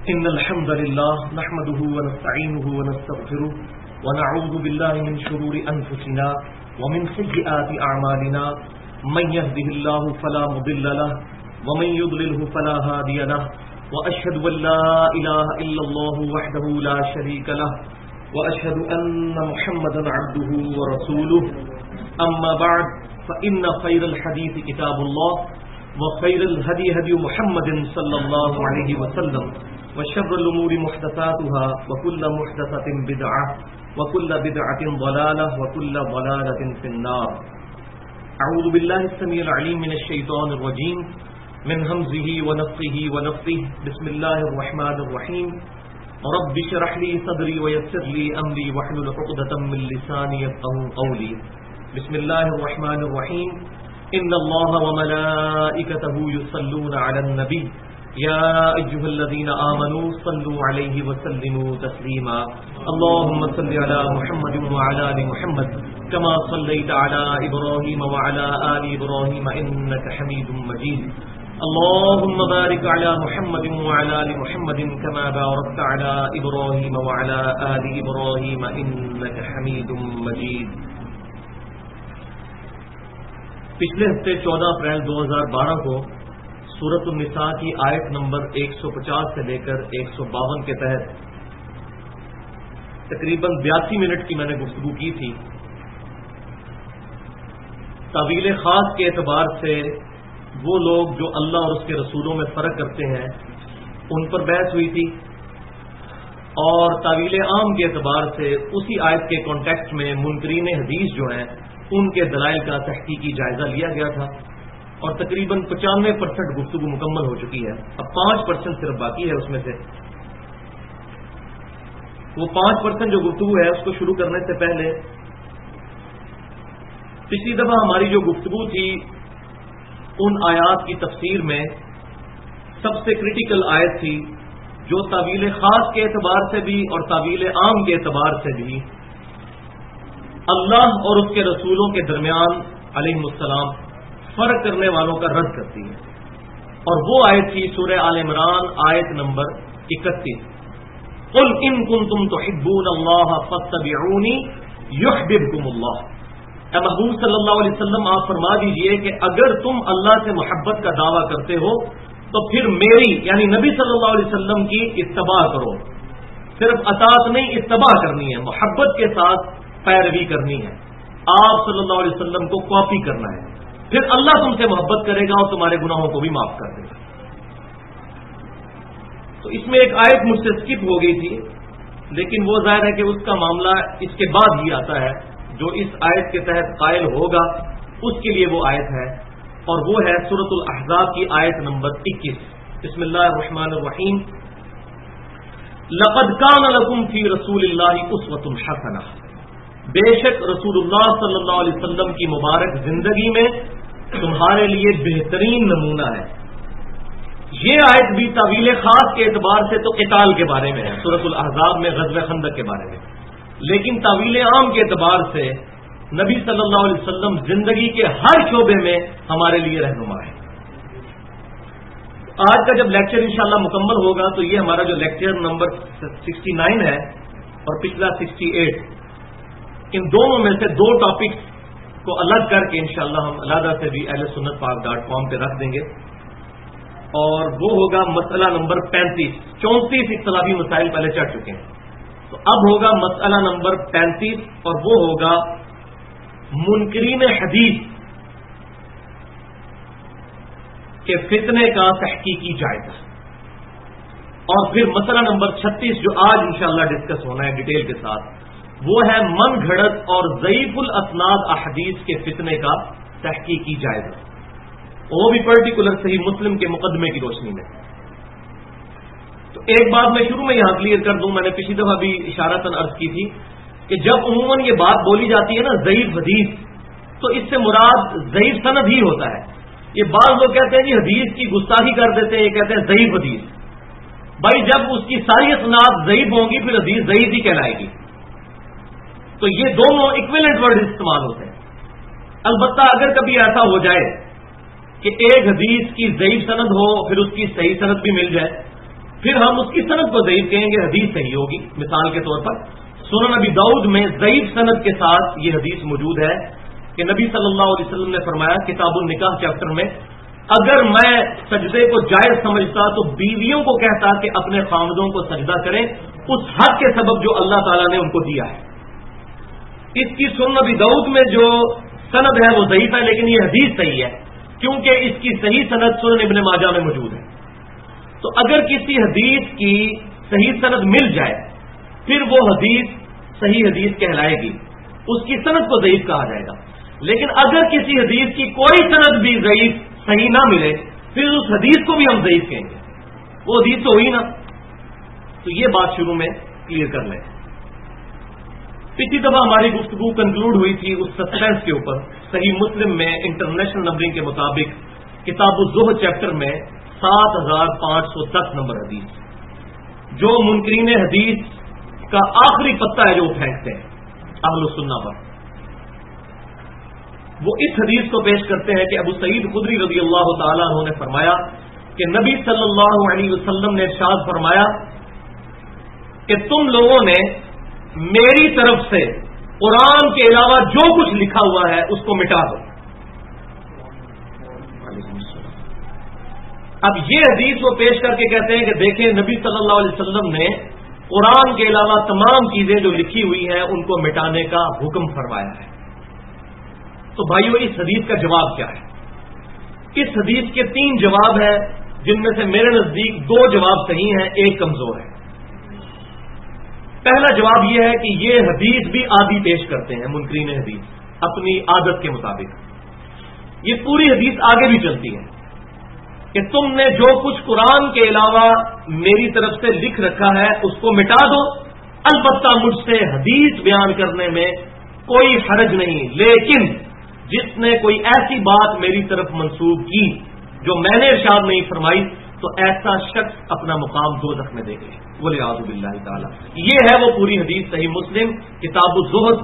إن الحمد لله نحمده ونستعينه ونستغفره ونعوذ بالله من شرور أنفسنا ومن سيئات أعمالنا من يهده الله فلا مضل له ومن يضلله فلا هادي له وأشهد أن لا إله إلا الله وحده لا شريك له وأشهد أن محمدا عبده ورسوله أما بعد فإن خير الحديث كتاب الله وخير الهدي هدي محمد صلى الله عليه وسلم وشر الأمور محدثاتها وكل محدثة بدعة وكل بدعة ضلالة وكل ضلالة في النار. أعوذ بالله السميع العليم من الشيطان الرجيم من همزه ونفخه ونفثه. بسم الله الرحمن الرحيم. رب اشرح لي صدري ويسر لي أمري واحلل عقدة من لساني يفقهوا قولي. بسم الله الرحمن الرحيم. إن الله وملائكته يصلون على النبي يا أيها الذين آمنوا صلوا عليه وسلموا تسليما. اللهم صل على محمد وعلى آل محمد كما صليت على إبراهيم وعلى آل إبراهيم إنك حميد مجيد. اللهم بارك على محمد وعلى آل محمد كما باركت على إبراهيم وعلى آل إبراهيم إنك حميد مجيد. پچھلے ہفتے 14 اپریل 2012 کو سورۃ النساء کی آیت نمبر 150 سے لے کر 152 کے تحت تقریباً 82 منٹ کی میں نے گفتگو کی تھی. طویل خاص کے اعتبار سے وہ لوگ جو اللہ اور اس کے رسولوں میں فرق کرتے ہیں ان پر بحث ہوئی تھی، اور طویل عام کے اعتبار سے اسی آیت کے کانٹیکسٹ میں منکرین حدیث جو ہیں ان کے دلائل کا تحقیقی جائزہ لیا گیا تھا، اور تقریباً 95% گفتگو مکمل ہو چکی ہے. اب 5% صرف باقی ہے. اس میں سے وہ 5% جو گفتگو ہے اس کو شروع کرنے سے پہلے پچھلی دفعہ ہماری جو گفتگو تھی ان آیات کی تفسیر میں سب سے کریٹیکل آیت تھی جو تعویل خاص کے اعتبار سے بھی اور تعویل عام کے اعتبار سے بھی اللہ اور اس کے رسولوں کے درمیان علیہ السلام فرق کرنے والوں کا رد کرتی ہے. اور وہ آیت تھی سورہ آل عمران آیت نمبر 31. قل ان کنتم تحبون اللہ فاتبعونی یحببکم اللہ. اے محبوب صلی اللہ علیہ وسلم آپ فرما دیجئے کہ اگر تم اللہ سے محبت کا دعویٰ کرتے ہو تو پھر میری یعنی نبی صلی اللہ علیہ وسلم کی اتباع کرو. صرف اطاعت نہیں، اتباع کرنی ہے، محبت کے ساتھ پیروی کرنی ہے، آپ صلی اللہ علیہ وسلم کو کاپی کرنا ہے. پھر اللہ تم سے محبت کرے گا اور تمہارے گناہوں کو بھی معاف کر دے گا. تو اس میں ایک آیت مجھ سے اسکپ ہو گئی تھی، لیکن وہ ظاہر ہے کہ اس کا معاملہ اس کے بعد ہی آتا ہے. جو اس آیت کے تحت قائل ہوگا اس کے لیے وہ آیت ہے، اور وہ ہے سورۃ الاحزاب کی آیت نمبر 21. بسم اللہ الرحمن الرحیم. لقد کان لکم فی رسول اللہ اسوۃ حسنہ. بے شک رسول اللہ صلی اللہ علیہ وسلم کی مبارک زندگی میں تمہارے لیے بہترین نمونہ ہے. یہ آیت بھی طویل خاص کے اعتبار سے تو قتال کے بارے میں ہے، سورۃ الاحزاب میں غزوہ خندق کے بارے میں، لیکن طویل عام کے اعتبار سے نبی صلی اللہ علیہ وسلم زندگی کے ہر شعبے میں ہمارے لیے رہنما ہے. آج کا جب لیکچر انشاءاللہ مکمل ہوگا تو یہ ہمارا جو لیکچر نمبر 69 ہے اور پچھلا 68، ان دونوں میں سے 2 ٹاپکس کو الگ کر کے انشاءاللہ ہم علیحدہ سے بھی ahlsunnatpak.com پہ رکھ دیں گے، اور وہ ہوگا مسئلہ نمبر 35. 34 اختلافی مسائل پہلے چڑھ چکے ہیں، تو اب ہوگا مسئلہ نمبر 35، اور وہ ہوگا منکرین حدیث کے فتنے کا تحقیقی جائزہ. اور پھر مسئلہ نمبر 36 جو آج انشاءاللہ ڈسکس ہونا ہے ڈیٹیل کے ساتھ، وہ ہے من گھڑت اور ضعیف الاسناد احادیث کے فتنے کا تحقیقی جائزہ، وہ بھی پرٹیکولر صحیح مسلم کے مقدمے کی روشنی میں. تو ایک بات میں شروع میں یہاں کلیئر کر دوں، میں نے پچھلی دفعہ بھی اشارتاً عرض کی تھی کہ جب عموماً یہ بات بولی جاتی ہے نا ضعیف حدیث، تو اس سے مراد ضعیف سند ہی ہوتا ہے. یہ بعض لوگ کہتے ہیں جی حدیث کی گستاخی کر دیتے ہیں، یہ کہتے ہیں ضعیف حدیث. بھائی جب اس کی ساری اسناد ضعیف ہوں گی پھر حدیث ضعیف ہی کہلائے گی. تو یہ دونوں ایکویلنٹ ورڈ استعمال ہوتے ہیں. البتہ اگر کبھی ایسا ہو جائے کہ ایک حدیث کی ضعیف سند ہو پھر اس کی صحیح سند بھی مل جائے، پھر ہم اس کی سند کو ضعیف کہیں گے، حدیث صحیح ہوگی۔ مثال کے طور پر سنن ابی داؤد میں ضعیف سند کے ساتھ یہ حدیث موجود ہے کہ نبی صلی اللہ علیہ وسلم نے فرمایا کتاب النکاح چیپٹر میں، اگر میں سجدے کو جائز سمجھتا تو بیویوں کو کہتا کہ اپنے خامدوں کو سجدہ کریں اس حق کے سبب جو اللہ تعالیٰ نے ان کو دیا ہے۔ اس کی سنن ابی داؤد میں جو سند ہے وہ ضعیف ہے، لیکن یہ حدیث صحیح ہے کیونکہ اس کی صحیح سند سنن ابن ماجہ میں موجود ہے۔ تو اگر کسی حدیث کی صحیح سند مل جائے پھر وہ حدیث صحیح حدیث کہلائے گی، اس کی سند کو ضعیف کہا جائے گا۔ لیکن اگر کسی حدیث کی کوئی سند بھی ضعیف صحیح نہ ملے پھر اس حدیث کو بھی ہم ضعیف کہیں گے، وہ حدیث تو ہوئی نا۔ تو یہ بات شروع میں کلیئر کر لیں۔ پچھلی دفعہ ہماری گفتگو کنکلوڈ ہوئی تھی اس سسپینس کے اوپر، صحیح مسلم میں انٹرنیشنل نمبرنگ کے مطابق کتاب الزہد چیپٹر میں 7510 نمبر حدیث، جو منکرین حدیث کا آخری پتہ ہے جو وہ پھینکتے ہیں اہل السنہ پر، وہ اس حدیث کو پیش کرتے ہیں کہ ابو سعید خدری رضی اللہ تعالیٰ عنہ نے فرمایا کہ نبی صلی اللہ علیہ وسلم نے ارشاد فرمایا کہ تم لوگوں نے میری طرف سے قرآن کے علاوہ جو کچھ لکھا ہوا ہے اس کو مٹا دو۔ اب یہ حدیث وہ پیش کر کے کہتے ہیں کہ دیکھیں نبی صلی اللہ علیہ وسلم نے قرآن کے علاوہ تمام چیزیں جو لکھی ہوئی ہیں ان کو مٹانے کا حکم فرمایا ہے۔ تو بھائیو اس حدیث کا جواب کیا ہے؟ اس حدیث کے 3 جواب ہیں، جن میں سے میرے نزدیک 2 جواب صحیح ہیں، ایک کمزور ہے۔ پہلا جواب یہ ہے کہ یہ حدیث بھی آدھی پیش کرتے ہیں منکرین حدیث اپنی عادت کے مطابق۔ یہ پوری حدیث آگے بھی چلتی ہے کہ تم نے جو کچھ قرآن کے علاوہ میری طرف سے لکھ رکھا ہے اس کو مٹا دو، البتہ مجھ سے حدیث بیان کرنے میں کوئی حرج نہیں، لیکن جس نے کوئی ایسی بات میری طرف منسوب کی جو میں نے ارشاد نہیں فرمائی تو ایسا شخص اپنا مقام دوزخ میں دے گئے، والعیاذ باللہ تعالی۔ یہ ہے وہ پوری حدیث صحیح مسلم کتاب الزہد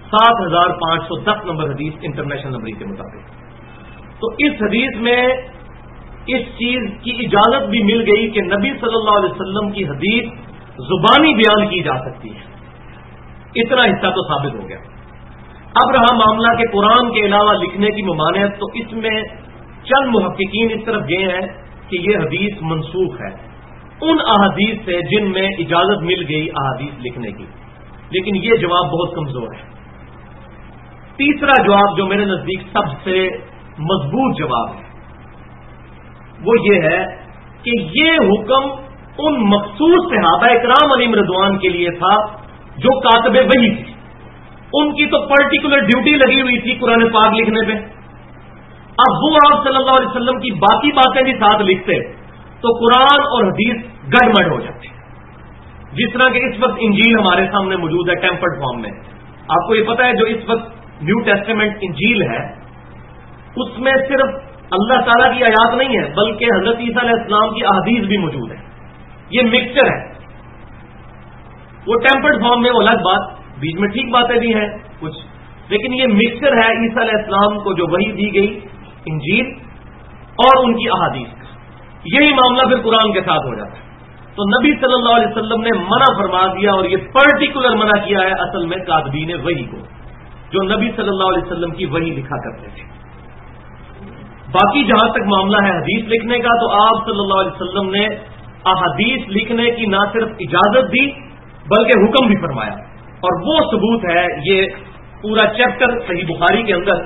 7510 نمبر حدیث انٹرنیشنل نمبر کے مطابق۔ تو اس حدیث میں اس چیز کی اجازت بھی مل گئی کہ نبی صلی اللہ علیہ وسلم کی حدیث زبانی بیان کی جا سکتی ہے، اتنا حصہ تو ثابت ہو گیا۔ اب رہا معاملہ کہ قرآن کے علاوہ لکھنے کی ممانعت، تو اس میں چند محققین اس طرف گئے ہیں کہ یہ حدیث منسوخ ہے ان احادیث سے جن میں اجازت مل گئی احادیث لکھنے کی، لیکن یہ جواب بہت کمزور ہے۔ تیسرا جواب جو میرے نزدیک سب سے مضبوط جواب ہے وہ یہ ہے کہ یہ حکم ان مخصوص صحابہ کرام علیہم رضوان کے لیے تھا جو کاتب وحی تھے، ان کی تو پرٹیکولر ڈیوٹی لگی ہوئی تھی قرآن پاک لکھنے پہ۔ اب وہ آپ صلی اللہ علیہ وسلم کی باقی باتیں بھی ساتھ لکھتے تو قرآن اور حدیث گڑبڑ ہو جاتی، جس طرح کہ اس وقت انجیل ہمارے سامنے موجود ہے ٹیمپرڈ فارم میں۔ آپ کو یہ پتا ہے جو اس وقت نیو ٹیسٹیمنٹ انجیل ہے اس میں صرف اللہ تعالیٰ کی آیات نہیں ہے بلکہ حضرت عیسیٰ علیہ السلام کی احادیث بھی موجود ہے۔ یہ مکسچر ہے، وہ ٹیمپرڈ فارم میں وہ الگ بات، بیچ میں ٹھیک باتیں بھی ہیں کچھ، لیکن یہ مکسچر ہے عیسیٰ علیہ السلام کو جو وحی دی گئی انجیل اور ان کی احادیث کا، یہی معاملہ پھر قرآن کے ساتھ ہو جاتا ہے۔ تو نبی صلی اللہ علیہ وسلم نے منع فرما دیا، اور یہ پرٹیکولر منع کیا ہے اصل میں کاتبین وحی کو، جو نبی صلی اللہ علیہ وسلم کی وحی لکھا کرتے تھے۔ باقی جہاں تک معاملہ ہے حدیث لکھنے کا، تو آپ صلی اللہ علیہ وسلم نے احادیث لکھنے کی نہ صرف اجازت دی بلکہ حکم بھی فرمایا، اور وہ ثبوت ہے یہ پورا چیپٹر صحیح بخاری کے اندر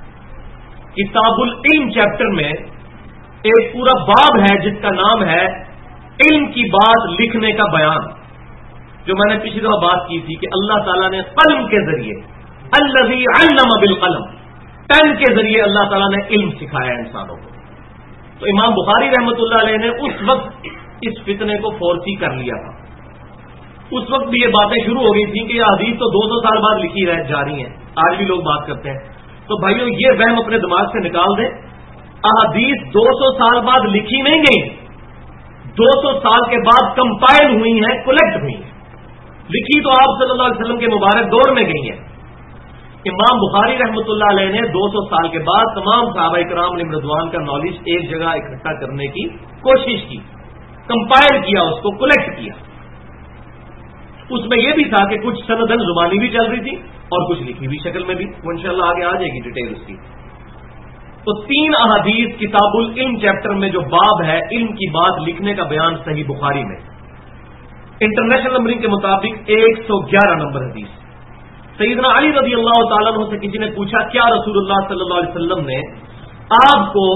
کتاب العلم چیپٹر میں ایک پورا باب ہے جس کا نام ہے علم کی بات لکھنے کا بیان، جو میں نے پچھلی دفعہ بات کی تھی کہ اللہ تعالیٰ نے قلم کے ذریعے، الذی علم بالقلم، پین کے ذریعے اللہ تعالیٰ نے علم سکھایا انسانوں کو۔ تو امام بخاری رحمۃ اللہ علیہ نے اس وقت اس فتنے کو فورسی کر لیا تھا، اس وقت بھی یہ باتیں شروع ہو گئی تھیں کہ یہ حدیث تو 200 سال بعد لکھی جا رہی ہیں، آج بھی لوگ بات کرتے ہیں۔ تو بھائیو یہ وہم اپنے دماغ سے نکال دیں، احادیث 200 سال بعد لکھی نہیں گئی، 200 سال کے بعد کمپائل ہوئی ہیں، کلیکٹ ہوئی ہیں، لکھی تو آپ صلی اللہ علیہ وسلم کے مبارک دور میں گئی ہیں۔ امام بخاری رحمۃ اللہ علیہ نے 200 سال کے بعد تمام صحابہ کرام علیہ رضوان کا نالج ایک جگہ اکٹھا کرنے کی کوشش کی، کمپائل کیا، اس کو کلیکٹ کیا. اس میں یہ بھی تھا کہ کچھ سندن زبانی بھی چل رہی تھی اور کچھ لکھی ہوئی شکل میں بھی. وہ انشاءاللہ آگے آ جائے گی ڈیٹیل اس کی. تو 3 احادیث کتاب العلم چیپٹر میں جو باب ہے علم کی بات لکھنے کا بیان صحیح بخاری میں انٹرنیشنل نمبرنگ کے مطابق 111 نمبر حدیث. سیدنا علی رضی اللہ تعالیٰ عنہ سے کسی نے پوچھا کیا رسول اللہ صلی اللہ علیہ وسلم نے آپ کو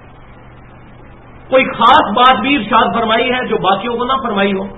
کوئی خاص بات بھی ارشاد فرمائی ہے جو باقیوں کو نہ فرمائی ہو؟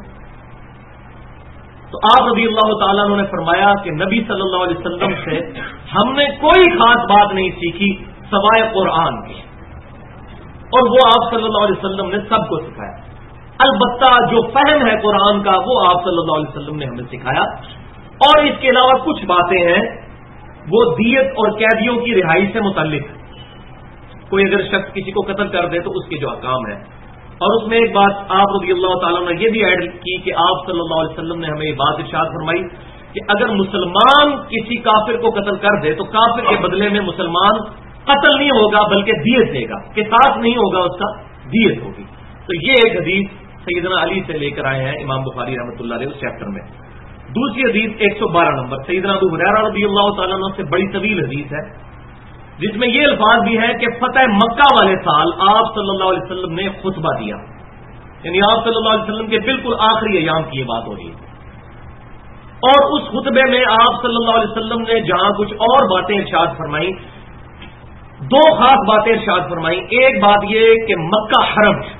تو آپ رضی اللہ تعالیٰ عنہ نے فرمایا کہ نبی صلی اللہ علیہ وسلم سے ہم نے کوئی خاص بات نہیں سیکھی سوائے قرآن کی، اور وہ آپ صلی اللہ علیہ وسلم نے سب کو سکھایا. البتہ جو فہم ہے قرآن کا وہ آپ صلی اللہ علیہ وسلم نے ہمیں سکھایا، اور اس کے علاوہ کچھ باتیں ہیں وہ دیت اور قیدیوں کی رہائی سے متعلق. کوئی اگر شخص کسی کو قتل کر دے تو اس کے جو احکام ہے. اور اس میں ایک بات آپ رضی اللہ تعالیٰ نے یہ بھی ایڈ کی کہ آپ صلی اللہ علیہ وسلم نے ہمیں یہ بات ارشاد فرمائی کہ اگر مسلمان کسی کافر کو قتل کر دے تو کافر کے بدلے میں مسلمان قتل نہیں ہوگا بلکہ دیت دے گا، قصاص نہیں ہوگا، اس کا دیت ہوگی. تو یہ ایک حدیث سیدنا علی سے لے کر آئے ہیں امام بخاری رحمۃ اللہ علیہ اس چیپٹر میں. دوسری حدیث 112 نمبر سیدنا ابو ہریرہ رضی اللہ تعالیٰ عنہ سے بڑی طویل حدیث ہے جس میں یہ الفاظ بھی ہے کہ فتح مکہ والے سال آپ صلی اللہ علیہ وسلم نے خطبہ دیا، یعنی آپ صلی اللہ علیہ وسلم کے بالکل آخری ایام کی یہ بات ہو رہی ہے. اور اس خطبے میں آپ صلی اللہ علیہ وسلم نے جہاں کچھ اور باتیں ارشاد فرمائی، 2 خاص باتیں ارشاد فرمائی. ایک بات یہ کہ مکہ حرم ہے،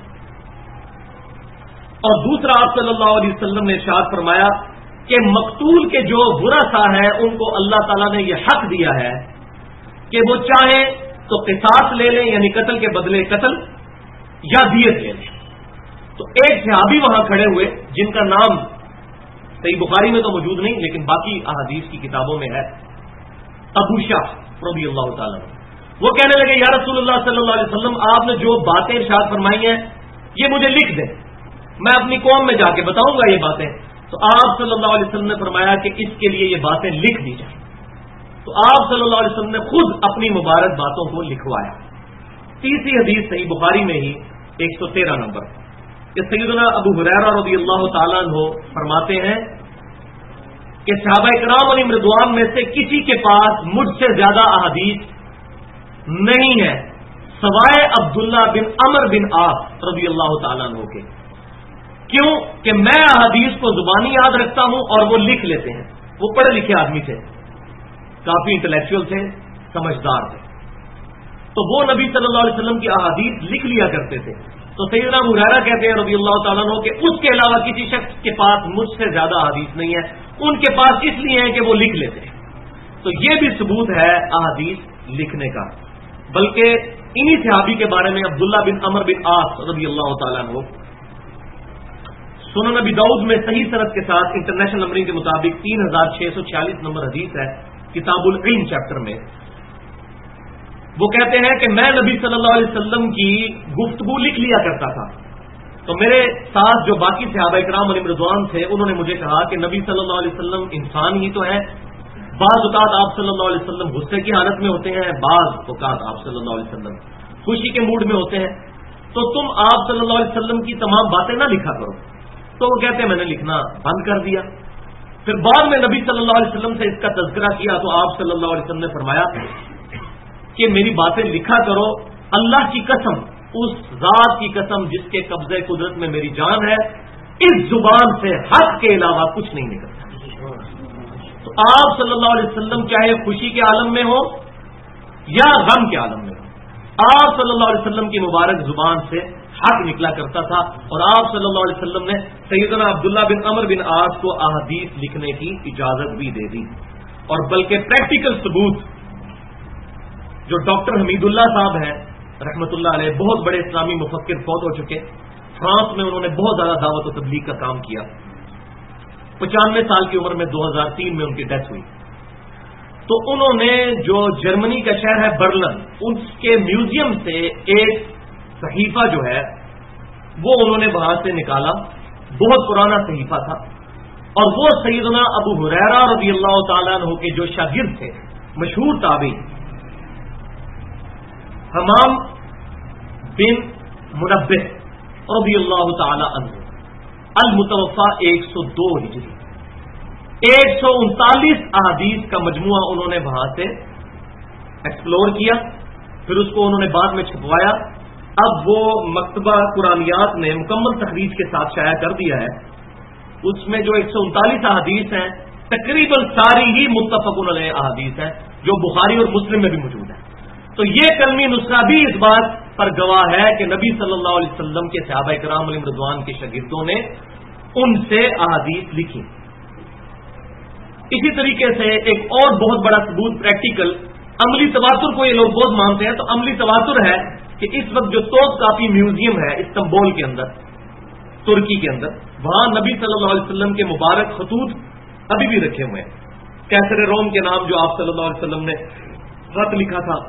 اور دوسرا آپ صلی اللہ علیہ وسلم نے ارشاد فرمایا کہ مقتول کے جو ورثاء ہیں ان کو اللہ تعالیٰ نے یہ حق دیا ہے کہ وہ چاہیں تو قصاص لے لیں، یعنی قتل کے بدلے قتل، یا دیت لے لیں. تو ایک صحابی وہاں کھڑے ہوئے جن کا نام صحیح بخاری میں تو موجود نہیں لیکن باقی احادیث کی کتابوں میں ہے، ابو شاہ رضی اللہ تعالیٰ. وہ کہنے لگے یا رسول اللہ صلی اللہ علیہ وسلم آپ نے جو باتیں ارشاد فرمائی ہیں یہ مجھے لکھ دیں، میں اپنی قوم میں جا کے بتاؤں گا یہ باتیں. تو آپ صلی اللہ علیہ وسلم نے فرمایا کہ اس کے لیے یہ باتیں لکھ دی جائیں. تو آپ صلی اللہ علیہ وسلم نے خود اپنی مبارک باتوں کو لکھوایا. تیسری حدیث صحیح بخاری میں ہی 113 نمبر کہ سیدنا ابو ہریرہ رضی اللہ تعالیٰ عنہ فرماتے ہیں کہ صحابہ کرام علیہم رضوان میں سے کسی کے پاس مجھ سے زیادہ احادیث نہیں ہے سوائے عبداللہ بن عمر بن عاص رضی اللہ تعالیٰ عنہ کے. کیوں کہ میں احادیث کو زبانی یاد رکھتا ہوں اور وہ لکھ لیتے ہیں. وہ پڑھے لکھے آدمی تھے، کافی انٹلیکچوئل تھے، سمجھدار تھے، تو وہ نبی صلی اللہ علیہ وسلم کی احادیث لکھ لیا کرتے تھے. تو سیدنا ابو ہریرہ کہتے ہیں رضی اللہ تعالیٰ عنہ کہ اس کے علاوہ کسی شخص کے پاس مجھ سے زیادہ احادیث نہیں ہے، ان کے پاس اس لیے ہے کہ وہ لکھ لیتے ہیں. تو یہ بھی ثبوت ہے احادیث لکھنے کا. بلکہ انہی صحابی کے بارے میں عبداللہ بن عمر بن عاص رضی اللہ تعالیٰ عنہ سنن نبی داؤد میں صحیح سند کے ساتھ انٹرنیشنل نمبرنگ کے مطابق 3646 نمبر حدیث ہے کتاب العلم چیپٹر میں. وہ کہتے ہیں کہ میں نبی صلی اللہ علیہ وسلم کی گفتگو لکھ لیا کرتا تھا. تو میرے ساتھ جو باقی صحابہ کرام علیہ رضوان تھے انہوں نے مجھے کہا کہ نبی صلی اللہ علیہ وسلم انسان ہی تو ہے، بعض اوقات آپ صلی اللہ علیہ وسلم غصے کی حالت میں ہوتے ہیں، بعض اوقات آپ صلی اللہ علیہ وسلم خوشی کے موڈ میں ہوتے ہیں، تو تم آپ صلی اللہ علیہ وسلم کی تمام باتیں نہ لکھا کرو. تو وہ کہتے ہیں میں نے لکھنا بند کر دیا. پھر بعد میں نبی صلی اللہ علیہ وسلم سے اس کا تذکرہ کیا تو آپ صلی اللہ علیہ وسلم نے فرمایا کہ میری باتیں لکھا کرو، اللہ کی قسم، اس ذات کی قسم جس کے قبضے قدرت میں میری جان ہے، اس زبان سے حق کے علاوہ کچھ نہیں نکلتا. تو آپ صلی اللہ علیہ وسلم چاہے خوشی کے عالم میں ہو یا غم کے عالم میں ہو، آپ صلی اللہ علیہ وسلم کی مبارک زبان سے حق نکلا کرتا تھا. اور آپ صلی اللہ علیہ وسلم نے سیدنا عبداللہ بن عمر بن عاص کو احادیث لکھنے کی اجازت بھی دے دی. اور بلکہ پریکٹیکل ثبوت جو ڈاکٹر حمید اللہ صاحب ہیں رحمۃ اللہ علیہ، بہت بڑے اسلامی مفکر، فوت ہو چکے، فرانس میں انہوں نے بہت زیادہ دعوت و تبلیغ کا کام کیا. 95 سال کی عمر میں 2003 میں ان کی ڈیتھ ہوئی. تو انہوں نے جو جرمنی کا شہر ہے برلن، اس کے میوزیم سے ایک صحیفہ جو ہے وہ انہوں نے وہاں سے نکالا، بہت پرانا صحیفہ تھا، اور وہ سیدنا ابو ہریرہ رضی اللہ تعالیٰ عنہ کے جو شاگرد تھے، مشہور تابعی حمام بن منبہ رضی اللہ تعالی عنہ، المتوفا 102 ہجری، 139 احادیث کا مجموعہ انہوں نے وہاں سے ایکسپلور کیا، پھر اس کو انہوں نے بعد میں چھپوایا۔ اب وہ مکتبہ قرآنیات نے مکمل تخریج کے ساتھ شائع کر دیا ہے۔ اس میں جو 139 احادیث ہیں تقریباً ساری ہی متفق علیہ احادیث ہیں جو بخاری اور مسلم میں بھی موجود ہیں۔ تو یہ کلمی نسخہ بھی اس بات پر گواہ ہے کہ نبی صلی اللہ علیہ وسلم کے صحابہ کرام علیہم رضوان کے شاگردوں نے ان سے احادیث لکھی۔ اسی طریقے سے ایک اور بہت بڑا ثبوت پریکٹیکل عملی تواتر کو یہ لوگ بہت مانتے ہیں، تو عملی تواتر ہے کہ اس وقت جو توپ کاپی میوزیم ہے استنبول کے اندر، ترکی کے اندر، وہاں نبی صلی اللہ علیہ وسلم کے مبارک خطوط ابھی بھی رکھے ہوئے ہیں۔ کیسر روم کے نام جو آپ صلی اللہ علیہ وسلم نے خط لکھا تھا،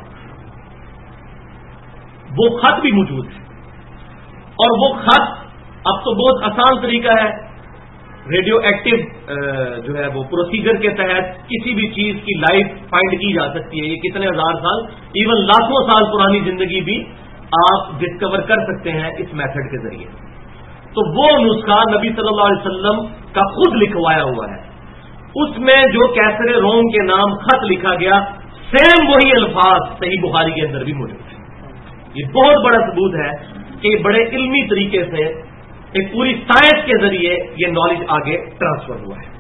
وہ خط بھی موجود ہے۔ اور وہ خط اب تو بہت آسان طریقہ ہے، ریڈیو ایکٹیو جو ہے وہ پروسیجر کے تحت کسی بھی چیز کی لائف فائنڈ کی جا سکتی ہے۔ یہ کتنے ہزار سال، ایون لاکھوں سال پرانی زندگی بھی آپ ڈسکور کر سکتے ہیں اس میتھڈ کے ذریعے۔ تو وہ نسخہ نبی صلی اللہ علیہ وسلم کا خود لکھوایا ہوا ہے، اس میں جو کیسر روم کے نام خط لکھا گیا سیم وہی الفاظ صحیح بخاری کے اندر بھی موجود ہے۔ یہ بہت بڑا ثبوت ہے کہ بڑے علمی طریقے سے ایک پوری سائنس کے ذریعے یہ نالج آگے ٹرانسفر ہوا ہے۔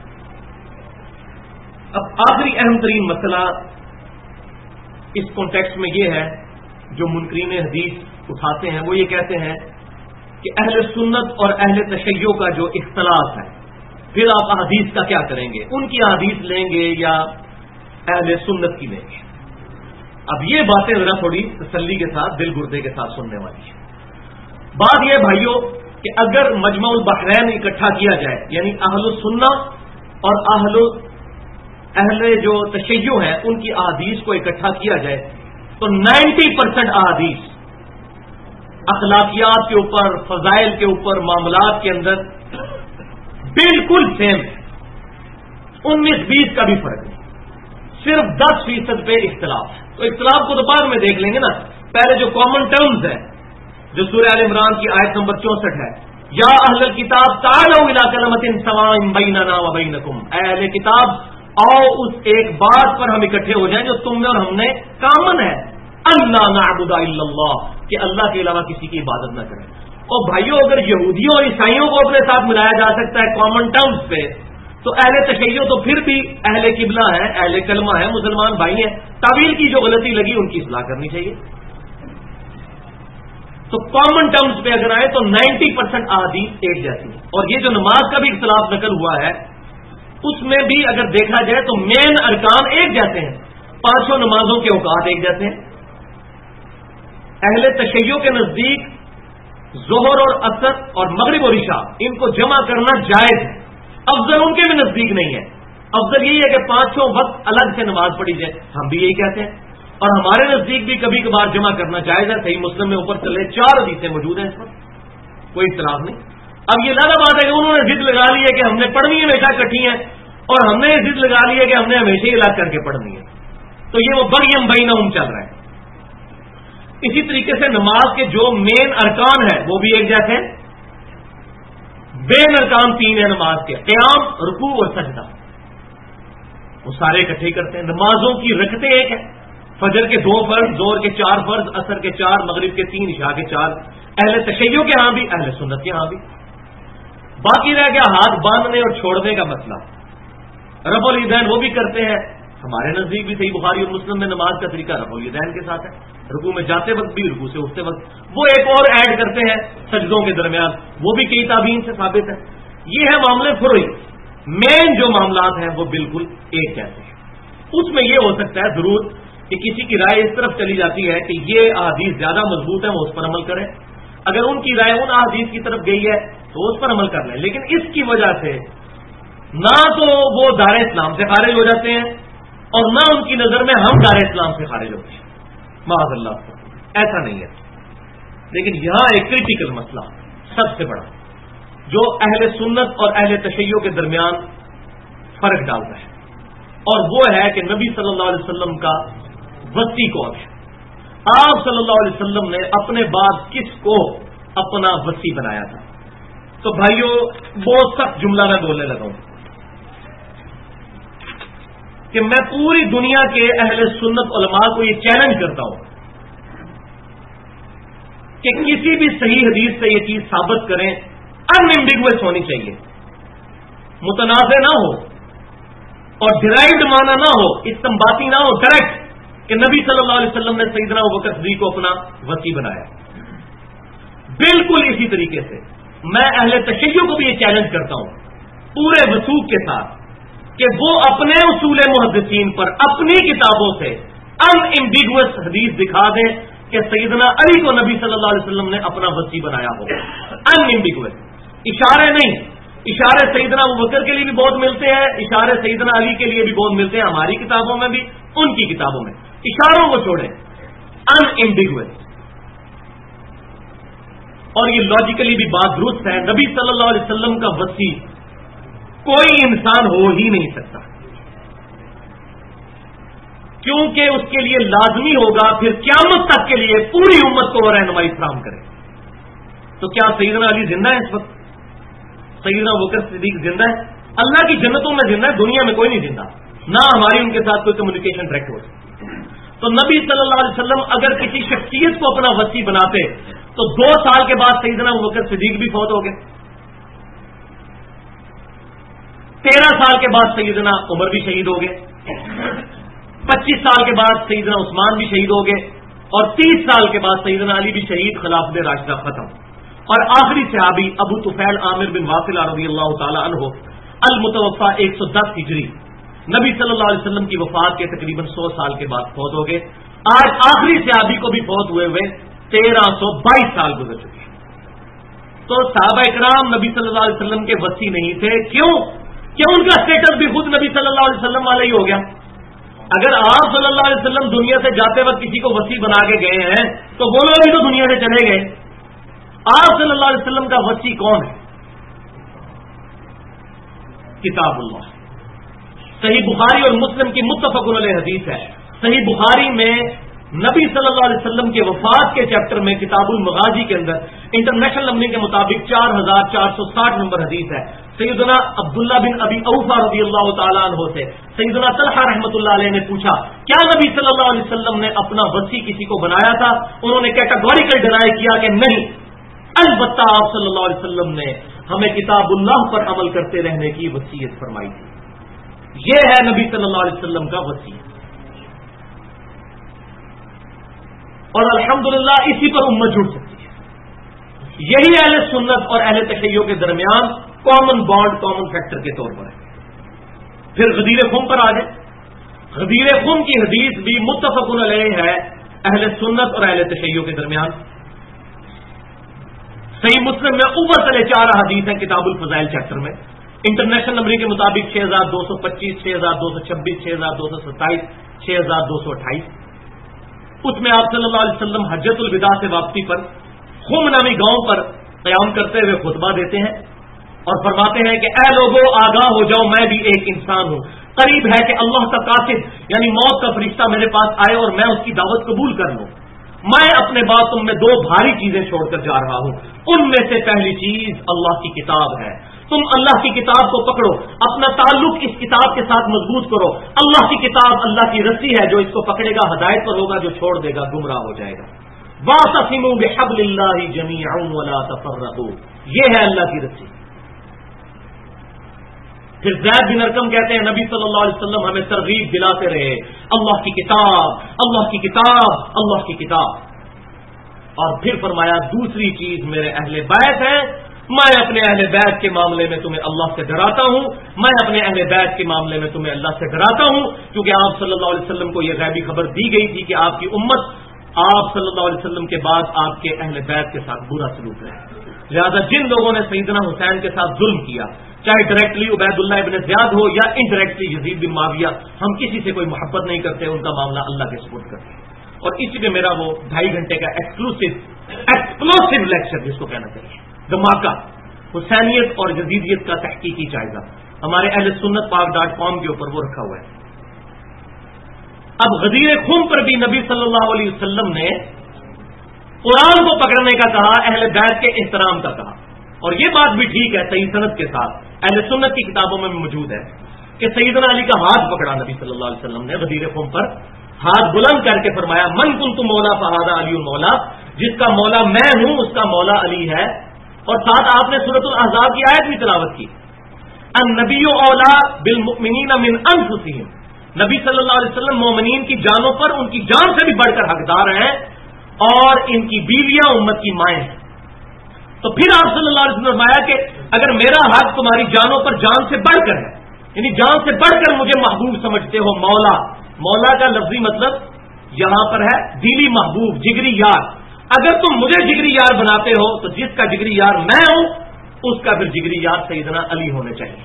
اب آخری اہم ترین مسئلہ اس کانٹیکسٹ میں یہ ہے جو منکرین حدیث اٹھاتے ہیں، وہ یہ کہتے ہیں کہ اہل سنت اور اہل تشیع کا جو اختلاف ہے، پھر آپ احادیث کا کیا کریں گے؟ ان کی احادیث لیں گے یا اہل سنت کی لیں گے؟ اب یہ باتیں ذرا تھوڑی تسلی کے ساتھ، دل گردے کے ساتھ سننے والی ہے۔ بات یہ بھائیوں کہ اگر مجمع البحرین اکٹھا کیا جائے، یعنی اہل سنت اور اہل جو تشیع ہیں ان کی احادیث کو اکٹھا کیا جائے تو 90% احادیث اخلاقیات کے اوپر، فضائل کے اوپر، معاملات کے اندر بالکل سیم ہے، 19-20 کا بھی فرق نہیں، صرف 10% پہ اختلاف ہے۔ تو اختلاف کو تو بعد میں دیکھ لیں گے نا، پہلے جو کامن ٹرمز ہے جو سورہ آل عمران کی آیت نمبر 64 ہے، یا اہل الکتاب تعالوا الی کلمۃ سواء بیننا و بینکم، اے اہل کتاب آؤ اس ایک بات پر ہم اکٹھے ہو جائیں جو تم میں اور ہم نے کامن ہے، اللہ نعبد الا اللہ، کہ اللہ کے علاوہ کسی کی عبادت نہ کریں۔ اور بھائیوں اگر یہودیوں اور عیسائیوں کو اپنے ساتھ ملایا جا سکتا ہے کامن ٹرمز پہ، تو اہل تشیع تو پھر بھی اہل قبلہ ہیں، اہل کلمہ ہیں، مسلمان بھائی ہیں، تعویل کی جو غلطی لگی ان کی اصلاح کرنی چاہیے۔ تو کامن ٹرمز پہ اگر آئے تو 90% احادیث ایک جیسی ہیں۔ اور یہ جو نماز کا بھی اختلاف نقل ہوا ہے اس میں بھی اگر دیکھا جائے تو مین ارکان ایک جیسے ہیں، 5 نمازوں کے اوقات ایک جیسے ہیں۔ اہل تشیع کے نزدیک ظہر اور عصر اور مغرب اور عشاء ان کو جمع کرنا جائز ہے، افضل ان کے بھی نزدیک نہیں ہے، افضل یہی ہے کہ 5 وقت الگ سے نماز پڑھی جائے، ہم بھی یہی کہتے ہیں، اور ہمارے نزدیک بھی کبھی کبھار جمع کرنا جائز ہے۔ صحیح مسلم میں اوپر چلے 4 حدیثیں موجود ہیں، اس پر کوئی اختلاف نہیں۔ اب یہ زیادہ بات ہے کہ انہوں نے ضد لگا لی ہے کہ ہم نے پڑھنی ہے ہمیشہ اکٹھی ہیں، اور ہم نے ضد لگا لی ہے کہ ہم نے ہمیشہ ہی الگ کر کے پڑھنی ہے، تو یہ وہ بغیم بینہم چل رہا ہے۔ اسی طریقے سے نماز کے جو مین ارکان ہیں وہ بھی ایک جیسے ہیں، مین ارکان 3 ہیں نماز کے، قیام، رکوع اور سجدہ، وہ سارے اکٹھے کرتے ہیں۔ نمازوں کی رکعتیں ایک ہیں، فجر کے 2 فرض، ظہر کے 4 فرض، عصر کے 4، مغرب کے 3، عشاء کے 4، اہل تشیع کے ہاں بھی، اہل سنت کے ہاں بھی۔ باقی رہ گیا ہاتھ باندھنے اور چھوڑنے کا مسئلہ، رفع الیدین وہ بھی کرتے ہیں، ہمارے نزدیک بھی صحیح بخاری اور مسلم میں نماز کا طریقہ رفع الیدین کے ساتھ ہے، رکوع میں جاتے وقت بھی، رکوع سے اٹھتے وقت، وہ ایک اور ایڈ کرتے ہیں سجدوں کے درمیان، وہ بھی کئی تابعین سے ثابت ہے۔ یہ ہے معاملے فروعی، مین جو معاملات ہیں وہ بالکل ایک جیسے ہیں۔ اس میں یہ ہو سکتا ہے ضرور کہ کسی کی رائے اس طرف چلی جاتی ہے کہ یہ احادیث زیادہ مضبوط ہے، وہ اس پر عمل کریں، اگر ان کی رائے ان احادیث کی طرف گئی ہے تو اس پر عمل کر لیں، لیکن اس کی وجہ سے نہ تو وہ دار اسلام سے خارج ہو جاتے ہیں اور نہ ان کی نظر میں ہم دار اسلام سے خارج ہوتے ہیں، معاذ اللہ، ایسا نہیں ہے۔ لیکن یہاں ایک کریٹیکل مسئلہ سب سے بڑا جو اہل سنت اور اہل تشیع کے درمیان فرق ڈالتا ہے، اور وہ ہے کہ نبی صلی اللہ علیہ وسلم کا وصی کون ہے۔ آپ صلی اللہ علیہ وسلم نے اپنے بعد کس کو اپنا وصی بنایا تھا. تو بھائیوں بہت سخت جملہ میں بولنے لگا ہوں کہ میں پوری دنیا کے اہل سنت علماء کو یہ چیلنج کرتا ہوں کہ کسی بھی صحیح حدیث سے یہ چیز ثابت کریں، انایمبیگوس ہونی چاہیے، متنازع نہ ہو اور ڈرائیوڈ معنی نہ ہو، استنباطی نہ ہو، ڈائریکٹ کہ نبی صلی اللہ علیہ وسلم نے سیدنا ابوبکر صدیق کو اپنا وصی بنایا. بالکل اسی طریقے سے میں اہل تشیع کو بھی یہ چیلنج کرتا ہوں پورے وثوق کے ساتھ کہ وہ اپنے اصول محدثین پر اپنی کتابوں سے انایمبیگوس حدیث دکھا دیں کہ سیدنا علی کو نبی صلی اللہ علیہ وسلم نے اپنا وصی بنایا ہو. انایمبیگوس، اشارے نہیں. اشارے سیدنا ابوبکر کے لیے بھی بہت ملتے ہیں، اشارے سیدنا علی کے لیے بھی بہت ملتے ہیں، ہماری کتابوں میں بھی ان کی کتابوں میں. اشاروں کو چھوڑیں، انایمبیگوس. اور یہ لاجیکلی بھی بات درست ہے، نبی صلی اللہ علیہ وسلم کا وصی کوئی انسان ہو ہی نہیں سکتا، کیونکہ اس کے لیے لازمی ہوگا پھر قیامت تک کے لیے پوری امت کو وہ رہنمائی فراہم کرے. تو کیا سیدنا علی زندہ ہے اس وقت؟ سیدنا ابوبکر صدیق زندہ ہے؟ اللہ کی جنتوں میں زندہ ہے، دنیا میں کوئی نہیں زندہ، نہ ہماری ان کے ساتھ کوئی کمیونیکیشن ڈائریکٹ ہو سکتی. تو نبی صلی اللہ علیہ وسلم اگر کسی شخصیت کو اپنا وصی بناتے تو 2 سال کے بعد سیدنا ابوبکر صدیق بھی فوت ہو گئے، 13 سال کے بعد سیدنا عمر بھی شہید ہو گئے، 25 سال کے بعد سیدنا عثمان بھی شہید ہو گئے، اور 30 سال کے بعد سیدنا علی بھی شہید، خلافت راشدہ ختم. اور آخری صحابی ابو طفیل عامر بن واصلہ رضی اللہ تعالی عنہ المتوفا 110 ہجری، نبی صلی اللہ علیہ وسلم کی وفات کے تقریباً 100 سال کے بعد فوت ہو گئے. آج آخری صحابی کو بھی فوت ہوئے 1322 سال گزر چکے ہیں. تو صحابہ اکرام نبی صلی اللہ علیہ وسلم کے وصی نہیں تھے. کیوں؟ کہ ان کا اسٹیٹس بھی خود نبی صلی اللہ علیہ وسلم والا ہی ہو گیا. اگر آپ صلی اللہ علیہ وسلم دنیا سے جاتے وقت کسی کو وصی بنا کے گئے ہیں تو وہ لوگ بھی تو دنیا سے چلے گئے. آپ صلی اللہ علیہ وسلم کا وصی کون ہے؟ کتاب اللہ. صحیح بخاری اور مسلم کی متفق علیہ حدیث ہے. صحیح بخاری میں نبی صلی اللہ علیہ وسلم کے وفات کے چیپٹر میں کتاب المغازی کے اندر انٹرنیشنل نمبر کے مطابق 4460 نمبر حدیث ہے. سیدنا عبداللہ بن ابی اوفا رضی اللہ تعالیٰ عنہ سے سیدنا طلحہ رحمۃ اللہ علیہ نے پوچھا کیا نبی صلی اللہ علیہ وسلم نے اپنا وصی کسی کو بنایا تھا؟ انہوں نے کیٹاگوریکل ڈینائی کیا کہ نہیں، البتہ آپ صلی اللہ علیہ وسلم نے ہمیں کتاب اللہ پر عمل کرتے رہنے کی وصیت فرمائی تھی. یہ ہے نبی صلی اللہ علیہ وسلم کا وصیت. اور الحمدللہ اسی پر امت جڑ سکتی ہے. یہی اہل سنت اور اہل تشیع کے درمیان کامن بانڈ، کامن فیکٹر کے طور پر ہے. پھر غدیر خم پر آ جائیں. غدیر خم کی حدیث بھی متفق علیہ ہے اہل سنت اور اہل تشیع کے درمیان. صحیح مسلم میں اوپر چلے 4 حدیث ہیں کتاب الفضائل چیپٹر میں. انٹرنیشنل نمبر کے مطابق 6225، 6226، 6227، 6228. اس میں آپ صلی اللہ علیہ وسلم حجۃ الوداع سے واپسی پر خم نامی گاؤں پر قیام کرتے ہوئے خطبہ دیتے ہیں اور فرماتے ہیں کہ اے لوگوں آگاہ ہو جاؤ، میں بھی ایک انسان ہوں. قریب ہے کہ اللہ کا قاصد یعنی موت کا فرشتہ میرے پاس آئے اور میں اس کی دعوت قبول کر لوں. میں اپنے بعد تم میں 2 بھاری چیزیں چھوڑ کر جا رہا ہوں. ان میں سے پہلی چیز اللہ کی کتاب ہے. تم اللہ کی کتاب کو پکڑو، اپنا تعلق اس کتاب کے ساتھ مضبوط کرو. اللہ کی کتاب اللہ کی رسی ہے، جو اس کو پکڑے گا ہدایت پر ہوگا، جو چھوڑ دے گا گمراہ ہو جائے گا. وَاعْتَصِمُوا بِحَبْلِ اللَّهِ جَمِيعًا وَلَا تَفَرَّقُوا. یہ ہے اللہ کی رسی. پھر زید بن ارقم کہتے ہیں نبی صلی اللہ علیہ وسلم ہمیں ترغیب دلاتے رہے اللہ کی کتاب، اللہ کی کتاب، اللہ کی کتاب. اور پھر فرمایا دوسری چیز میرے اہل بیت ہیں. میں اپنے اہل بیت کے معاملے میں تمہیں اللہ سے ڈراتا ہوں. میں اپنے اہل بیت کے معاملے میں تمہیں اللہ سے ڈراتا ہوں، کیونکہ آپ صلی اللہ علیہ وسلم کو یہ غیبی خبر دی گئی تھی کہ آپ کی امت آپ صلی اللہ علیہ وسلم کے بعد آپ کے اہل بیت کے ساتھ برا سلوک ہے. لہذا جن لوگوں نے سیدنا حسین کے ساتھ ظلم کیا، چاہے ڈائریکٹلی عبید اللہ ابن زیاد ہو یا انڈائریکٹلی یزید بن معاویہ، ہم کسی سے کوئی محبت نہیں کرتے، ان کا معاملہ اللہ کے سپرد کرتے ہیں. اور اسی پہ میرا وہ 2.5 گھنٹے کا ایکسکلوسیو لیکچر جس کو کہنا چاہیے، دھماکہ حسینیت اور یزیدیت کا تحقیقی جائزہ، ہمارے اہل سنت پاک.com کے اوپر وہ رکھا ہوا ہے. اب غدیر خم پر بھی نبی صلی اللہ علیہ وسلم نے قرآن کو پکڑنے کا کہا، اہل بیت کے احترام کا کہا. اور یہ بات بھی ٹھیک ہے، صحیح سند کے ساتھ اہل سنت کی کتابوں میں بھی موجود ہے کہ سیدنا علی کا ہاتھ پکڑا نبی صلی اللہ علیہ وسلم نے غدیر خم پر، ہاتھ بلند کر کے فرمایا من کنت مولا فہذا علی مولا، جس کا مولا میں ہوں اس کا مولا علی ہے. اور ساتھ آپ نے سورۃ الاحزاب کی آیت بھی تلاوت کی، النبی اولا بالمؤمنین من انفسہم، نبی صلی اللہ علیہ وسلم مومنین کی جانوں پر ان کی جان سے بھی بڑھ کر حقدار ہیں، اور ان کی بیویاں امت کی مائیں ہیں. تو پھر آپ صلی اللہ علیہ وسلم نے فرمایا کہ اگر میرا حق تمہاری جانوں پر جان سے بڑھ کر ہے، یعنی جان سے بڑھ کر مجھے محبوب سمجھتے ہو، مولا، مولا کا لفظی مطلب یہاں پر ہے دلی محبوب، جگری یار. اگر تم مجھے جگری یار بناتے ہو تو جس کا جگری یار میں ہوں اس کا پھر جگری یار سیدنا علی ہونے چاہیے.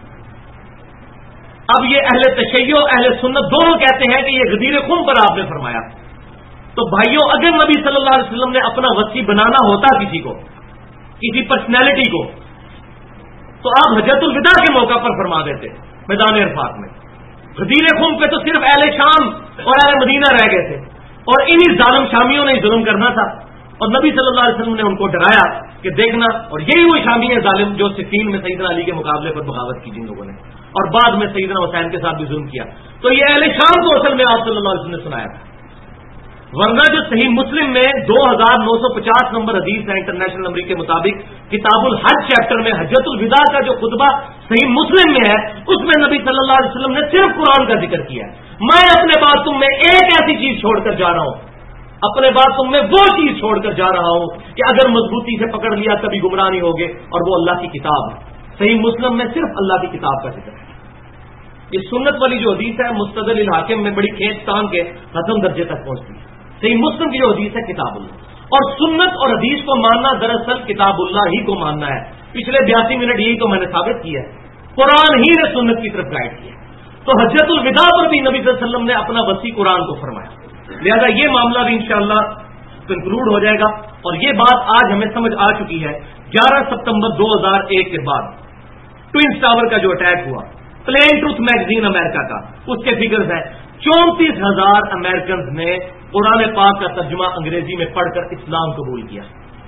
اب یہ اہل تشیع اہل سنت دونوں کہتے ہیں کہ یہ غدیر خم پر آپ نے فرمایا. تو بھائیوں، اگر نبی صلی اللہ علیہ وسلم نے اپنا وصی بنانا ہوتا کسی کو، کسی پرسنالٹی کو، تو آپ حجۃ الوداع کے موقع پر فرما دیتے میدان عرفات میں. غدیر خم پہ تو صرف اہل شام اور اہل مدینہ رہ گئے تھے، اور انہی ظالم شامیوں نے ظلم کرنا تھا. اور نبی صلی اللہ علیہ وسلم نے ان کو ڈرایا کہ دیکھنا، اور یہی وہ شامی ہے ظالم جو صفین میں سیدنا علی کے مقابلے پر بغاوت کی جن لوگوں نے، اور بعد میں سیدنا حسین کے ساتھ بھی ظلم کیا. تو یہ اہل شام کو اصل میں آپ صلی اللہ علیہ وسلم نے سنایا تھا. ورنہ جو صحیح مسلم میں 2950 نمبر حدیث ہے انٹرنیشنل نمبر کے مطابق، کتاب الحج چیپٹر میں حجۃ الوداع کا جو خطبہ صحیح مسلم میں ہے، اس میں نبی صلی اللہ علیہ وسلم نے صرف قرآن کا ذکر کیا ہے. میں اپنے بعد تم میں ایک ایسی چیز چھوڑ کر جا رہا ہوں، اپنے بعد تم میں وہ چیز چھوڑ کر جا رہا ہوں کہ اگر مضبوطی سے پکڑ لیا کبھی گمراہ نہیں ہوگے، اور وہ اللہ کی کتاب ہے. صحیح مسلم میں صرف اللہ کی کتاب کا ذکر ہے. یہ سنت والی جو حدیث ہے مستدل الحاکم میں بڑی کھینچ تان کے حسن درجے تک پہنچتی ہے. صحیح مسلم کی جو حدیث ہے کتاب اللہ، اور سنت اور حدیث کو ماننا دراصل کتاب اللہ ہی کو ماننا ہے. پچھلے 82 منٹ یہی تو میں نے ثابت کیا ہے، قرآن ہی نے سنت کی طرف گائیڈ کیا. تو حجۃ الوداع پر بھی نبی صلی اللہ علیہ وسلم نے اپنا وسیع قرآن کو فرمایا. لہذا یہ معاملہ بھی انشاءاللہ کنکلوڈ ہو جائے گا. اور یہ بات آج ہمیں سمجھ آ چکی ہے. 11 ستمبر 2001 کے بعد ٹوئنس ٹاور کا جو اٹیک ہوا، پلین ٹروتھ میگزین امریکہ کا، اس کے فگرز ہیں 34,000 امریکنز نے قرآن پاک کا ترجمہ انگریزی میں پڑھ کر اسلام قبول کیا.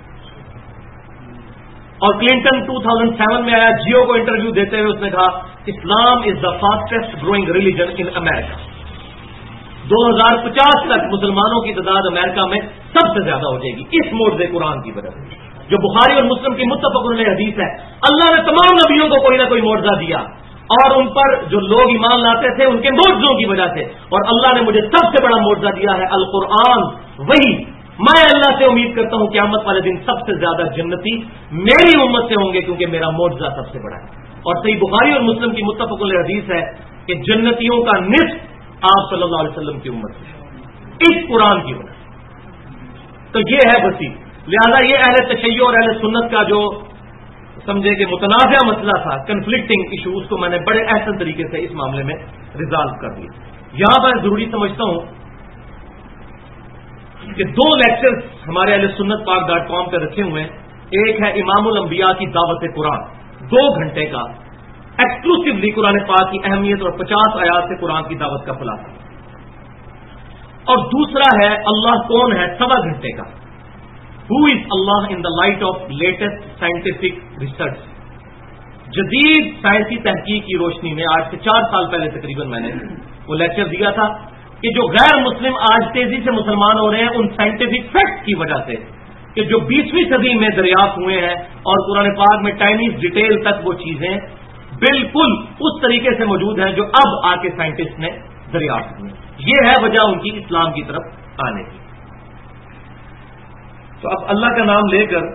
اور کلنٹن 2007 میں آیا، جیو کو انٹرویو دیتے ہوئے اس نے کہا Islam is the fastest growing religion in America. 2050 تک مسلمانوں کی تعداد امریکہ میں سب سے زیادہ ہو جائے گی اس معجزے قرآن کی وجہ سے، جو بخاری اور مسلم کی متفق علیہ حدیث ہے. اللہ نے تمام نبیوں کو کوئی نہ کوئی معجزہ دیا، اور ان پر جو لوگ ایمان لاتے تھے ان کے معجزوں کی وجہ سے. اور اللہ نے مجھے سب سے بڑا معجزہ دیا ہے القرآن. وہی میں اللہ سے امید کرتا ہوں قیامت والے دن سب سے زیادہ جنتی میری امت سے ہوں گے، کیونکہ میرا معجزہ سب سے بڑا ہے. اور صحیح بخاری اور مسلم کی متفق علیہ حدیث ہے کہ جنتیوں کا نصف آپ صلی اللہ علیہ وسلم کی امت سے اس قرآن کی وجہ سے. تو یہ ہے وسیع. لہذا یہ اہل تشیع اور اہل سنت کا جو سمجھے کہ متنازع مسئلہ تھا، کنفلکٹنگ ایشوز کو میں نے بڑے احسن طریقے سے اس معاملے میں ریزالو کر دیا. یہاں میں ضروری سمجھتا ہوں کہ 2 لیکچرز ہمارے اہل سنت پاک.com پہ رکھے ہوئے ہیں. ایک ہے امام الانبیاء کی دعوت قرآن، 2 گھنٹے کا ایکسکلوسیولی قرآن پاک کی اہمیت اور 50 آیات سے قرآن کی دعوت کا خلاصہ. اور دوسرا ہے اللہ کون ہے، 1.25 گھنٹے کا، Who is Allah in the light of latest scientific research. جدید سائنسی تحقیق کی روشنی میں آج سے 4 سال پہلے تقریباً میں نے وہ لیکچر دیا تھا کہ جو غیر مسلم آج تیزی سے مسلمان ہو رہے ہیں ان سائنٹیفک فیکٹس کی وجہ سے، کہ جو 20ویں صدی میں دریافت ہوئے ہیں، اور قرآن پاک میں ٹائنیز ڈیٹیل تک وہ چیزیں بالکل اس طریقے سے موجود ہیں جو اب آ کے سائنٹسٹ نے دریافت ہوئی. یہ ہے وجہ ان کی اسلام کی طرف آنے کی. تو اب اللہ کا نام لے کر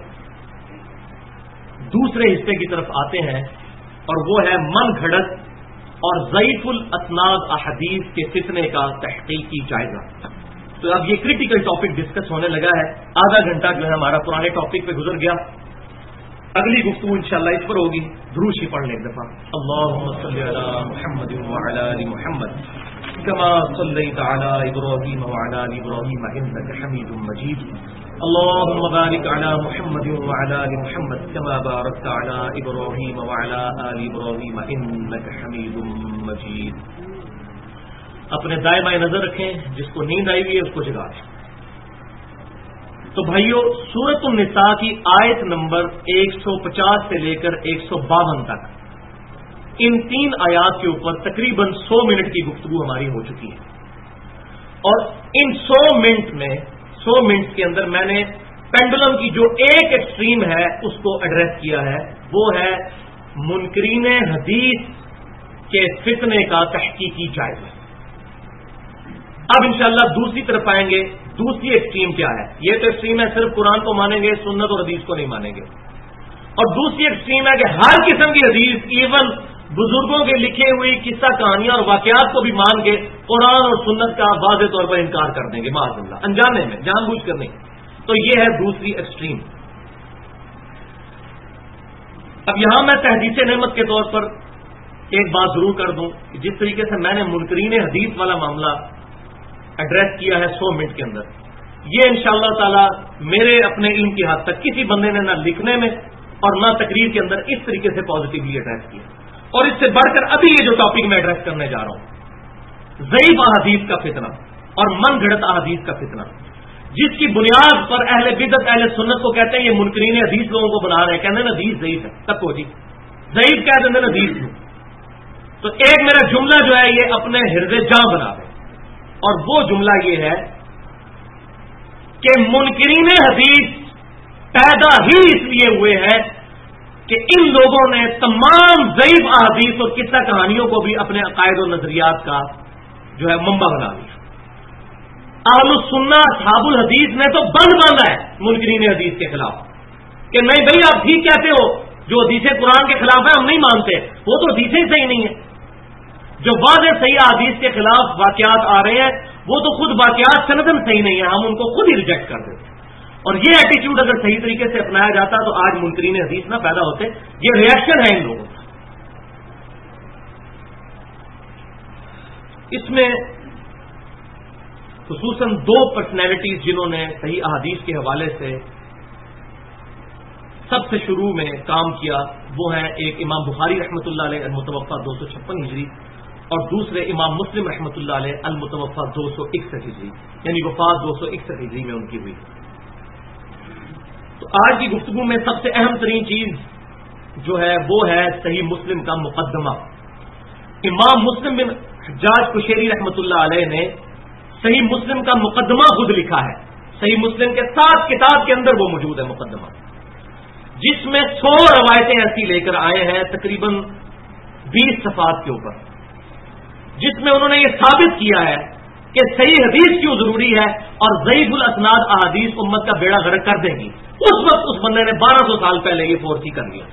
دوسرے حصے کی طرف آتے ہیں، اور وہ ہے من گھڑت اور ضعیف الاسناد احادیث کے فتنے کا تحقیقی جائزہ. تو اب یہ کریٹیکل ٹاپک ڈسکس ہونے لگا ہے. آدھا گھنٹہ جو ہے ہمارا پرانے ٹاپک پہ گزر گیا. اگلی گفتگو انشاءاللہ اس پر ہوگی. دروش ہی پڑھ لیں ایک دفعہ. اللہم صلی علی محمد وعلی آل محمد کما صلیت علی ابراہیم وعلی آل ابراہیم انک حمید مجید. اللهم بارك على محمد وعلى آل محمد كما باركت على إبراهيم وعلى آل إبراهيم إنك حميد مجيد. اپنے دائیں بائیں نظر رکھیں، جس کو نیند آئی ہوئی ہے اس کو جگا دیں. تو بھائیو سورۃ النساء کی آیت نمبر 150 سے لے کر 152 تک ان 3 آیات کے اوپر تقریباً 100 منٹ کی گفتگو ہماری ہو چکی ہے، اور ان 100 منٹ کے اندر میں نے پینڈولم کی جو ایک ایکسٹریم ہے اس کو ایڈریس کیا ہے، وہ ہے منکرین حدیث کے فتنے کا تحقیقی جائزہ۔ اب انشاءاللہ دوسری طرف آئیں گے، دوسری ایکسٹریم کیا ہے؟ یہ تو ایکسٹریم ہے صرف قرآن کو مانیں گے، سنت اور حدیث کو نہیں مانیں گے، اور دوسری ایکسٹریم ہے کہ ہر قسم کی حدیث، ایون بزرگوں کے لکھے ہوئی قصہ کہانیاں اور واقعات کو بھی مان کے قرآن اور سنت کا واضح طور پر انکار کر دیں گے، معاذ اللہ، انجانے میں، جان بوجھ کر نہیں۔ تو یہ ہے دوسری ایکسٹریم۔ اب یہاں میں تحدیث نعمت کے طور پر ایک بات ضرور کر دوں کہ جس طریقے سے میں نے منکرین حدیث والا معاملہ ایڈریس کیا ہے 100 منٹ کے اندر، یہ انشاءاللہ تعالی میرے اپنے علم کی حد تک کسی بندے نے نہ لکھنے میں اور نہ تقریر کے اندر اس طریقے سے پازیٹیولی ایڈریس کیا، اور اس سے بڑھ کر ابھی یہ جو ٹاپک میں ایڈریس کرنے جا رہا ہوں، ضعیف احادیث کا فتنہ اور من گھڑت احادیث کا فتنہ، جس کی بنیاد پر اہل بدعت اہل سنت کو کہتے ہیں یہ منکرین حدیث لوگوں کو بنا رہے ہیں، کہتے ہیں حدیث ضعیف ہے، تب کو جی ضعیف کہہ دیں حدیث ہوں۔ تو ایک میرا جملہ جو ہے یہ اپنے ہردے جاں بنا دے، اور وہ جملہ یہ ہے کہ منکرین حدیث پیدا ہی اس لیے ہوئے ہیں کہ ان لوگوں نے تمام ضعیف احادیث اور قصہ کہانیوں کو بھی اپنے عقائد و نظریات کا جو ہے منبع بنا لیا۔ اہل السنہ اصحاب الحدیث نے تو بند باندھا ہے منکرین حدیث کے خلاف کہ نہیں بھائی آپ ٹھیک کہتے ہو، جو حدیث قرآن کے خلاف ہے ہم نہیں مانتے، وہ تو حدیثیں ہی صحیح نہیں ہے۔ جو واضح صحیح حدیث کے خلاف واقعات آ رہے ہیں وہ تو خود واقعات سندن صحیح نہیں ہے، ہم ان کو خود ہی ریجیکٹ کر دیتے ہیں۔ اور یہ ایٹیچیوڈ اگر صحیح طریقے سے اپنایا جاتا تو آج منکرین حدیث نہ پیدا ہوتے۔ یہ ریئیکشن ہے ان لوگوں کا۔ اس میں خصوصاً 2 پرسنالٹیز جنہوں نے صحیح احادیث کے حوالے سے سب سے شروع میں کام کیا وہ ہیں ایک امام بخاری رحمۃ اللہ علیہ المتوفى 256 ہجری، اور دوسرے امام مسلم رحمۃ اللہ علیہ المتوفى 261 ہجری، یعنی وفات 261 ہجری میں ان کی ہوئی۔ تو آج کی گفتگو میں سب سے اہم ترین چیز جو ہے وہ ہے صحیح مسلم کا مقدمہ۔ امام مسلم بن حجاج قشیری رحمۃ اللہ علیہ نے صحیح مسلم کا مقدمہ خود لکھا ہے، صحیح مسلم کے 7 کتاب کے اندر وہ موجود ہے مقدمہ، جس میں 100 روایتیں ایسی لے کر آئے ہیں تقریباً 20 صفحات کے اوپر، جس میں انہوں نے یہ ثابت کیا ہے کہ صحیح حدیث کیوں ضروری ہے اور ضعیف الاسناد احادیث امت کا بیڑا غرق کر دیں گی۔ اس وقت اس بندے نے 1200 سال پہلے یہ فورسی کر لیا۔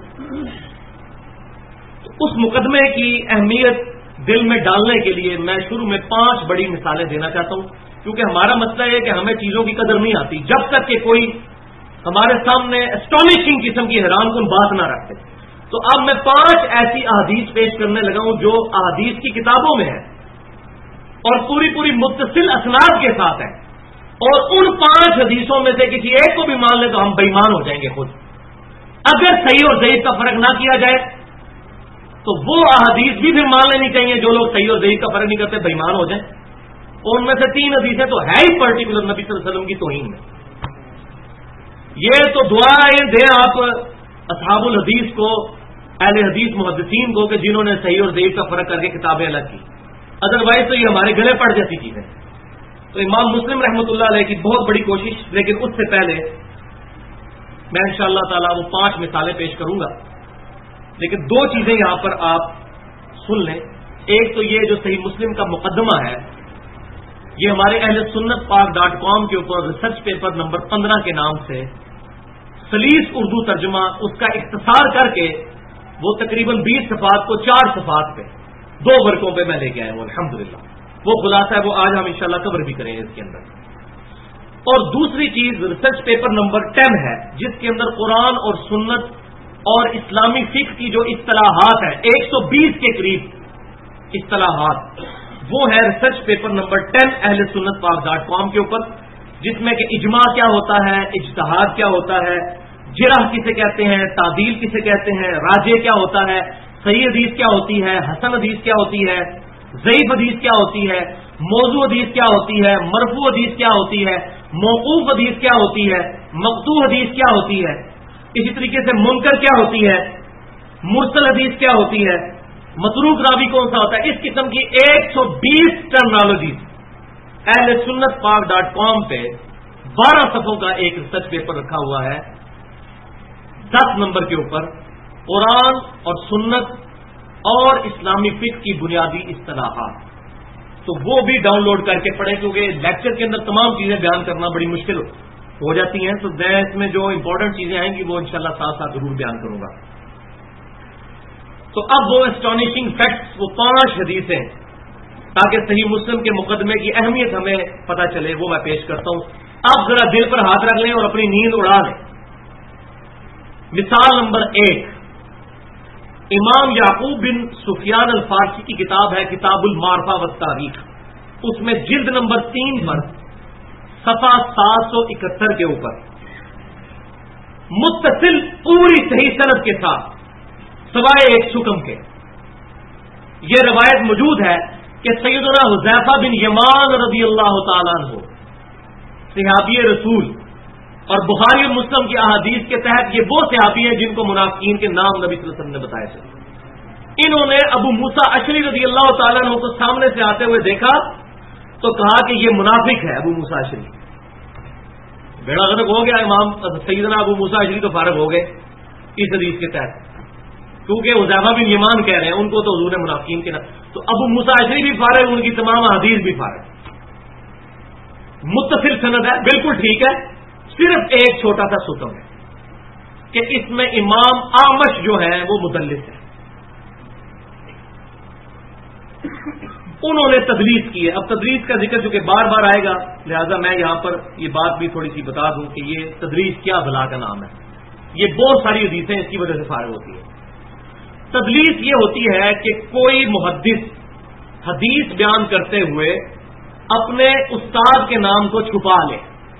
تو اس مقدمے کی اہمیت دل میں ڈالنے کے لیے میں شروع میں 5 بڑی مثالیں دینا چاہتا ہوں، کیونکہ ہمارا مسئلہ یہ ہے کہ ہمیں چیزوں کی قدر نہیں آتی جب تک کہ کوئی ہمارے سامنے اسٹانشنگ قسم کی حیران کن بات نہ رکھتے۔ تو اب میں 5 ایسی احادیث پیش کرنے لگا ہوں جو احادیث کی کتابوں میں ہے اور پوری متصل اسناد کے ساتھ ہے، اور ان 5 حدیثوں میں سے کسی ایک کو بھی مان لیں تو ہم بے ایمان ہو جائیں گے خود۔ اگر صحیح اور ضعیف کا فرق نہ کیا جائے تو وہ احادیث بھی پھر مان لینی چاہیے جو لوگ صحیح اور ضعیف کا فرق نہیں کرتے، بے ایمان ہو جائیں۔ اور ان میں سے 3 حدیثیں تو ہے ہی پرٹیکولر نبی صلی اللہ علیہ وسلم کی توہین میں۔ یہ تو دعائیں دیں آپ اصحاب الحدیث کو، اہل حدیث محدثین کو، کہ جنہوں نے صحیح اور ضعیف کا فرق کر کے کتابیں الگ کی، ادروائز تو یہ ہمارے گلے پڑ جاتی چیزیں۔ تو امام مسلم رحمۃ اللہ علیہ کی بہت بڑی کوشش، لیکن اس سے پہلے میں انشاءاللہ تعالی وہ 5 مثالیں پیش کروں گا، لیکن 2 چیزیں یہاں پر آپ سن لیں۔ ایک تو یہ جو صحیح مسلم کا مقدمہ ہے، یہ ہمارے اہل سنت پاک.com کے اوپر ریسرچ پیپر نمبر 15 کے نام سے سلیس اردو ترجمہ، اس کا اختصار کر کے وہ تقریباً 20 صفحات کو 4 صفحات پہ 2 ورقوں پہ میں لے کے آیا ہوں الحمدللہ۔ وہ خلاصہ ہے، وہ آج ہم انشاءاللہ کور بھی کریں گے اس کے اندر۔ اور دوسری چیز ریسرچ پیپر نمبر 10 ہے، جس کے اندر قرآن اور سنت اور اسلامی فقہ کی جو اصطلاحات ہیں 120 کے قریب اصطلاحات، وہ ہے ریسرچ پیپر نمبر 10 اہل سنت پاک.com کے اوپر، جس میں کہ اجماع کیا ہوتا ہے، اجتہاد کیا ہوتا ہے، جرح کسے کہتے ہیں، تعدیل کسے کہتے ہیں، راجع کیا ہوتا ہے، صحیح حدیث کیا ہوتی ہے، حسن حدیث کیا ہوتی ہے، ضعیف حدیث کیا ہوتی ہے، موضوع حدیث کیا ہوتی ہے، مرفوع حدیث کیا ہوتی ہے، موقوف حدیث کیا ہوتی ہے، مقطوع حدیث کیا ہوتی ہے، اسی طریقے سے منکر کیا ہوتی ہے، مرسل حدیث کیا ہوتی ہے، متروک راوی کون سا ہوتا ہے. اس قسم کی 120 ٹرمنالوجیز اہل سنت پاک.com پہ 12 صفحوں کا ایک ریسرچ پیپر رکھا ہوا ہے 10 نمبر کے اوپر، قرآن اور سنت اور اسلامی فقہ کی بنیادی اصطلاحات. تو وہ بھی ڈاؤن لوڈ کر کے پڑھیں، کیونکہ لیکچر کے اندر تمام چیزیں بیان کرنا بڑی مشکل ہو جاتی ہیں. تو میں اس میں جو امپورٹنٹ چیزیں آئیں گی وہ انشاءاللہ ساتھ ساتھ ضرور بیان کروں گا. تو اب وہ اسٹانشنگ فیکٹس، وہ 5 حدیثیں، تاکہ صحیح مسلم کے مقدمے کی اہمیت ہمیں پتہ چلے، وہ میں پیش کرتا ہوں. اب ذرا دل پر ہاتھ رکھ لیں اور اپنی نیند اڑا لیں. مثال نمبر 1، امام یعقوب بن سفیان الفارسی کی کتاب ہے کتاب المعرفہ والتاریخ. اس میں جلد نمبر 3 پر صفحہ 771 کے اوپر متصل پوری صحیح سند کے ساتھ سوائے ایک شکم کے یہ روایت موجود ہے کہ سیدنا حذیفہ بن یمان رضی اللہ تعالیٰ عنہ صحابی رسول، اور بخاری اور مسلم کی احادیث کے تحت یہ وہ صحابی ہیں جن کو منافقین کے نام نبی صلی اللہ علیہ وسلم نے بتایا تھے. انہوں نے ابو موسیٰ اشعری رضی اللہ تعالیٰ عنہ کو سامنے سے آتے ہوئے دیکھا تو کہا کہ یہ منافق ہے ابو موسیٰ اشعری. بیڑا غرق ہو گیا، امام سیدنا ابو موسیٰ اشعری تو فارغ ہو گئے اس حدیث کے تحت، کیونکہ حذیفہ بن یمان کہہ رہے ہیں ان کو تو حضور منافقین کے نام. تو ابو موسیٰ اشعری بھی فارغ، ان کی تمام حدیث بھی فارغ. متصل سند ہے، بالکل ٹھیک ہے. صرف ایک چھوٹا سا ستم ہے کہ اس میں امام اعمش جو ہے وہ مدلس ہے. انہوں نے تدلیس کی ہے. اب تدلیس کا ذکر جو کہ بار بار آئے گا، لہذا میں یہاں پر یہ بات بھی تھوڑی سی بتا دوں کہ یہ تدلیس کیا بلا کا نام ہے. یہ بہت ساری حدیثیں اس کی وجہ سے فارغ ہوتی ہے. تدلیس یہ ہوتی ہے کہ کوئی محدث حدیث بیان کرتے ہوئے اپنے استاد کے نام کو چھپا لے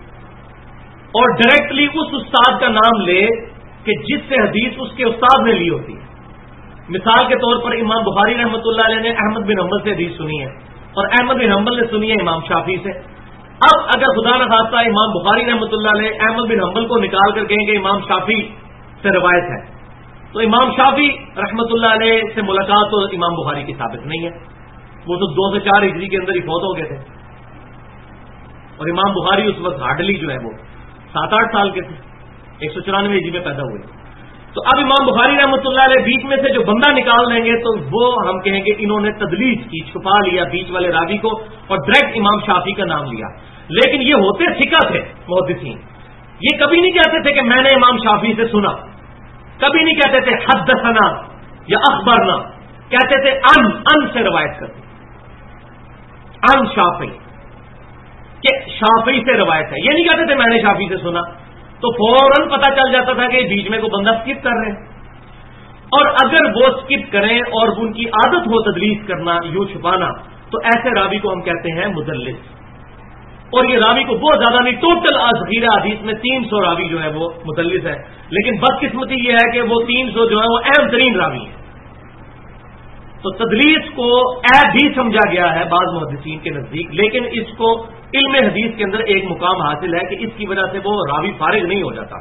اور ڈائریکٹلی اس استاد کا نام لے کہ جس سے حدیث اس کے استاد نے لی ہوتی ہے. مثال کے طور پر امام بخاری رحمۃ اللہ علیہ نے احمد بن حنبل سے حدیث سنی ہے اور احمد بن حنبل نے سنی ہے امام شافعی سے. اب اگر خدا نخواستہ امام بخاری رحمۃ اللہ علیہ احمد بن حنبل کو نکال کر کہیں کہ امام شافعی سے روایت ہے، تو امام شافعی رحمۃ اللہ علیہ سے ملاقات تو امام بخاری کی ثابت نہیں ہے. وہ تو 2 سے 4 ہجری کے اندر ہی فوت ہو گئے تھے، اور امام بخاری اس وقت ہارڈلی جو ہے وہ 7-8 سال کے تھے، 194 ہجری میں پیدا ہوئے. تو اب امام بخاری رحمۃ اللہ علیہ بیچ میں سے جو بندہ نکال دیں گے تو وہ ہم کہیں گے انہوں نے تدلیس کی، چھپا لیا بیچ والے راوی کو اور ڈائریکٹ امام شافعی کا نام لیا. لیکن یہ ہوتے ثقہ تھے محدثین، یہ کبھی نہیں کہتے تھے کہ میں نے امام شافعی سے سنا، کبھی نہیں کہتے تھے حدثنا یا اخبرنا، کہتے تھے ان سے روایت کرتے، ان شافعی کہ شافعی سے روایت ہے. یہ نہیں کہتے تھے میں نے شافعی سے سنا، تو فوراً پتہ چل جاتا تھا کہ بیچ میں کو بندہ اسکپ کر رہے ہیں. اور اگر وہ اسکپ کریں اور ان کی عادت ہو تدلیس کرنا، یوں چھپانا، تو ایسے راوی کو ہم کہتے ہیں مدلس. اور یہ راوی کو بہت زیادہ نہیں، ٹوٹل ذخیرہ حدیث میں 300 راوی جو ہے وہ مدلس ہے. لیکن بدقسمتی یہ ہے کہ وہ 300 جو ہے وہ اہم ترین راوی ہیں. تو تدلیس کو عیب بھی سمجھا گیا ہے بعض محدثین کے نزدیک، لیکن اس کو علم حدیث کے اندر ایک مقام حاصل ہے کہ اس کی وجہ سے وہ راوی فارغ نہیں ہو جاتا،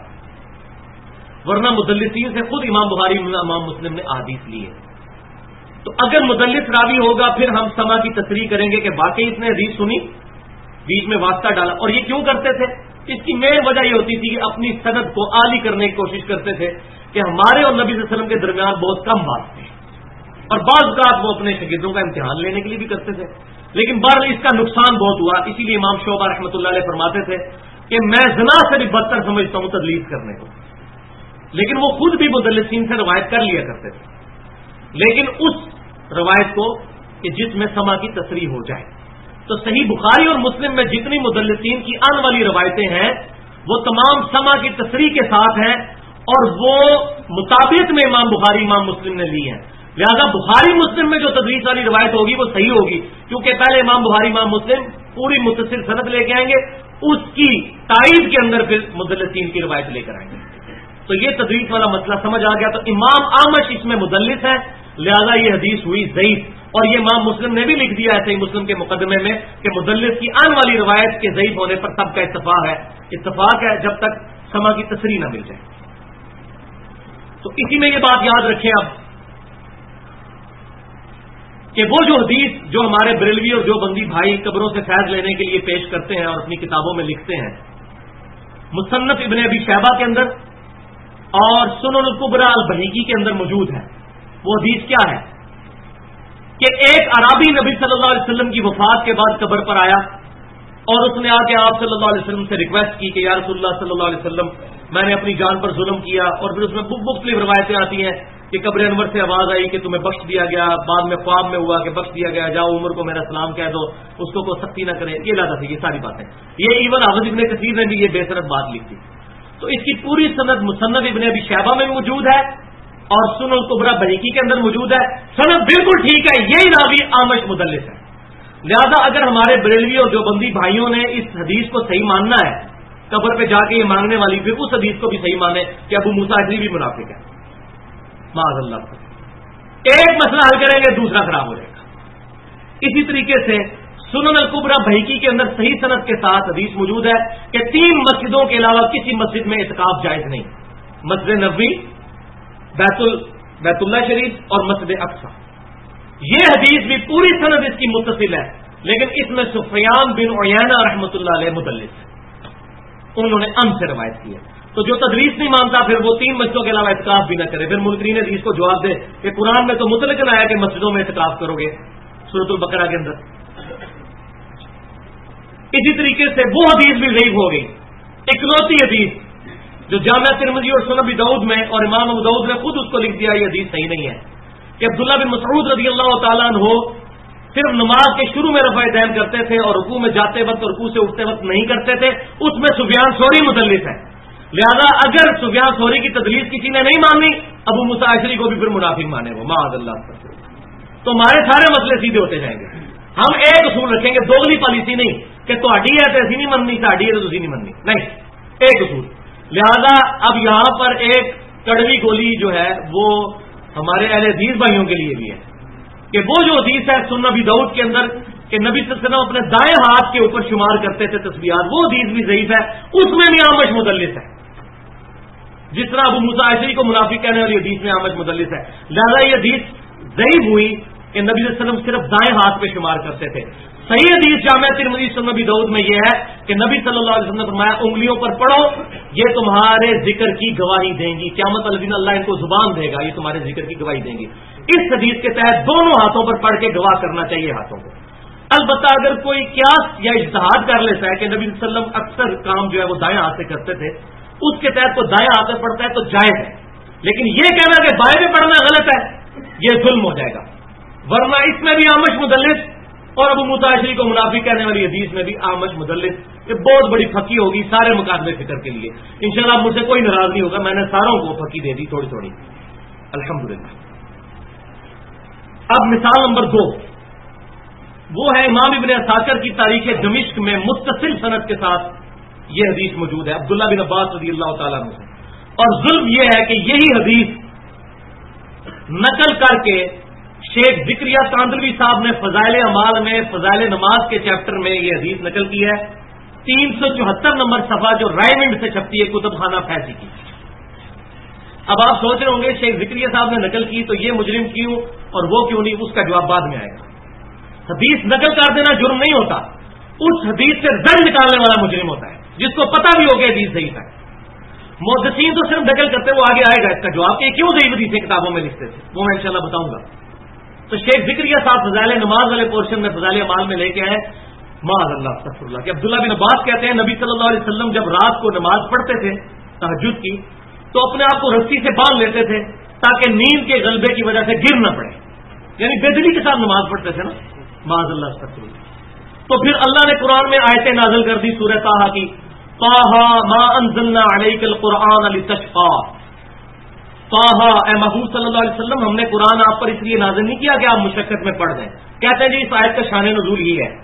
ورنہ مدلسین سے خود امام بخاری امام مسلم نے احادیث لی ہے. تو اگر مدلس راوی ہوگا پھر ہم سما کی تصریح کریں گے کہ واقعی اس نے حدیث سنی، بیچ میں واسطہ ڈالا. اور یہ کیوں کرتے تھے؟ اس کی مین وجہ یہ ہوتی تھی کہ اپنی سند کو عالی کرنے کی کوشش کرتے تھے کہ ہمارے اور نبی صلی اللہ علیہ وسلم کے درمیان بہت کم بات تھی، اور بعض اوقات وہ اپنے شاگردوں کا امتحان لینے کے لیے بھی کرتے تھے. لیکن بہرحال اس کا نقصان بہت ہوا. اسی لیے امام شعبہ رحمۃ اللہ علیہ فرماتے تھے کہ میں زنا سے بھی بدتر سمجھتا ہوں تدلیس کرنے کو. لیکن وہ خود بھی مدلسین سے روایت کر لیا کرتے تھے، لیکن اس روایت کو کہ جس میں سما کی تصریح ہو جائے. تو صحیح بخاری اور مسلم میں جتنی مدلسین کی آن والی روایتیں ہیں وہ تمام سما کی تصریح کے ساتھ ہیں، اور وہ مطابق میں امام بخاری امام مسلم نے لی ہیں. لہذا بخاری مسلم میں جو تدلیس والی روایت ہوگی وہ صحیح ہوگی، کیونکہ پہلے امام بخاری امام مسلم پوری متصل سند لے کے آئیں گے، اس کی تائید کے اندر پھر مدلسین کی روایت لے کر آئیں گے. تو یہ تدلیس والا مسئلہ سمجھ آ گیا. تو امام اعمش اس میں مدلس ہے، لہذا یہ حدیث ہوئی ضعیف. اور یہ امام مسلم نے بھی لکھ دیا ہے صحیح مسلم کے مقدمے میں کہ مدلس کی آنے والی روایت کے ضعیف ہونے پر سب کا اتفاق ہے جب تک سما کی تصریح نہ مل جائے. تو اسی میں یہ بات یاد رکھیں اب کہ وہ جو حدیث جو ہمارے بریلوی اور جو بندی بھائی قبروں سے فیض لینے کے لیے پیش کرتے ہیں اور اپنی کتابوں میں لکھتے ہیں، مصنف ابن ابی شیبہ کے اندر اور سنن الکبری البہیقی کے اندر موجود ہے. وہ حدیث کیا ہے کہ ایک عربی نبی صلی اللہ علیہ وسلم کی وفات کے بعد قبر پر آیا اور اس نے آ کے آپ صلی اللہ علیہ وسلم سے ریکویسٹ کی کہ یا رسول اللہ صلی اللہ علیہ وسلم میں نے اپنی جان پر ظلم کیا. اور پھر اس میں مختلف روایتیں آتی ہیں کہ قبر انور سے آواز آئی کہ تمہیں بخش دیا گیا، بعد میں خواب میں ہوا کہ بخش دیا گیا، جاؤ عمر کو میرا سلام کہہ دو، اس کو کوئی سختی نہ کرے. یہ لاتا تھی یہ ساری باتیں. یہ ایون حافظ ابن کثیر نے بھی یہ بے سند بات لکھی. تو اس کی پوری سند مصنف ابن ابی شیبہ میں موجود ہے اور سنن الکبری بہیقی کے اندر موجود ہے. سند بالکل ٹھیک ہے. یہی راوی اعمش مدلس ہے. لہذا اگر ہمارے بریلوی اور دیوبندی بھائیوں نے اس حدیث کو صحیح ماننا ہے، قبر پہ جا کے یہ مانگنے والی، پھر اس حدیث کو بھی صحیح مانے کہ ابو موسیٰ اشعری بھی منافق ہے. معاذ اللہ. ایک مسئلہ حل کریں گے دوسرا خراب ہو جائے گا. اسی طریقے سے سنن الکبری بہیقی کے اندر صحیح سند کے ساتھ حدیث موجود ہے کہ 3 مسجدوں کے علاوہ کسی مسجد میں اعتکاف جائز نہیں. مسجد نبوی، بیت اللہ شریف اور مسجد اقصی. یہ حدیث بھی پوری سند اس کی متصل ہے، لیکن اس میں سفیان بن عیینہ رحمۃ اللہ علیہ مدلس ہے. انہوں نے ان سے روایت کی ہے. تو جو تدریس نہیں مانتا پھر وہ 3 مسجدوں کے علاوہ اعتکاف بھی نہ کرے. پھر منکرین حدیث کو جواب دے کہ قرآن میں تو مطلقاً آیا کہ مسجدوں میں اعتکاف کرو گے سورۃ البقرہ کے اندر. اسی طریقے سے وہ حدیث بھی ضعیف ہو گئی، اکلوتی حدیث جو جامع ترمذی اور سنن ابی داؤد میں، اور امام ابو داؤد نے خود اس کو لکھ دیا یہ حدیث صحیح نہیں ہے، کہ عبداللہ بن مسعود رضی اللہ تعالیٰ عنہ صرف نماز کے شروع میں رفع دین کرتے تھے اور رکوع میں جاتے وقت اور رکوع سے اٹھتے وقت نہیں کرتے تھے. اس میں سفیان ثوری مدلس ہے. لہذا اگر سفیان ثوری کی تدلیس کسی نے نہیں مانی، ابو موسیٰ اشعری کو بھی پھر منافق مانے وہ معاذ اللہ. تو ہمارے سارے مسئلے سیدھے ہوتے جائیں گے. ہم ایک اصول رکھیں گے، دوگلی پالیسی نہیں کہ تہاڈی ہے تو ایسی نہیں مننی، تہاڈی ہے تو تسی نہیں مننی، نہیں، ایک اصول. لہذا اب یہاں پر ایک کڑوی گولی جو ہے وہ ہمارے اہل حدیث بھائیوں کے لیے بھی ہے کہ وہ جو حدیث ہے سنن ابی داؤد کے اندر کہ نبی صلی اللہ علیہ وسلم اپنے دائیں ہاتھ کے اوپر شمار کرتے تھے تسبیحات، وہ حدیث بھی ضعیف ہے. اس میں بھی اعمش مدلس ہے، جس طرح ابو موسیٰ اشعری کو منافق کہنے والی حدیث میں اعمش مدلس ہے. لہذا یہ حدیث ضعیف ہوئی کہ نبی صلی اللہ علیہ وسلم صرف دائیں ہاتھ پہ شمار کرتے تھے. صحیح حدیث جامع ترمذی سنن ابی داؤد میں یہ ہے کہ نبی صلی اللہ علیہ وسلم نے فرمایا انگلیوں پر پڑھو، یہ تمہارے ذکر کی گواہی دیں گی، قیامت والے دن اللہ ان کو زبان دے گا، یہ تمہارے ذکر کی گواہی دیں گی. اس حدیث کے تحت دونوں ہاتھوں پر پڑھ کے گواہ کرنا چاہیے ہاتھوں کو. البتہ اگر کوئی قیاس یا اجتہاد کر لیتا ہے کہ نبی صلی اللہ علیہ وسلم اکثر کام جو ہے وہ دائیں ہاتھ سے کرتے تھے، اس کے تحت کو دائیں ہاتھ سے پڑھتا ہے تو جائز ہے. لیکن یہ کہنا کہ بائیں میں پڑھنا غلط ہے، یہ ظلم ہو جائے گا. ورنہ اس میں بھی اعمش مدلس اور ابو موسیٰ اشعری کو منافق کہنے والی حدیث میں بھی اعمش مدلس، یہ بہت بڑی پھکی ہوگی سارے مقابلے فکر کے لیے. انشاءاللہ مجھ سے کوئی ناراض نہیں ہوگا، میں نے ساروں کو پھکی دے دی تھوڑی تھوڑی الحمدللہ. اب مثال نمبر 2 وہ ہے امام ابن عساکر کی تاریخ دمشق میں متصل سند کے ساتھ یہ حدیث موجود ہے عبداللہ بن عباس رضی اللہ تعالیٰ عنہ سے. اور ظلم یہ ہے کہ یہی حدیث نقل کر کے شیخ ذکریہ کاندلوی صاحب نے فضائل اعمال میں فضائل نماز کے چیپٹر میں یہ حدیث نقل کی ہے. 374 نمبر صفحہ جو رائمنڈ سے چھپتی ہے کتب خانہ فیضی کی. اب آپ سوچ رہے ہوں گے شیخ ذکریہ صاحب نے نقل کی تو یہ مجرم کیوں اور وہ کیوں نہیں، اس کا جواب بعد میں آئے گا. حدیث نقل کر دینا جرم نہیں ہوتا، اس حدیث سے زن نکالنے والا مجرم ہوتا ہے جس کو پتہ بھی ہو کہ حدیث ضعیف ہے. محدثین تو صرف نقل کرتے، وہ آگے آئے گا اس کا جواب کہ کیوں ضعیف حدیث کتابوں میں لکھتے تھے، وہ میں انشاءاللہ بتاؤں گا. تو شیخ ذکریہ صاحب فضائل نماز والے پورشن میں فضائل اعمال میں لے کے آئے معاذ اللہ استغفر اللہ کہ عبداللہ بن عباس کہتے ہیں نبی صلی اللہ علیہ وسلم جب رات کو نماز پڑھتے تھے تہجد کی تو اپنے آپ کو رسی سے باندھ لیتے تھے تاکہ نیند کے غلبے کی وجہ سے گر نہ پڑے، یعنی بے دلی کے ساتھ نماز پڑھتے تھے نا معاذ اللہ استغفر اللہ. تو پھر اللہ نے قرآن میں آیتیں نازل کر دی سورہ طٰہٰ کی، طٰہٰ ما انزلنا علیک القرآن لتشقیٰ. طٰہٰ اے محبوب صلی اللہ علیہ وسلم ہم نے قرآن آپ پر اس لیے نازل نہیں کیا کہ آپ مشقت میں پڑھ دیں. کہتے ہیں جی اس آیت کا شان نزول ہی ہے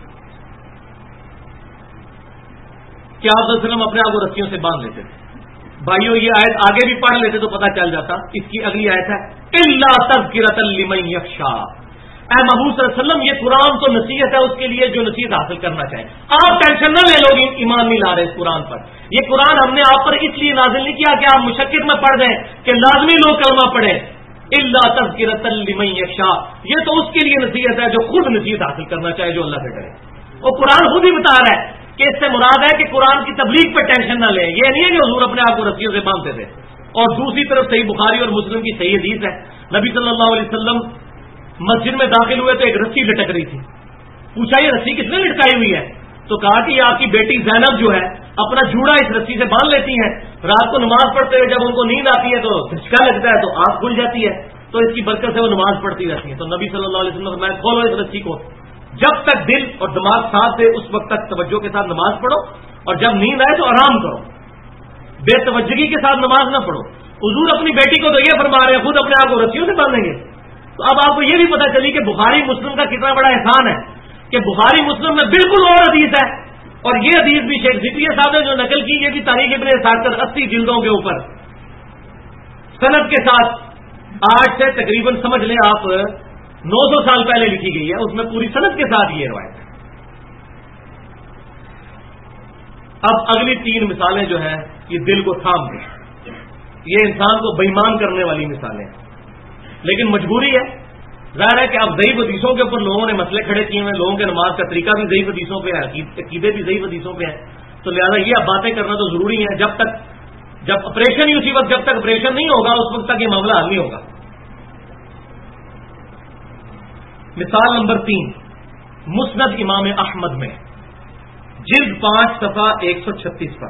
کہ آپ صلی اللہ علیہ وسلم اپنے آپ کو رسیوں سے باندھ لیتے تھے. بھائیو یہ آیت آگے بھی پڑھ لیتے تو پتہ چل جاتا. اس کی اگلی آیت ہے الا تذکرۃ لمن یخشیٰ، اے محبوب صلی اللہ علیہ وسلم، یہ قرآن تو نصیحت ہے اس کے لیے جو نصیحت حاصل کرنا چاہے. آپ ٹینشن نہ لے، لوگ ایمان نہیں لا رہے اس قرآن پر. یہ قرآن ہم نے آپ پر اس لیے نازل نہیں کیا کہ آپ مشقت میں پڑھ دیں کہ لازمی لوگ کلمہ پڑھیں. الا تذکرۃ لمن یخشیٰ، یہ تو اس کے لیے نصیحت ہے جو خود نصیحت حاصل کرنا چاہے، جو اللہ سے ڈرے. وہ قرآن خود ہی بتا رہا ہے کہ اس سے مراد ہے کہ قرآن کی تبلیغ پر ٹینشن نہ لیں. یہ نہیں ہے کہ حضور اپنے آپ کو رسیوں سے باندھتے تھے. اور دوسری طرف صحیح بخاری اور مسلم کی صحیح حدیث ہے، نبی صلی اللہ علیہ وسلم مسجد میں داخل ہوئے تو ایک رسی لٹک رہی تھی. پوچھا یہ رسی کس نے لٹکائی ہوئی ہے؟ تو کہا کہ یہ آپ کی بیٹی زینب جو ہے اپنا جوڑا اس رسی سے باندھ لیتی ہیں، رات کو نماز پڑھتے ہوئے جب ان کو نیند آتی ہے تو دھچکا لگتا ہے تو آنکھ کھل جاتی ہے، تو اس کی برکت سے وہ نماز پڑھتی رہتی ہیں. تو نبی صلی اللہ علیہ وسلم میں کھولو اس رسی کو، جب تک دل اور دماغ ساتھ دے اس وقت تک توجہ کے ساتھ نماز پڑھو، اور جب نیند آئے تو آرام کرو، بے توجہی کے ساتھ نماز نہ پڑھو. حضور اپنی بیٹی کو تو یہ فرما رہے ہیں، خود اپنے آپ کو رسیوں سے باندھیں گے. تو اب آپ کو یہ بھی پتا چلی کہ بخاری مسلم کا کتنا بڑا احسان ہے کہ بخاری مسلم میں بالکل اور حدیث ہے، اور یہ حدیث بھی شیخ ذکریہ صاحب نے جو نقل کی، یہ بھی تاریخ ابن اسحاق 80 جلدوں کے اوپر سند کے ساتھ، آج سے تقریباً سمجھ لیں آپ 900 سال پہلے لکھی گئی ہے، اس میں پوری سند کے ساتھ یہ روایت ہے. اب اگلی 3 مثالیں جو ہیں یہ دل کو تھام دیں، یہ انسان کو بےمان کرنے والی مثالیں ہیں، لیکن مجبوری ہے. ظاہر ہے کہ اب ضعیف حدیثوں کے اوپر لوگوں نے مسئلے کھڑے کیے ہیں، لوگوں کے نماز کا طریقہ بھی ضعیف حدیثوں پہ ہے، عقیدے بھی ضعیف حدیثوں پہ ہیں، تو لہذا یہ اب باتیں کرنا تو ضروری ہے. جب آپریشن ہی اسی وقت، جب تک آپریشن نہیں ہوگا اس وقت تک یہ معاملہ حل نہیں ہوگا. مثال نمبر 3 مسند امام احمد میں جلد 5 صفحہ 136 پر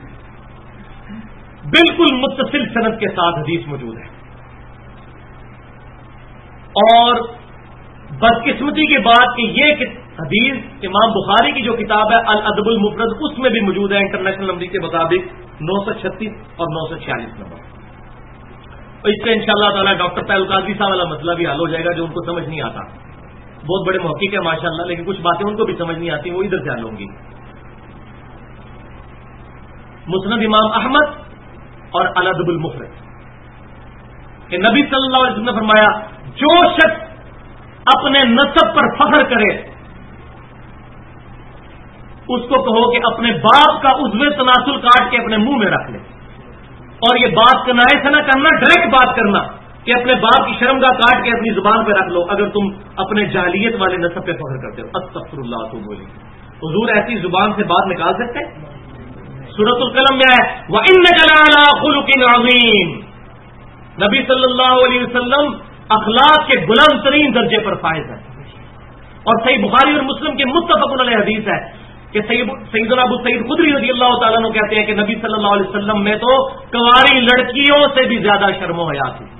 بالکل متصل سند کے ساتھ حدیث موجود ہے. اور بدقسمتی کی بات کہ یہ حدیث امام بخاری کی جو کتاب ہے الادب المفرد اس میں بھی موجود ہے، انٹرنیشنل نمبر کے مطابق 936 اور 946 نمبر. اور اس سے انشاءاللہ تعالی ڈاکٹر طاہر القادری صاحب والا مسئلہ بھی حل ہو جائے گا، جو ان کو سمجھ نہیں آتا. بہت بڑے محقق ہے ماشاءاللہ، لیکن کچھ باتیں ان کو بھی سمجھ نہیں آتی، وہ ادھر سے حل ہوں گی. مسند امام احمد اور الادب المفرد کہ نبی صلی اللہ علیہ وسلم نے فرمایا جو شخص اپنے نسب پر فخر کرے اس کو کہو کہ اپنے باپ کا عضو تناسل کاٹ کے اپنے منہ میں رکھ لے. اور یہ بات کنائے سے نہ کرنا، ڈائریکٹ بات کرنا کہ اپنے باپ کی شرمگاہ کاٹ کے اپنی زبان پہ رکھ لو اگر تم اپنے جاہلیت والے نسب پہ فخر کرتے ہو. استغفر اللہ تو بولی حضور ایسی زبان سے بات نکال سکتے ہیں؟ سورۃ القلم میں ہے وَإِنَّكَ لَعَلَىٰ خُلُقٍ عَظِيمٍ. نبی صلی اللہ علیہ وسلم اخلاق کے بلند ترین درجے پر فائز ہے. اور صحیح بخاری اور مسلم کے متفق علیہ حدیث ہے کہ سیدنا ابو سعید خدری رضی اللہ تعالیٰ عنہ کہتے ہیں کہ نبی صلی اللہ علیہ وسلم میں تو کنواری لڑکیوں سے بھی زیادہ شرم و حیا تھی.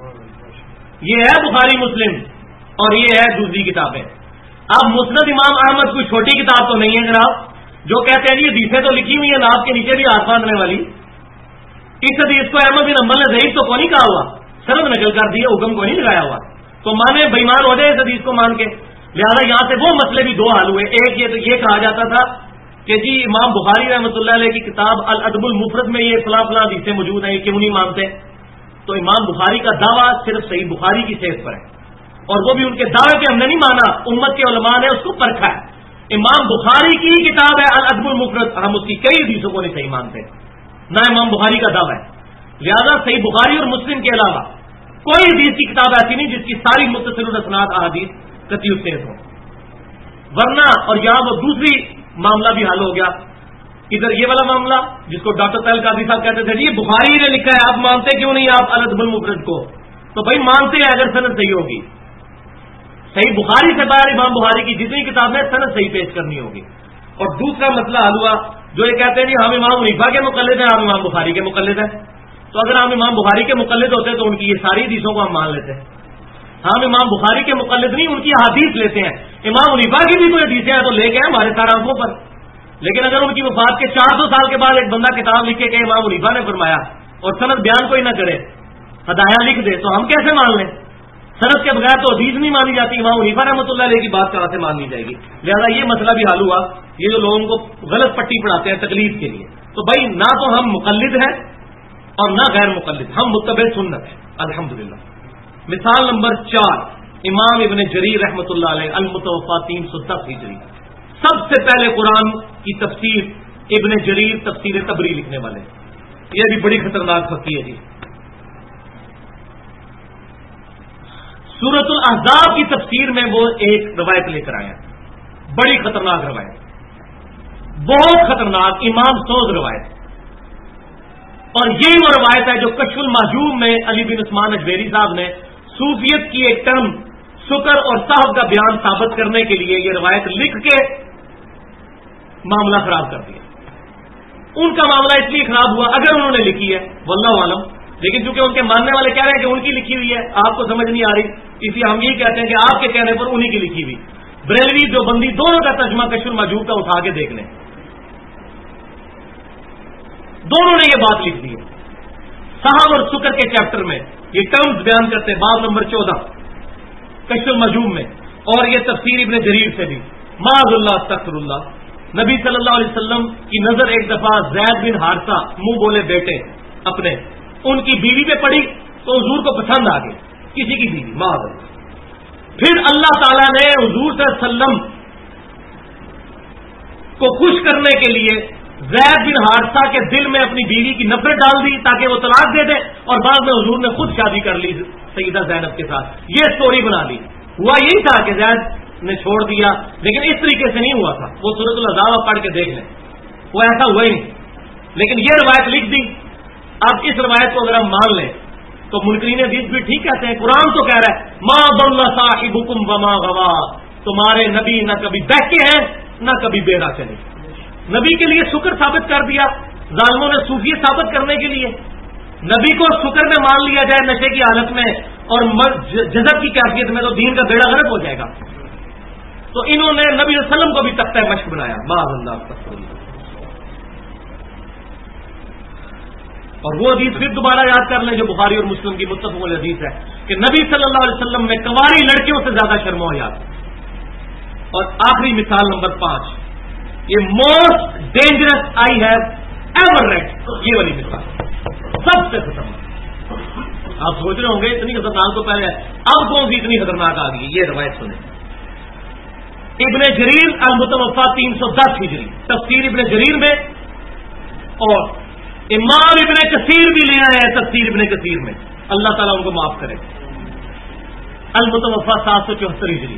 یہ ہے بخاری مسلم اور یہ ہے دوسری کتابیں. اب مسند امام احمد کوئی چھوٹی کتاب تو نہیں ہے جناب، جو کہتے ہیں یہ حدیثیں تو لکھی ہوئی ہیں ناپ کے نیچے بھی ہاتھ باندھنے والی. اس حدیث کو احمد بن حنبل نے ضعیف تو کون ہی کہا ہوا، سند نقل کر دیا، حکم کو نہیں لگایا ہوا، تو مانے بےمان ہو جائے اس حدیث کو مان کے. لہذا یہاں سے وہ مسئلے بھی 2 حل ہوئے. ایک یہ تو یہ کہا جاتا تھا کہ جی امام بخاری رحمۃ اللہ علیہ کی کتاب الادب المفرد میں یہ فلاں فلاں حدیثیں موجود ہیں، یہ کیوں نہیں مانتے؟ تو امام بخاری کا دعویٰ صرف صحیح بخاری کی صحت پر ہے، اور وہ بھی ان کے دعوے پہ ہم نے نہیں مانا، امت کے علماء نے اس کو پرکھا ہے. امام بخاری کی کتاب ہے الادب المفرد، ہم اس کی کئی حدیثوں کو نہیں صحیح مانتے، نہ امام بخاری کا دعویٰ ہے. لہذا صحیح بخاری اور مسلم کے علاوہ کوئی حدیث کی کتاب ایسی نہیں جس کی ساری متصل الاسناد احادیث قطعی صحت ہو. ورنہ اور یہاں وہ دوسری معاملہ بھی حل ہو گیا. ادھر یہ والا معاملہ جس کو ڈاکٹر طاہر القادری صاحب کہتے تھے یہ بخاری نے لکھا ہے، آپ مانتے کیوں نہیں آپ الادب المفرد کو؟ تو بھائی مانتے ہیں اگر سند صحیح ہوگی. صحیح بخاری سے باہر امام بخاری کی جتنی کتاب ہے سند صحیح پیش کرنی ہوگی. اور دوسرا مسئلہ حل ہوا جو یہ کہتے ہیں جی ہم امام حنیفہ کے مقلد ہیں، ہم امام بخاری کے مقلد ہیں. تو اگر ہم امام بخاری کے مقلد ہوتے تو ان کی یہ ساری حدیثوں کو ہم مان لیتے ہیں. ہم امام بخاری کے مقلد نہیں، ان کی حدیث لیتے ہیں. امام حنیفہ کی بھی کوئی حدیثیں ہیں تو لے کے ہمارے سارے آنکھوں پر. لیکن اگر ان کی وفات کے 400 سال کے بعد ایک بندہ کتاب لکھے کہ امام حنیفہ نے فرمایا اور سند بیان کوئی نہ کرے، ہدایہ لکھ دے، تو ہم کیسے مان لیں؟ سند کے بغیر تو حدیث نہیں مانی جاتی. امام حنیفہ رحمۃ اللہ علیہ کی بات کہاں سے مان لی جائے گی؟ لہذا یہ مسئلہ بھی حل ہوا. یہ جو لوگوں کو غلط پٹی پڑھاتے ہیں تقلید کے لیے، تو بھائی نہ تو ہم مقلد ہیں اور نہ غیر مقلد، ہم متبع سنت ہیں الحمدللہ. مثال نمبر 4 امام ابن جریر رحمۃ اللہ علیہ المتوفا 310 ہجری، سب سے پہلے قرآن کی تفسیر ابن جریر تفسیر تبری لکھنے والے، یہ بھی بڑی خطرناک فقی ہے جی۔ سورۃ الاحزاب کی تفسیر میں وہ ایک روایت لے کر آئے ہیں، بڑی خطرناک روایت، بہت خطرناک، امام سوز روایت، اور یہی وہ روایت ہے جو کشف المحجوب میں علی بن عثمان اجویری صاحب نے صوفیت کی ایک ٹرم شکر اور صاحب کا بیان ثابت کرنے کے لیے یہ روایت لکھ کے معاملہ خراب کر دیا۔ ان کا معاملہ اس لیے خراب ہوا، اگر انہوں نے لکھی ہے واللہ عالم، لیکن چونکہ ان کے ماننے والے کہہ رہے ہیں کہ ان کی لکھی ہوئی ہے، آپ کو سمجھ نہیں آ رہی، اس لیے ہم یہی کہتے ہیں کہ آپ کے کہنے پر انہی کی لکھی ہوئی۔ بریلوی جو بندی دونوں کا ترجمہ کشف المحجوب کا اٹھا کے دیکھ لیں، دونوں نے یہ بات لکھ دی ہے۔ صاحب اور شکر کے چیپٹر میں یہ ٹرمز بیان کرتے ہیں، باب نمبر 14 کشف المحجوب میں، اور یہ تفسیر ابن جریر سے بھی، معاذ اللہ استغفر اللہ۔ نبی صلی اللہ علیہ وسلم کی نظر ایک دفعہ زید بن حارثہ منہ بولے بیٹے اپنے ان کی بیوی پہ پڑی تو حضور کو پسند آ گئی، کسی کی بیوی، معاذ اللہ۔ پھر اللہ تعالیٰ نے حضور صلی اللہ علیہ وسلم کو خوش کرنے کے لیے زید بن حارثہ کے دل میں اپنی بیوی کی نفرت ڈال دی تاکہ وہ طلاق دے دے، اور بعد میں حضور نے خود شادی کر لی سیدہ زینب کے ساتھ۔ یہ سٹوری بنا دی۔ ہوا یہی تھا کہ زید نے چھوڑ دیا، لیکن اس طریقے سے نہیں ہوا تھا، وہ سورۃ الاحزاب پڑھ کے دیکھ لیں، وہ ایسا ہوا ہی نہیں، لیکن یہ روایت لکھ دی۔ اب اس روایت کو اگر ہم مان لیں تو منکرین حدیث بھی ٹھیک کہتے ہیں، قرآن تو کہہ رہا ہے ما ضل صاحبکم وما غوا، تمہارے نبی نہ کبھی بہکے ہیں نہ کبھی بے راہ چلے۔ نبی کے لیے شکر ثابت کر دیا، ظالموں نے صوفیت ثابت کرنے کے لیے نبی کو شکر میں مان لیا جائے نشے کی حالت میں اور جذب کی کیفیت میں، تو دین کا بیڑا غرق ہو جائے گا۔ تو انہوں نے نبی صلی اللہ علیہ وسلم کو بھی تختہ مشق بنایا، معاذ اللہ۔ اور وہ حدیث پھر دوبارہ یاد کر لیں جو بخاری اور مسلم کی متفق الحدیث ہے کہ نبی صلی اللہ علیہ وسلم میں کنواری لڑکیوں سے زیادہ شرم و حیا۔ اور آخری مثال نمبر 5، یہ most dangerous I have ever read, یہ والی مثال سب سے خطرناک۔ آپ سوچ رہے ہوں گے اتنی خطرناک تو پہلے ہے، اب کون سی اتنی خطرناک آ گئی؟ یہ روایت سنیں، ابن جریر المتوفا 310 ہجری تفسیر ابن جریر میں، اور امام ابن کثیر بھی لے آئے ہیں تفسیر ابن کثیر میں، اللہ تعالیٰ ان کو معاف کرے، المتوفا 774 ہجری،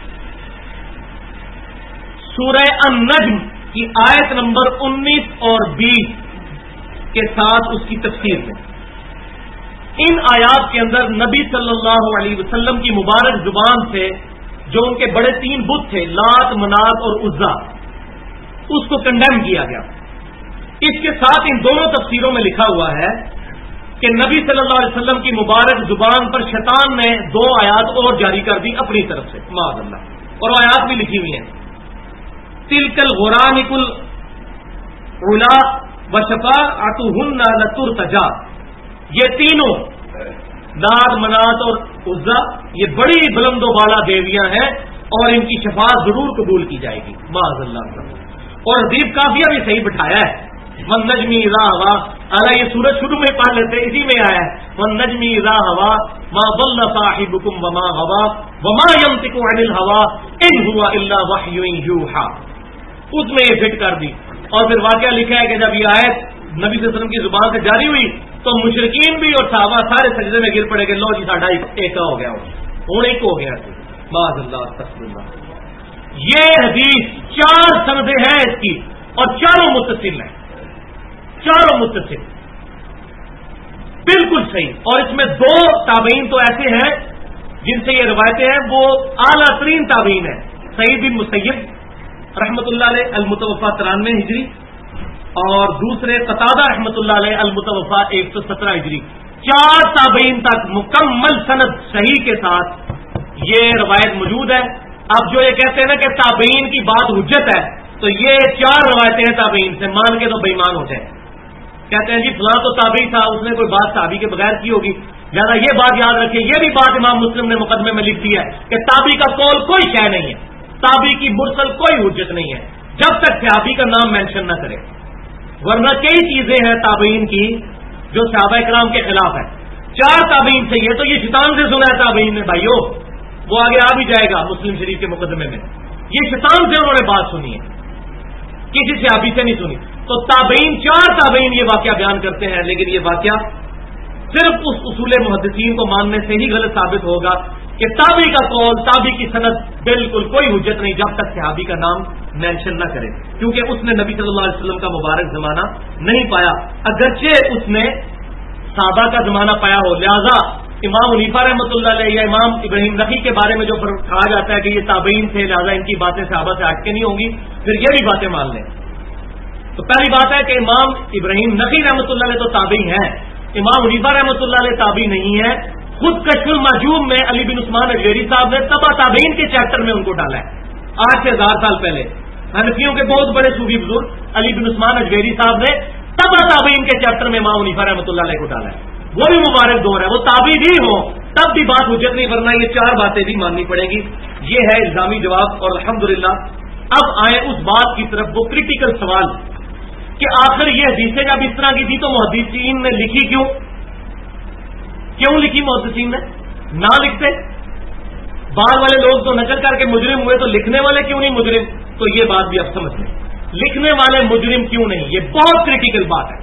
سورہ النجم کی آیت نمبر 19 اور 20 کے ساتھ اس کی تفسیر میں ان آیات کے اندر نبی صلی اللہ علیہ وسلم کی مبارک زبان سے جو ان کے بڑے 3 بت تھے، لات، منات اور عزا، اس کو کنڈیم کیا گیا۔ اس کے ساتھ ان دونوں تفسیروں میں لکھا ہوا ہے کہ نبی صلی اللہ علیہ وسلم کی مبارک زبان پر شیطان نے 2 آیات اور جاری کر دی اپنی طرف سے، معاذ اللہ، اور وہ آیات بھی لکھی ہوئی ہیں، تلک الغرانک العلا وشفاعتہن لترتجا، یہ تینوں لات، منات اور عزا یہ بڑی بلند و بالا دیویاں ہیں اور ان کی شفاعت ضرور قبول کی جائے گی، معاذ اللہ۔ اور حدیث کافیہ بھی صحیح بٹھایا ہے، والنجم اذا ہوا، اعلیٰ یہ سورج شروع میں پڑھ لیتے اسی میں آیا ہے، والنجم اذا ہوا ما ضل صاحبکم وما غوا وما ينطق عن الهوى ان هو الا وحی یوحی، اس میں یہ فٹ کر دی۔ اور پھر واقعہ لکھا ہے کہ جب یہ آیت نبی صلی اللہ علیہ وسلم کی زبان سے جاری ہوئی تو مشرکین بھی اور صحابہ سارے سجدے میں گر پڑے کہ لو جی ساڈا ایک ہو گیا، ہوں ایک ہو گیا، معاذ اللہ استغفر اللہ۔ یہ حدیث 4 سندیں ہیں اس کی اور چاروں متصل ہیں، چاروں متصل بالکل صحیح، اور اس میں 2 تابعین تو ایسے ہیں جن سے یہ روایتیں ہیں وہ اعلیٰ ترین تابعین ہیں، سعید بن مسیب رحمۃ اللہ علیہ المتوفا 93 ہجری، اور دوسرے قتادہ رحمۃ اللہ علیہ المتوفا 117 ہجری، 4 تابعین تک مکمل سند صحیح کے ساتھ یہ روایت موجود ہے۔ اب جو یہ کہتے ہیں نا کہ تابعین کی بات حجت ہے، تو یہ 4 روایتیں ہیں تابعین سے، مان کے تو بے ایمان ہو جائے، کہتے ہیں جی فلاں تو تابعی تھا، اس نے کوئی بات صحابی کے بغیر کی ہوگی، لہٰذا یہ بات یاد رکھیں، یہ بھی بات امام مسلم نے مقدمے میں لکھ دی ہے کہ تابعی کا قول کوئی شے نہیں ہے، تابعی کی مرسل کوئی حجت نہیں ہے جب تک صحابی کا نام مینشن نہ کرے، ورنہ کئی چیزیں ہیں تابعین کی جو صحابہ کرام کے خلاف ہے۔ 4 تابعین سے یہ تو یہ شیطان سے سنا ہے تابعین نے بھائیو، وہ آگے آ بھی جائے گا مسلم شریف کے مقدمے میں. یہ شیطان سے انہوں نے بات سنی ہے, کسی صحابی سے نہیں سنی. تو تابعین, 4 تابعین یہ واقعہ بیان کرتے ہیں, لیکن یہ واقعہ صرف اس اصول محدثین کو ماننے سے ہی غلط ثابت ہوگا کہ تابعی کا قول, تابعی کی سند بالکل کوئی حجت نہیں جب تک صحابی کا نام مینشن نہ کرے, کیونکہ اس نے نبی صلی اللہ علیہ وسلم کا مبارک زمانہ نہیں پایا, اگرچہ اس نے صحابہ کا زمانہ پایا ہو. لہذا امام حنیفہ رحمۃ اللہ علیہ یا امام ابراہیم نخعی کے بارے میں جو کہا جاتا ہے کہ یہ تابعین تھے, لہذا ان کی باتیں صحابہ سے ہٹ کے نہیں ہوں گی, پھر یہ بھی باتیں مان لیں. تو پہلی بات ہے کہ امام ابراہیم نخعی رحمۃ اللہ علیہ تو تابعی ہیں, امام حنیفہ رحمۃ اللہ علیہ تابعی نہیں ہے. خود کشف المحجوب میں علی بن عثمان اجویری صاحب نے تبع تابعین کے چیپٹر میں ان کو ڈالا ہے 8 سے 1000 سال پہلے. حنفیوں کے بہت بڑے صوفی بزرگ علی بن عثمان اجویری صاحب نے تبع تابعین کے چیپٹر میں امام حنیفہ رحمۃ اللہ علیہ کو ڈالا ہے. وہ بھی مبارک دور ہے, وہ تابعی بھی ہو تب بھی بات حجت نہیں, ورنہ یہ 4 باتیں بھی ماننی پڑیں گی. یہ ہے الزامی جواب. اور الحمدللہ اب آئے اس بات کی طرف, وہ کریٹیکل سوال کہ آخر یہ حدیثیں جب اس طرح کی تھی تو محدثین نے لکھی کیوں لکھی محدثین نے؟ نہ لکھتے, بعض والے لوگ تو نقل کر کے مجرم ہوئے, تو لکھنے والے کیوں نہیں مجرم؟ تو یہ بات بھی اب سمجھ لیں, لکھنے والے مجرم کیوں نہیں, یہ بہت کریٹیکل بات ہے.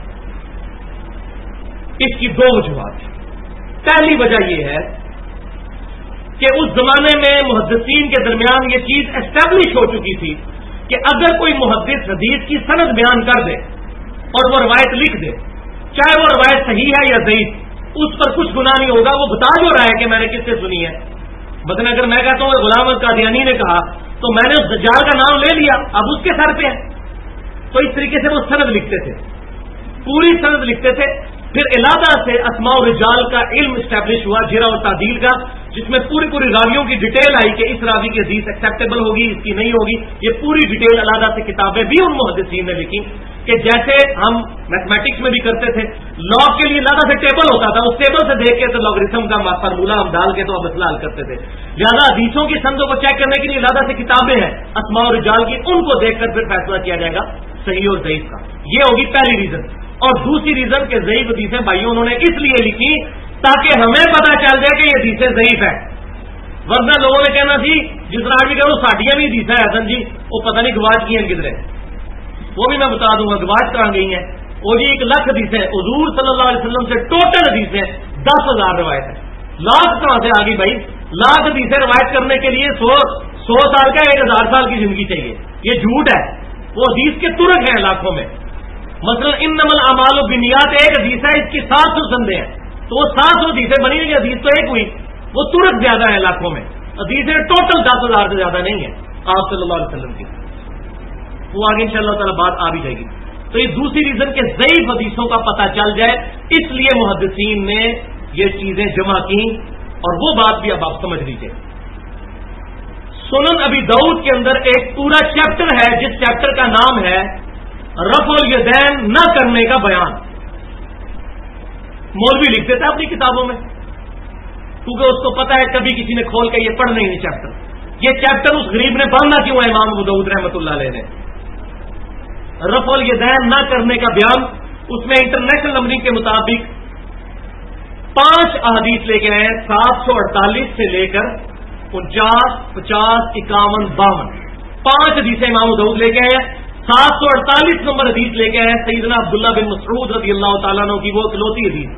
اس کی 2 وجوہات ہیں. پہلی وجہ یہ ہے کہ اس زمانے میں محدثین کے درمیان یہ چیز اسٹیبلش ہو چکی تھی کہ اگر کوئی محدث حدیث کی سند بیان کر دے اور وہ روایت لکھ دے, چاہے وہ روایت صحیح ہے یا ضعیف, اس پر کچھ گناہ نہیں ہوگا. وہ بتا جو رہا ہے کہ میں نے کس سے سنی ہے. مثلا اگر میں کہتا ہوں غلام القادیانی نے کہا تو میں نے اس دجال کا نام لے لیا, اب اس کے سر پہ ہے. تو اس طریقے سے وہ سند لکھتے تھے, پوری سند لکھتے تھے. پھر علیحدہ سے اسماء و رجال کا علم اسٹیبلش ہوا, جرح اور تعدیل کا, جس میں پوری راویوں کی ڈیٹیل آئی کہ اس راوی کی حدیث ایکسیپٹیبل ہوگی, اس کی نہیں ہوگی. یہ پوری ڈیٹیل علیحدہ سے کتابیں بھی ان محدثین نے لکھی کہ جیسے ہم میتھمیٹکس میں بھی کرتے تھے, لاگ کے لیے علیحدہ سے ٹیبل ہوتا تھا, اس ٹیبل سے دیکھ کے تو لاگرتھم کا فارمولہ ہم ڈال کے تو اب مسئلہ حل کرتے تھے. لہٰذا حدیثوں کی سندوں کو چیک کرنے کے لیے علیحدہ سے کتابیں ہیں اسماء و رجال کی, ان کو دیکھ کر پھر فیصلہ کیا جائے گا صحیح اور ضعیف کا. یہ ہوگی پہلی ریزن. اور دوسری ریزن کہ ضعیف حدیثیں بھائیوں انہوں نے اس لیے لکھی تاکہ ہمیں پتہ چل جائے کہ یہ حدیثیں ضعیف ہیں. ورنہ لوگوں نے کہنا تھی جس طرح بھی کرو ساڈیاں بھی حدیثیں حسن جی وہ پتہ نہیں گواچ کی ہیں کدھر, وہ بھی میں بتا دوں گا گواچ کہاں گئی ہیں. وہ جی 1 لاکھ حدیثیں حضور صلی اللہ علیہ وسلم سے ٹوٹل حدیثیں 10,000 روایت ہیں. لاکھ کہاں سے آ گئی بھائی؟ لاکھ حدیثیں روایت کرنے کے لیے 100 سال کا 1000 سال کی زندگی چاہیے. یہ جھوٹ ہے. وہ حدیث کے ترک ہیں لاکھوں میں. مثلا انما الاعمال بالنیات ایک حدیث ہے, اس کی 700 سندیں ہیں, تو وہ 700 حدیثیں بنی نہیں, حدیث تو ایک ہوئی. وہ ترک زیادہ ہے لاکھوں میں, حدیثیں ٹوٹل 10,000 سے زیادہ نہیں ہے آپ صلی اللہ علیہ وسلم کی. وہ آگے انشاءاللہ تعالی بات آ بھی جائے گی. تو یہ دوسری ریزن کہ ضعیف حدیثوں کا پتہ چل جائے, اس لیے محدثین نے یہ چیزیں جمع کی. اور وہ بات بھی اب آپ سمجھ لیجیے. سنن ابی داؤد کے اندر ایک پورا چیپٹر ہے جس چیپٹر کا نام ہے رفع الیدین نہ کرنے کا بیان. مولوی لکھتے تھے اپنی کتابوں میں, کیونکہ اس کو پتا ہے کبھی کسی نے کھول کے یہ پڑھنا ہی نہیں چیپٹر. یہ چیپٹر اس غریب نے پڑھنا کیوں ہے امام ابو داؤد رحمۃ اللہ علیہ نے. رفع الیدین نہ کرنے کا بیان, اس میں انٹرنیشنل نمبرنگ کے مطابق 5 احادیث لے کے آئے, 748 سے لے کر 49, 50, 51, 52 5 حدیثیں امام ابو داؤد لے کے آئے. 748 نمبر حدیث لے کے آئے سیدنا عبداللہ بن مسعود رضی اللہ تعالیٰ عنہ کی, وہ اکلوتی حدیث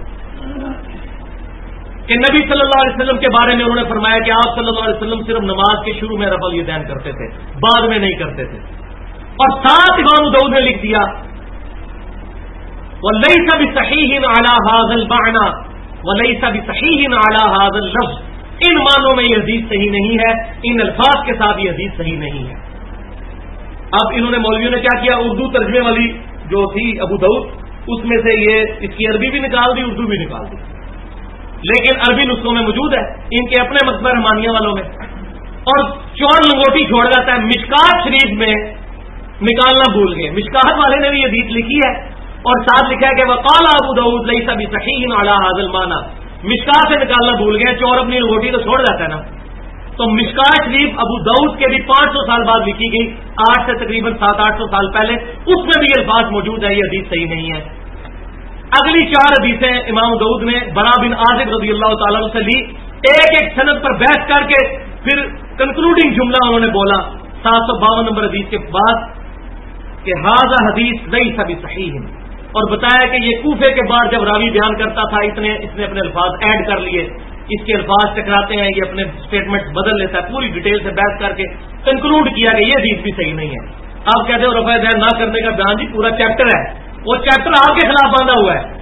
کہ نبی صلی اللہ علیہ وسلم کے بارے میں انہوں نے فرمایا کہ آپ صلی اللہ علیہ وسلم صرف نماز کے شروع میں رفع الیدین کرتے تھے, بعد میں نہیں کرتے تھے. اور ساتھ امام داؤد نے لکھ دیا وَلَيْسَ بِصَحِيحٍ عَلَى هَذَا الْمَعْنَى وَلَيْسَ بِصَحِيحٍ عَلَى هَذَا اللَّفْظ. ان معنوں میں یہ حدیث صحیح نہیں ہے, ان الفاظ کے ساتھ یہ حدیث صحیح نہیں ہے. اب انہوں نے مولویوں نے کیا کیا, اردو ترجمے والی جو تھی ابو داؤد, اس میں سے یہ اس کی عربی بھی نکال دی, اردو بھی نکال دی, لیکن عربی نسخوں میں موجود ہے ان کے اپنے مکتبہ رحمانیہ والوں میں. اور چور لنگوٹی چھوڑ جاتا ہے, مشکات شریف میں نکالنا بھول گئے. مشکات والے نے بھی یہ حدیث لکھی ہے اور ساتھ لکھا ہے کہ وقال ابو داؤد لیس بصحیح علی هذا المعنى. مشکات سے نکالنا بھول گئے, چور اپنی لنگوٹی تو چھوڑ جاتا ہے نا. تو مشکات شریف ابو داؤد کے بھی 500 سال بعد لکھی گئی, 8 سے تقریباً 700-800 سال پہلے. اس میں بھی الفاظ موجود ہے, یہ حدیث صحیح نہیں ہے. اگلی 4 حدیثیں امام داؤد نے برا بن عازب رضی اللہ تعالیٰ عنہ سے لی, ایک ایک سند پر بحث کر کے پھر کنکلوڈنگ جملہ انہوں نے بولا 752 نمبر حدیث کے بعد کہ ھذا حدیث لیس بصحیح، اور بتایا کہ یہ کوفے کے بعد جب راوی بیان کرتا تھا اس نے اپنے الفاظ ایڈ کر لیے، اس کے الفاظ ٹکراتے ہیں، یہ اپنے اسٹیٹمنٹ بدل لیتا ہے، پوری ڈیٹیل سے بحث کر کے کنکلوڈ کیا کہ یہ حدیث بھی صحیح نہیں ہے۔ آپ کہتے ہو رفع دین نہ کرنے کا بیان جی پورا چیپٹر ہے، وہ چیپٹر آپ کے خلاف باندھا ہوا ہے،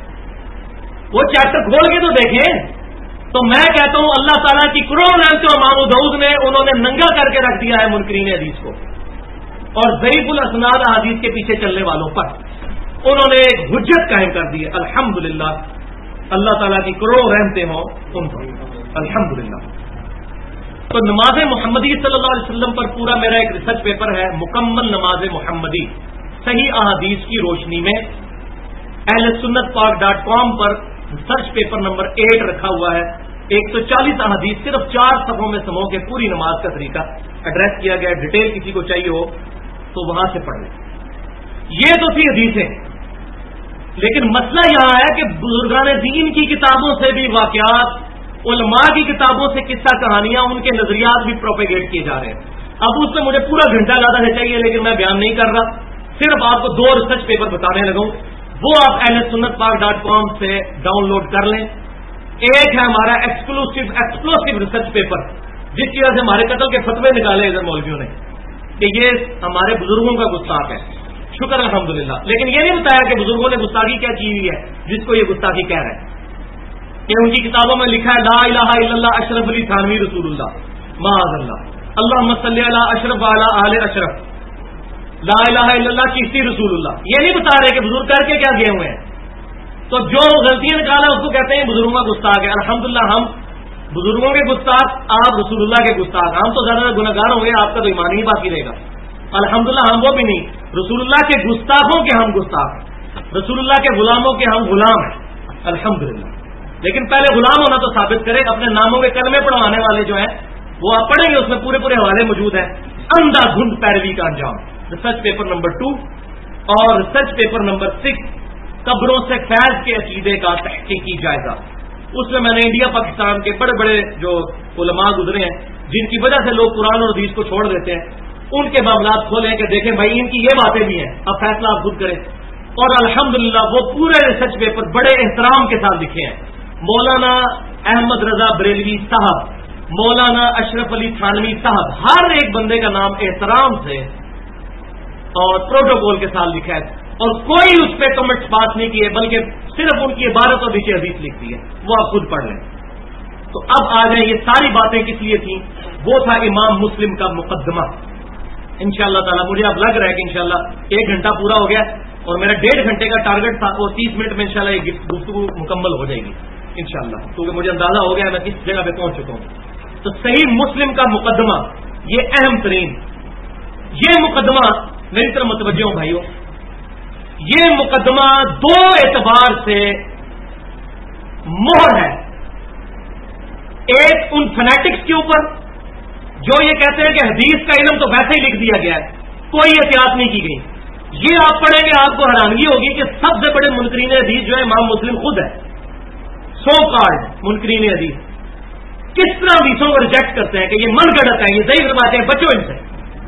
وہ چیپٹر کھول کے تو دیکھیں۔ تو میں کہتا ہوں اللہ تعالیٰ کی کروڑ رحمتیں امام داؤد نے انہوں نے ننگا کر کے رکھ دیا ہے منکرین حدیث کو، اور ضعیف الاسناد حدیث کے پیچھے چلنے والوں پر انہوں نے ایک حجت قائم کر دی ہے۔ الحمدللہ، اللہ تعالیٰ کی کروڑ رحمتیں ہوں ان پر، الحمدللہ۔ تو نماز محمدی صلی اللہ علیہ وسلم پر پورا میرا ایک ریسرچ پیپر ہے، مکمل نماز محمدی صحیح احادیث کی روشنی میں، اہل سنت پاک.com پر ریسرچ پیپر نمبر 8 رکھا ہوا ہے۔ 140 احادیث صرف 4 صفحوں میں سمو کے پوری نماز کا طریقہ ایڈریس کیا گیا ہے۔ ڈیٹیل کسی کو چاہیے ہو تو وہاں سے پڑھ لیں۔ یہ تو تھی حدیثیں، لیکن مسئلہ یہاں ہے کہ بزرگان دین کی کتابوں سے بھی واقعات، علماء کی کتابوں سے قصہ کہانیاں، ان کے نظریات بھی پروپیگیٹ کیے جا رہے ہیں۔ اب اس میں مجھے پورا گھنٹہ زیادہ سے چاہیے، لیکن میں بیان نہیں کر رہا، صرف آپ کو 2 ریسرچ پیپر بتانے لگوں، وہ آپ اہل سنت پاک.com سے ڈاؤن لوڈ کر لیں۔ ایک ہے ہمارا ایکسکلوسیو ریسرچ پیپر، جس کی وجہ سے ہمارے قتل کے فتوے نکالے ادھر مولویوں نے کہ یہ ہمارے بزرگوں کا گستاخ ہے، شکر الحمدللہ، لیکن یہ نہیں بتایا کہ بزرگوں نے گستاخی کیا کی ہوئی ہے جس کو یہ گستاخی کہہ رہے ہیں، کہ ان کی کتابوں میں لکھا ہے لا الہ الا اللہ اشرف علی تھانوی رسول اللہ معاذ اللہ، اللہم صلی علی اشرف وعلی آل اشرف، لا الہ الا اللہ چشتی رسول اللہ۔ یہ نہیں بتا رہے کہ بزرگ کر کے کیا گئے ہوئے ہیں، تو جو غلطیاں نکالا اس کو کہتے ہیں بزرگوں کا گستاخ ہے۔ الحمدللہ ہم بزرگوں کے گستاخ، آپ رسول اللہ کے گستاخ، ہم تو زیادہ گناہگار ہوں گے، آپ کا تو ایمان ہی باقی رہے گا۔ الحمدللہ ہم وہ بھی نہیں، رسول اللہ کے گستاخوں کے ہم گستاخ ہیں، رسول اللہ کے غلاموں کے ہم غلام ہیں الحمدللہ۔ لیکن پہلے غلام ہونا تو ثابت کرے، اپنے ناموں کے کلمے پڑھوانے والے جو ہیں وہ آپ پڑھیں گے، اس میں پورے حوالے موجود ہیں۔ اندھا دھند پیروی کا انجام، ریسرچ پیپر نمبر 2 اور ریسرچ پیپر نمبر 6 قبروں سے فیض کے عقیدے کا تحقیقی جائزہ۔ اس میں نے انڈیا پاکستان کے بڑے بڑے جو علماء گزرے ہیں جن کی وجہ سے لوگ قرآن اور حدیث کو چھوڑ دیتے ہیں، ان کے معاملات کھولے کہ دیکھیں بھائی ان کی یہ باتیں بھی ہیں، اب فیصلہ آپ خود کریں۔ اور الحمدللہ وہ پورے ریسرچ پیپر بڑے احترام کے ساتھ لکھے ہیں۔ مولانا احمد رضا بریلوی صاحب، مولانا اشرف علی تھانوی صاحب، ہر ایک بندے کا نام احترام سے اور پروٹوکول کے ساتھ لکھا ہے، اور کوئی اس پہ کمنٹس بات نہیں کیے، بلکہ صرف ان کی عبارت اور نیچے حدیث لکھ دی ہے، وہ آپ خود پڑھ لیں۔ تو اب آ جائیں، یہ ساری باتیں کس لیے تھیں؟ وہ تھا امام مسلم کا مقدمہ۔ انشاءاللہ تعالی مجھے اب لگ رہا ہے کہ انشاءاللہ 1 گھنٹہ پورا ہو گیا، اور میرا 1.5 گھنٹے کا ٹارگٹ تھا، وہ 30 منٹ میں انشاءاللہ یہ گفتگو مکمل ہو جائے گی انشاءاللہ، کیونکہ مجھے اندازہ ہو گیا میں کس جگہ پہ پہنچ چکا ہوں۔ تو صحیح مسلم کا مقدمہ، یہ اہم ترین، یہ مقدمہ میری طرف متوجہ ہوں بھائیوں، یہ مقدمہ 2 اعتبار سے مہر ہے۔ ایک ان فنیٹکس کے اوپر جو یہ کہتے ہیں کہ حدیث کا علم تو ویسے ہی لکھ دیا گیا ہے، کوئی احتیاط نہیں کی گئی۔ یہ آپ پڑھیں گے آپ کو حیرانگی ہوگی کہ سب سے بڑے منکرین حدیث جو ہے امام مسلم خود ہے، سو کارڈ منکرین حدیث کس طرح حدیثوں کو ریجیکٹ کرتے ہیں کہ یہ من گڑت ہے، یہ ضعیف روایتیں ہیں، بچو ان سے،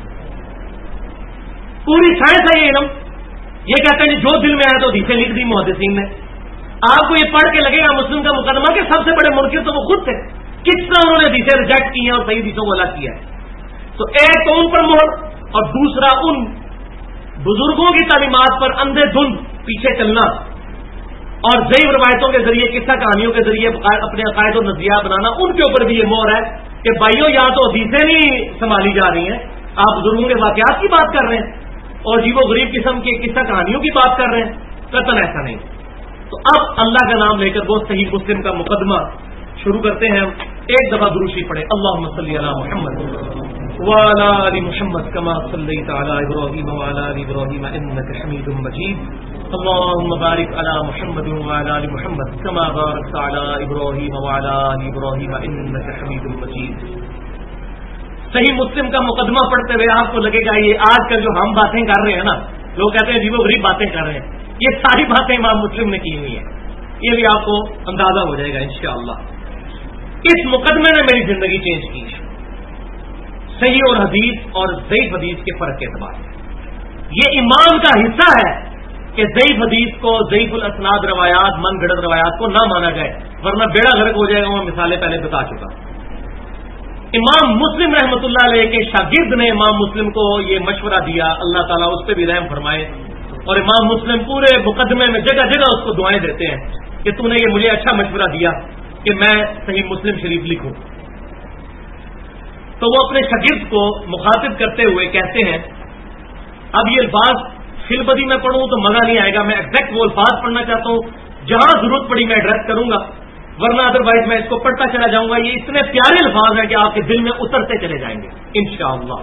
پوری سائنس ہے یہ علم۔ یہ کہتے ہیں جو دل میں آئے تو حدیثیں لکھ دی محدثین نے۔ آپ کو یہ پڑھ کے لگے گا مسلم کا مقدمہ کہ سب سے بڑے منکر تو وہ خود تھے، کس طرح انہوں نے حدیثیں ریجیکٹ کی ہیں اور صحیح حدیثوں کو الگ کیا ہے۔ تو ایک تو ان پر مہر، اور دوسرا ان بزرگوں کی تعلیمات پر اندھے دھند پیچھے چلنا اور ضعیف روایتوں کے ذریعے، قصہ کہانیوں کے ذریعے اپنے عقائد و نظریات بنانا، ان کے اوپر بھی یہ مہر ہے کہ بھائیوں یہاں تو حدیثیں نہیں سنبھالی جا رہی ہیں، آپ بزرگوں کے واقعات کی بات کر رہے ہیں اور عجیب و غریب قسم کے قصہ کہانیوں کی بات کر رہے ہیں، قطعاً ایسا نہیں۔ تو اب اللہ کا نام لے کر وہ صحیح مسلم کا مقدمہ شروع کرتے ہیں۔ ایک دفعہ درود شریف پڑھیں، اللہم صلی علی محمد وعلی آل محمد کما صلیت علی ابراہیم وعلی آل ابراہیم انک حمید مجید، اللہم بارک علی محمد وعلی آل محمد کما بارکت علی ابراہیم وعلی آل ابراہیم انک حمید مجید۔ صحیح مسلم کا مقدمہ پڑھتے ہوئے آپ کو لگے گا یہ آج کل جو ہم باتیں کر رہے ہیں نا، لوگ کہتے ہیں عجیب و غریب باتیں کر رہے ہیں، یہ ساری باتیں امام مسلم نے کی ہوئی ہیں، یہ بھی آپ کو اندازہ ہو جائے گا انشاءاللہ۔ اس مقدمے نے میری زندگی چینج کی، صحیح اور حدیث اور ضعیف حدیث کے فرق کے اعتبار سے۔ یہ ایمان کا حصہ ہے کہ ضعیف حدیث کو، ضعیف الاسناد روایات، من گھڑت روایات کو نہ مانا جائے، ورنہ بیڑا غرق ہو جائے گا۔ میں مثالیں پہلے بتا چکا۔ امام مسلم رحمۃ اللہ علیہ کے شاگرد نے امام مسلم کو یہ مشورہ دیا، اللہ تعالیٰ اس پہ بھی رحم فرمائے، اور امام مسلم پورے مقدمے میں جگہ جگہ اس کو دعائیں دیتے ہیں کہ تم نے یہ مجھے اچھا مشورہ دیا کہ میں صحیح مسلم شریف لکھوں۔ تو وہ اپنے شاگرد کو مخاطب کرتے ہوئے کہتے ہیں، اب یہ الفاظ فلبدی میں پڑھوں تو مزہ نہیں آئے گا، میں ایگزیکٹ وہ الفاظ پڑھنا چاہتا ہوں، جہاں ضرورت پڑی میں ایڈریس کروں گا، ورنہ ادروائز میں اس کو پڑھتا چلا جاؤں گا۔ یہ اتنے پیارے الفاظ ہیں کہ آپ کے دل میں اترتے چلے جائیں گے انشاءاللہ۔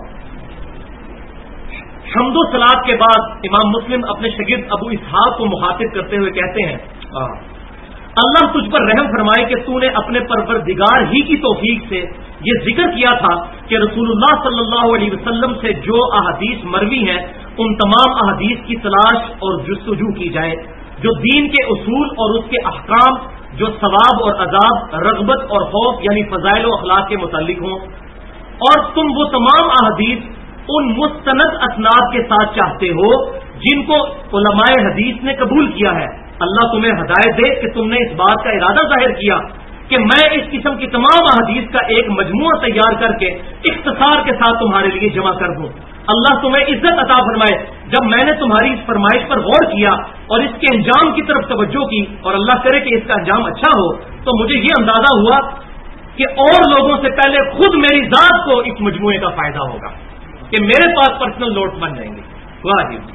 حمد و صلات کے بعد امام مسلم اپنے شاگرد ابو اسحاق کو مخاطب کرتے ہوئے کہتے ہیں، اللہ تجھ پر رحم فرمائے کہ تو نے اپنے پروردگار ہی کی توفیق سے یہ ذکر کیا تھا کہ رسول اللہ صلی اللہ علیہ وسلم سے جو احادیث مروی ہیں ان تمام احادیث کی تلاش اور جستجو کی جائے جو دین کے اصول اور اس کے احکام، جو ثواب اور عذاب، رغبت اور خوف یعنی فضائل و اخلاق کے متعلق ہوں، اور تم وہ تمام احادیث ان مستند اسناد کے ساتھ چاہتے ہو جن کو علماء حدیث نے قبول کیا ہے۔ اللہ تمہیں ہدایت دے کہ تم نے اس بات کا ارادہ ظاہر کیا کہ میں اس قسم کی تمام احادیث کا ایک مجموعہ تیار کر کے اختصار کے ساتھ تمہارے لیے جمع کر دوں۔ اللہ تمہیں عزت عطا فرمائے۔ جب میں نے تمہاری اس فرمائش پر غور کیا اور اس کے انجام کی طرف توجہ کی، اور اللہ کرے کہ اس کا انجام اچھا ہو، تو مجھے یہ اندازہ ہوا کہ اور لوگوں سے پہلے خود میری ذات کو اس مجموعے کا فائدہ ہوگا، کہ میرے پاس پرسنل نوٹ بن جائیں گے۔ واجب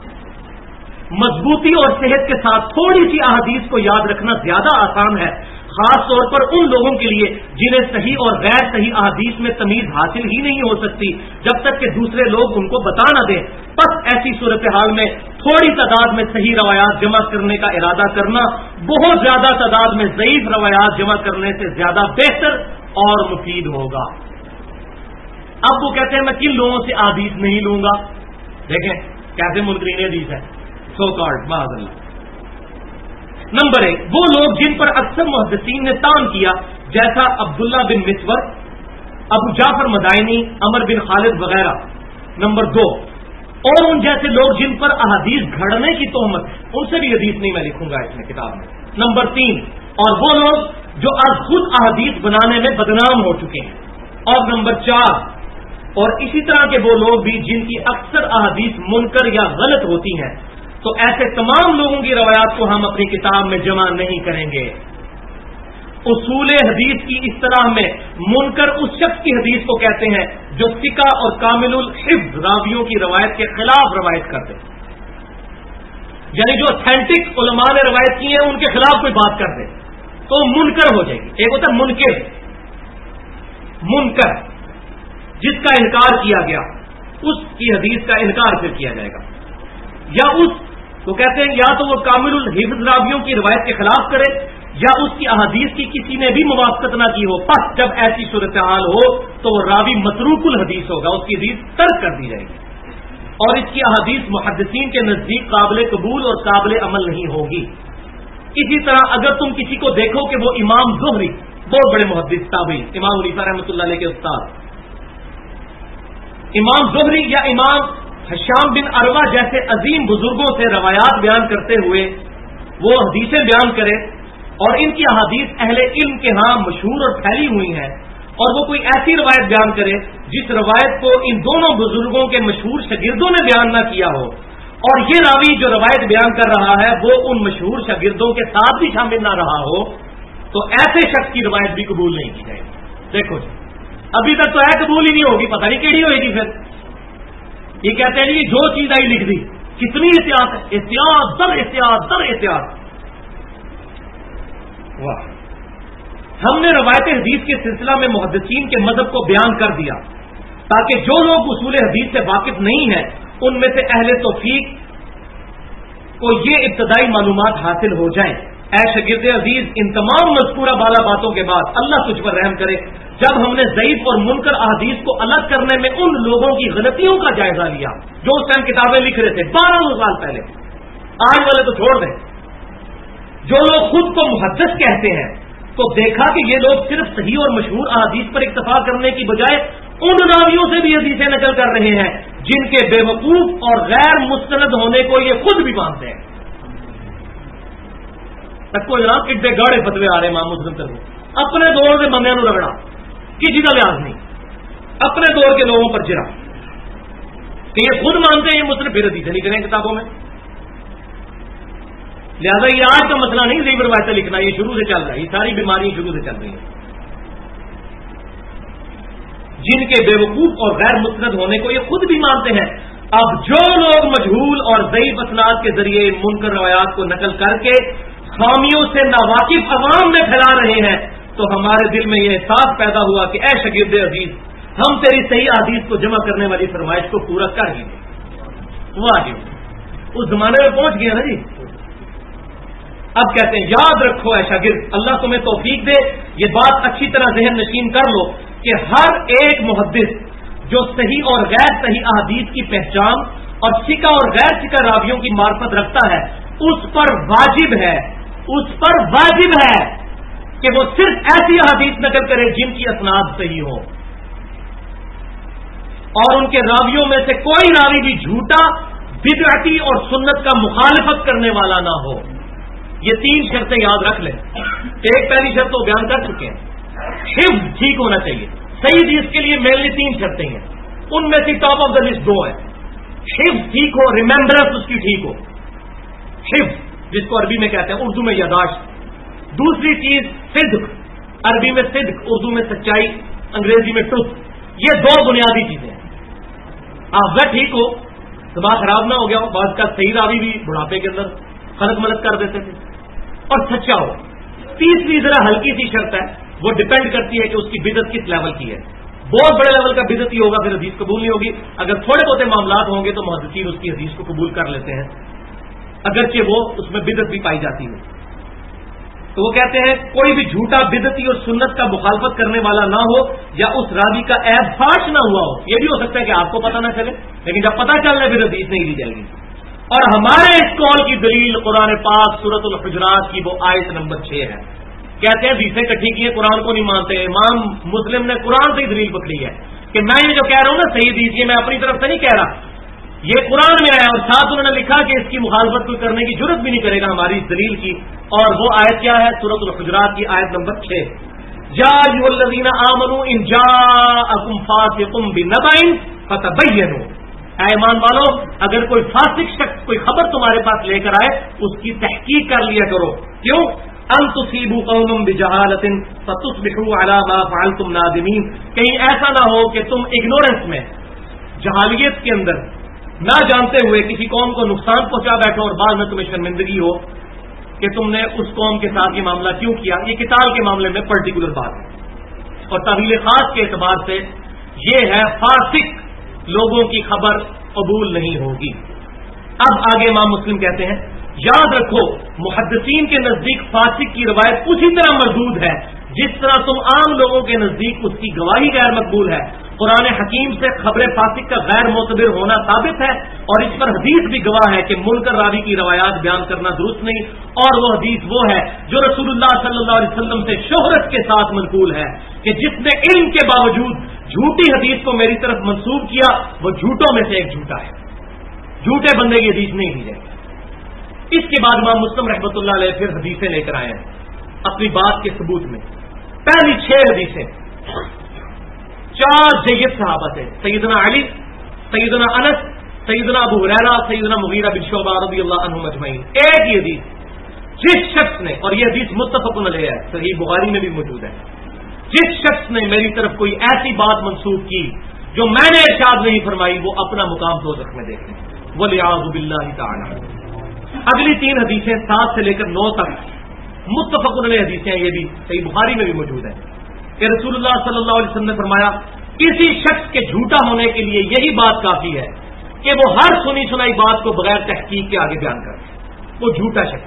مضبوطی اور صحت کے ساتھ تھوڑی سی احادیث کو یاد رکھنا زیادہ آسان ہے، خاص طور پر ان لوگوں کے لیے جنہیں صحیح اور غیر صحیح احادیث میں تمیز حاصل ہی نہیں ہو سکتی جب تک کہ دوسرے لوگ ان کو بتا نہ دیں۔ بس ایسی صورتحال میں تھوڑی تعداد میں صحیح روایات جمع کرنے کا ارادہ کرنا بہت زیادہ تعداد میں ضعیف روایات جمع کرنے سے زیادہ بہتر اور مفید ہوگا۔ اب وہ کہتے ہیں میں کن لوگوں سے احادیث نہیں لوں گا؟ دیکھیں کیسے منکرین حدیث ہے، سو کارڈ معاذ اللہ۔ نمبر 1 وہ لوگ جن پر اکثر محدثین نے طعن کیا، جیسا عبداللہ بن مسور، ابو جعفر مدائنی، عمر بن خالد وغیرہ۔ نمبر 2 اور ان جیسے لوگ جن پر احادیث گھڑنے کی تہمت ہے، ان سے بھی حدیث نہیں میں لکھوں گا اس میں کتاب میں۔ نمبر 3 اور وہ لوگ جو از خود احادیث بنانے میں بدنام ہو چکے ہیں۔ اور نمبر 4 اور اسی طرح کے وہ لوگ بھی جن کی اکثر احادیث منکر یا غلط ہوتی ہیں، تو ایسے تمام لوگوں کی روایات کو ہم اپنی کتاب میں جمع نہیں کریں گے۔ اصول حدیث کی اصطلاح میں منکر اس شخص کی حدیث کو کہتے ہیں جو ثقہ اور کامل الحفظ راویوں کی روایت کے خلاف روایت کرتے ہیں، یعنی جو اتھینٹک علماء نے روایت کی ہے ان کے خلاف کوئی بات کر دے تو منکر ہو جائے گی۔ ایک ہوتا ہے منکر، منکر جس کا انکار کیا گیا، اس کی حدیث کا انکار پھر کیا جائے گا، یا اس کو کہتے ہیں یا تو وہ کامل الحفظ راویوں کی روایت کے خلاف کرے یا اس کی احادیث کی کسی نے بھی موافقت نہ کی ہو۔ پس جب ایسی صورتحال ہو تو وہ راوی متروک الحدیث ہوگا، اس کی حدیث ترک کر دی جائے گی، اور اس کی احادیث محدثین کے نزدیک قابل قبول اور قابل عمل نہیں ہوگی۔ اسی طرح اگر تم کسی کو دیکھو کہ وہ امام زہری، بہت بڑے محدث تابعی، امام حنیفہ رحمۃ اللہ علیہ کے استاد، امام زہری یا امام حشام بن عروہ جیسے عظیم بزرگوں سے روایات بیان کرتے ہوئے وہ حدیثیں بیان کرے، اور ان کی احادیث اہل علم کے ہاں مشہور اور پھیلی ہوئی ہیں، اور وہ کوئی ایسی روایت بیان کرے جس روایت کو ان دونوں بزرگوں کے مشہور شاگردوں نے بیان نہ کیا ہو، اور یہ راوی جو روایت بیان کر رہا ہے وہ ان مشہور شاگردوں کے ساتھ بھی شامل نہ رہا ہو، تو ایسے شخص کی روایت بھی قبول نہیں کی جائے گی۔ دیکھو جی ابھی تک تو ہے قبول ہی نہیں ہوگی، پتہ نہیں کیڑی ہوئے گی۔ پھر یہ کہتے ہیں جی جو چیز آئی لکھ دی، کتنی احتیاط ہے، احتیاط در احتیاط در احتیاط۔ واہ، ہم نے روایت حدیث کے سلسلہ میں محدثین کے مذہب کو بیان کر دیا تاکہ جو لوگ اصول حدیث سے واقف نہیں ہیں ان میں سے اہل توفیق کو یہ ابتدائی معلومات حاصل ہو جائیں۔ اے شاگرد عزیز، ان تمام مذکورہ بالا باتوں کے بعد اللہ تجھ پر رحم کرے، جب ہم نے ضعیف اور منکر احادیث کو الگ کرنے میں ان لوگوں کی غلطیوں کا جائزہ لیا جو اس ٹائم کتابیں لکھ رہے تھے 12 سال پہلے، آج والے تو چھوڑ دیں، جو لوگ خود کو محدث کہتے ہیں تو دیکھا کہ یہ لوگ صرف صحیح اور مشہور احادیث پر اکتفا کرنے کی بجائے ان راویوں سے بھی حدیثیں نقل کر رہے ہیں جن کے بے وقوف اور غیر مستند ہونے کو یہ خود بھی مانتے ہیں. تک کو جناب کتنے گاڑے فتوے آ رہے ہیں امام مسلم تک اپنے دور کے بندیاں نو رگڑا کسی کا لحاظ نہیں, اپنے دور کے لوگوں پر چرا کہ یہ خود مانتے ہیں یہ مسلم پھر حدیثیں لکھ رہے ہیں کتابوں میں. لہذا یہ آج کا مسئلہ نہیں ضعیف روایتیں لکھنا, یہ شروع سے چل رہا ہے, یہ ساری بیماریاں شروع سے چل رہی ہیں. جن کے بے وقوف اور غیر مستند ہونے کو یہ خود بھی مانتے ہیں. اب جو لوگ مجہول اور ضعیف اسناد کے ذریعے منکر روایات کو نقل کر کے خامیوں سے ناواقف عوام میں پھیلا رہے ہیں تو ہمارے دل میں یہ احساس پیدا ہوا کہ اے شاگرد عزیز, ہم تیری صحیح حدیث کو جمع کرنے والی فرمائش کو پورا کر ہی دیں. واجب اس زمانے میں پہنچ گیا نا جی. اب کہتے ہیں یاد رکھو اے شاگرد, اللہ تمہیں توفیق دے, یہ بات اچھی طرح ذہن نشین کر لو کہ ہر ایک محدث جو صحیح اور غیر صحیح احادیث کی پہچان اور ثقہ اور غیر ثقہ راویوں کی معرفت رکھتا ہے, اس پر واجب ہے کہ وہ صرف ایسی احادیث نقل کرے جن کی اسناد صحیح ہو اور ان کے راویوں میں سے کوئی راوی بھی جھوٹا, بدعتی اور سنت کا مخالفت کرنے والا نہ ہو. یہ 3 شرطیں یاد رکھ لیں. ایک پہلی شرط تو بیان کر چکے ہیں, حفظ ٹھیک ہونا چاہیے. صحیح حدیث کے لیے مینلی 3 شرطیں ہیں, ان میں سے ٹاپ آف دا لسٹ 2 ہیں. حفظ ٹھیک ہو, ریمبرنس اس کی ٹھیک ہو, حفظ جس کو عربی میں کہتے ہیں, اردو میں یاداشت. دوسری چیز صدق, عربی میں صدق, اردو میں سچائی, انگریزی میں ٹروتھ. یہ 2 بنیادی چیزیں ہیں. آپ وہ ٹھیک ہو, دماغ خراب نہ ہو گیا ہو, بعض کا صحیح راوی بھی بڑھاپے کے اندر خلط ملت کر دیتے تھے, اور سچا ہو. تیسری ذرا ہلکی سی شرط ہے, وہ ڈپینڈ کرتی ہے کہ اس کی بدعت کس لیول کی ہے. بہت بڑے لیول کا بدعتی ہوگا پھر حدیث قبول نہیں ہوگی. اگر تھوڑے بہت معاملات ہوں گے تو محدثین اس کی حدیث کو قبول کر لیتے ہیں اگرچہ وہ اس میں بدعت بھی پائی جاتی ہے. تو وہ کہتے ہیں کوئی بھی جھوٹا بدعتی اور سنت کا مخالفت کرنے والا نہ ہو یا اس راوی کا عیب فاش نہ ہوا ہو. یہ بھی ہو سکتا ہے کہ آپ کو پتہ نہ چلے, لیکن جب پتہ چل رہا ہے پھر حدیث نہیں لی جائے گی. اور ہمارے اس قول کی دلیل قرآن پاک سورۃ الحجرات کی وہ آیت نمبر 6 ہے. کہتے ہیں حدیثیں کٹھی کی ہیں, قرآن کو نہیں مانتے. امام مسلم نے قرآن سے ہی دلیل پکڑی ہے کہ میں یہ جو کہہ رہا ہوں نا صحیح حدیث, یہ میں اپنی طرف سے نہیں کہہ رہا, یہ قرآن میں آیا, اور ساتھ انہوں نے لکھا کہ اس کی مخالفت کوئی کرنے کی ضرورت بھی نہیں کرے گا ہماری اس دلیل کی. اور وہ آیت کیا ہے؟ سورۃ الحجرات کی آیت نمبر 6. یا ایھا الذین آمنوا ان جاءکم فاسق بنبأ فتبینوا, اے ایمان والو اگر کوئی فاسق شخص کوئی خبر تمہارے پاس لے کر آئے اس کی تحقیق کر لیا کرو. کیوں؟ ان تصیبوا قوما بجہالۃ فتصبحوا علی ما فعلتم نادمین, کہیں ایسا نہ ہو کہ تم اگنورنس میں, جہالیت کے اندر, نہ جانتے ہوئے کسی قوم کو نقصان پہنچا بیٹھو اور بعد میں تمہیں شرمندگی ہو کہ تم نے اس قوم کے ساتھ یہ معاملہ کیوں کیا. یہ قتال کے معاملے میں پرٹیکولر بات ہے, اور تعویل خاص کے اعتبار سے یہ ہے فاسق لوگوں کی خبر قبول نہیں ہوگی. اب آگے امام مسلم کہتے ہیں یاد رکھو محدثین کے نزدیک فاسق کی روایت اسی طرح مردود ہے جس طرح تم عام لوگوں کے نزدیک اس کی گواہی غیر مقبول ہے. قرآن حکیم سے خبر فاسق کا غیر معتبر ہونا ثابت ہے, اور اس پر حدیث بھی گواہ ہے کہ منکر راوی کی روایات بیان کرنا درست نہیں, اور وہ حدیث وہ ہے جو رسول اللہ صلی اللہ علیہ وسلم سے شہرت کے ساتھ منقول ہے کہ جس نے علم کے باوجود جھوٹی حدیث کو میری طرف منسوب کیا وہ جھوٹوں میں سے ایک جھوٹا ہے. جھوٹے بندے کی حدیث نہیں دی جائے. اس کے بعد امام مسلم رحمۃ اللہ علیہ پھر حدیثیں لے کر آئے ہیں اپنی بات کے ثبوت میں. پہلی 6 حدیثیں 4 جید صحابہ سے, سیدنا علی, سیدنا انس, سیدنا ابو ہریرہ, سیدنا مغیرہ بن شعبہ رضی اللہ عنہم اجمعین. ایک ہی حدیث جس شخص نے, اور یہ حدیث متفق علیہ ہے, صحیح بخاری میں بھی موجود ہے, جس شخص نے میری طرف کوئی ایسی بات منسوب کی جو میں نے ارشاد نہیں فرمائی وہ اپنا مقام دوزخ میں دیکھیں, والعیاذ باللہ تعالی. اگلی 3 حدیثیں 7 سے لے کر 9 تک متفق علیہ حدیثیں, یہ بھی صحیح بخاری میں بھی موجود ہے کہ رسول اللہ صلی اللہ علیہ وسلم نے فرمایا کسی شخص کے جھوٹا ہونے کے لیے یہی بات کافی ہے کہ وہ ہر سنی سنائی بات کو بغیر تحقیق کے آگے بیان کرے, وہ جھوٹا شخص.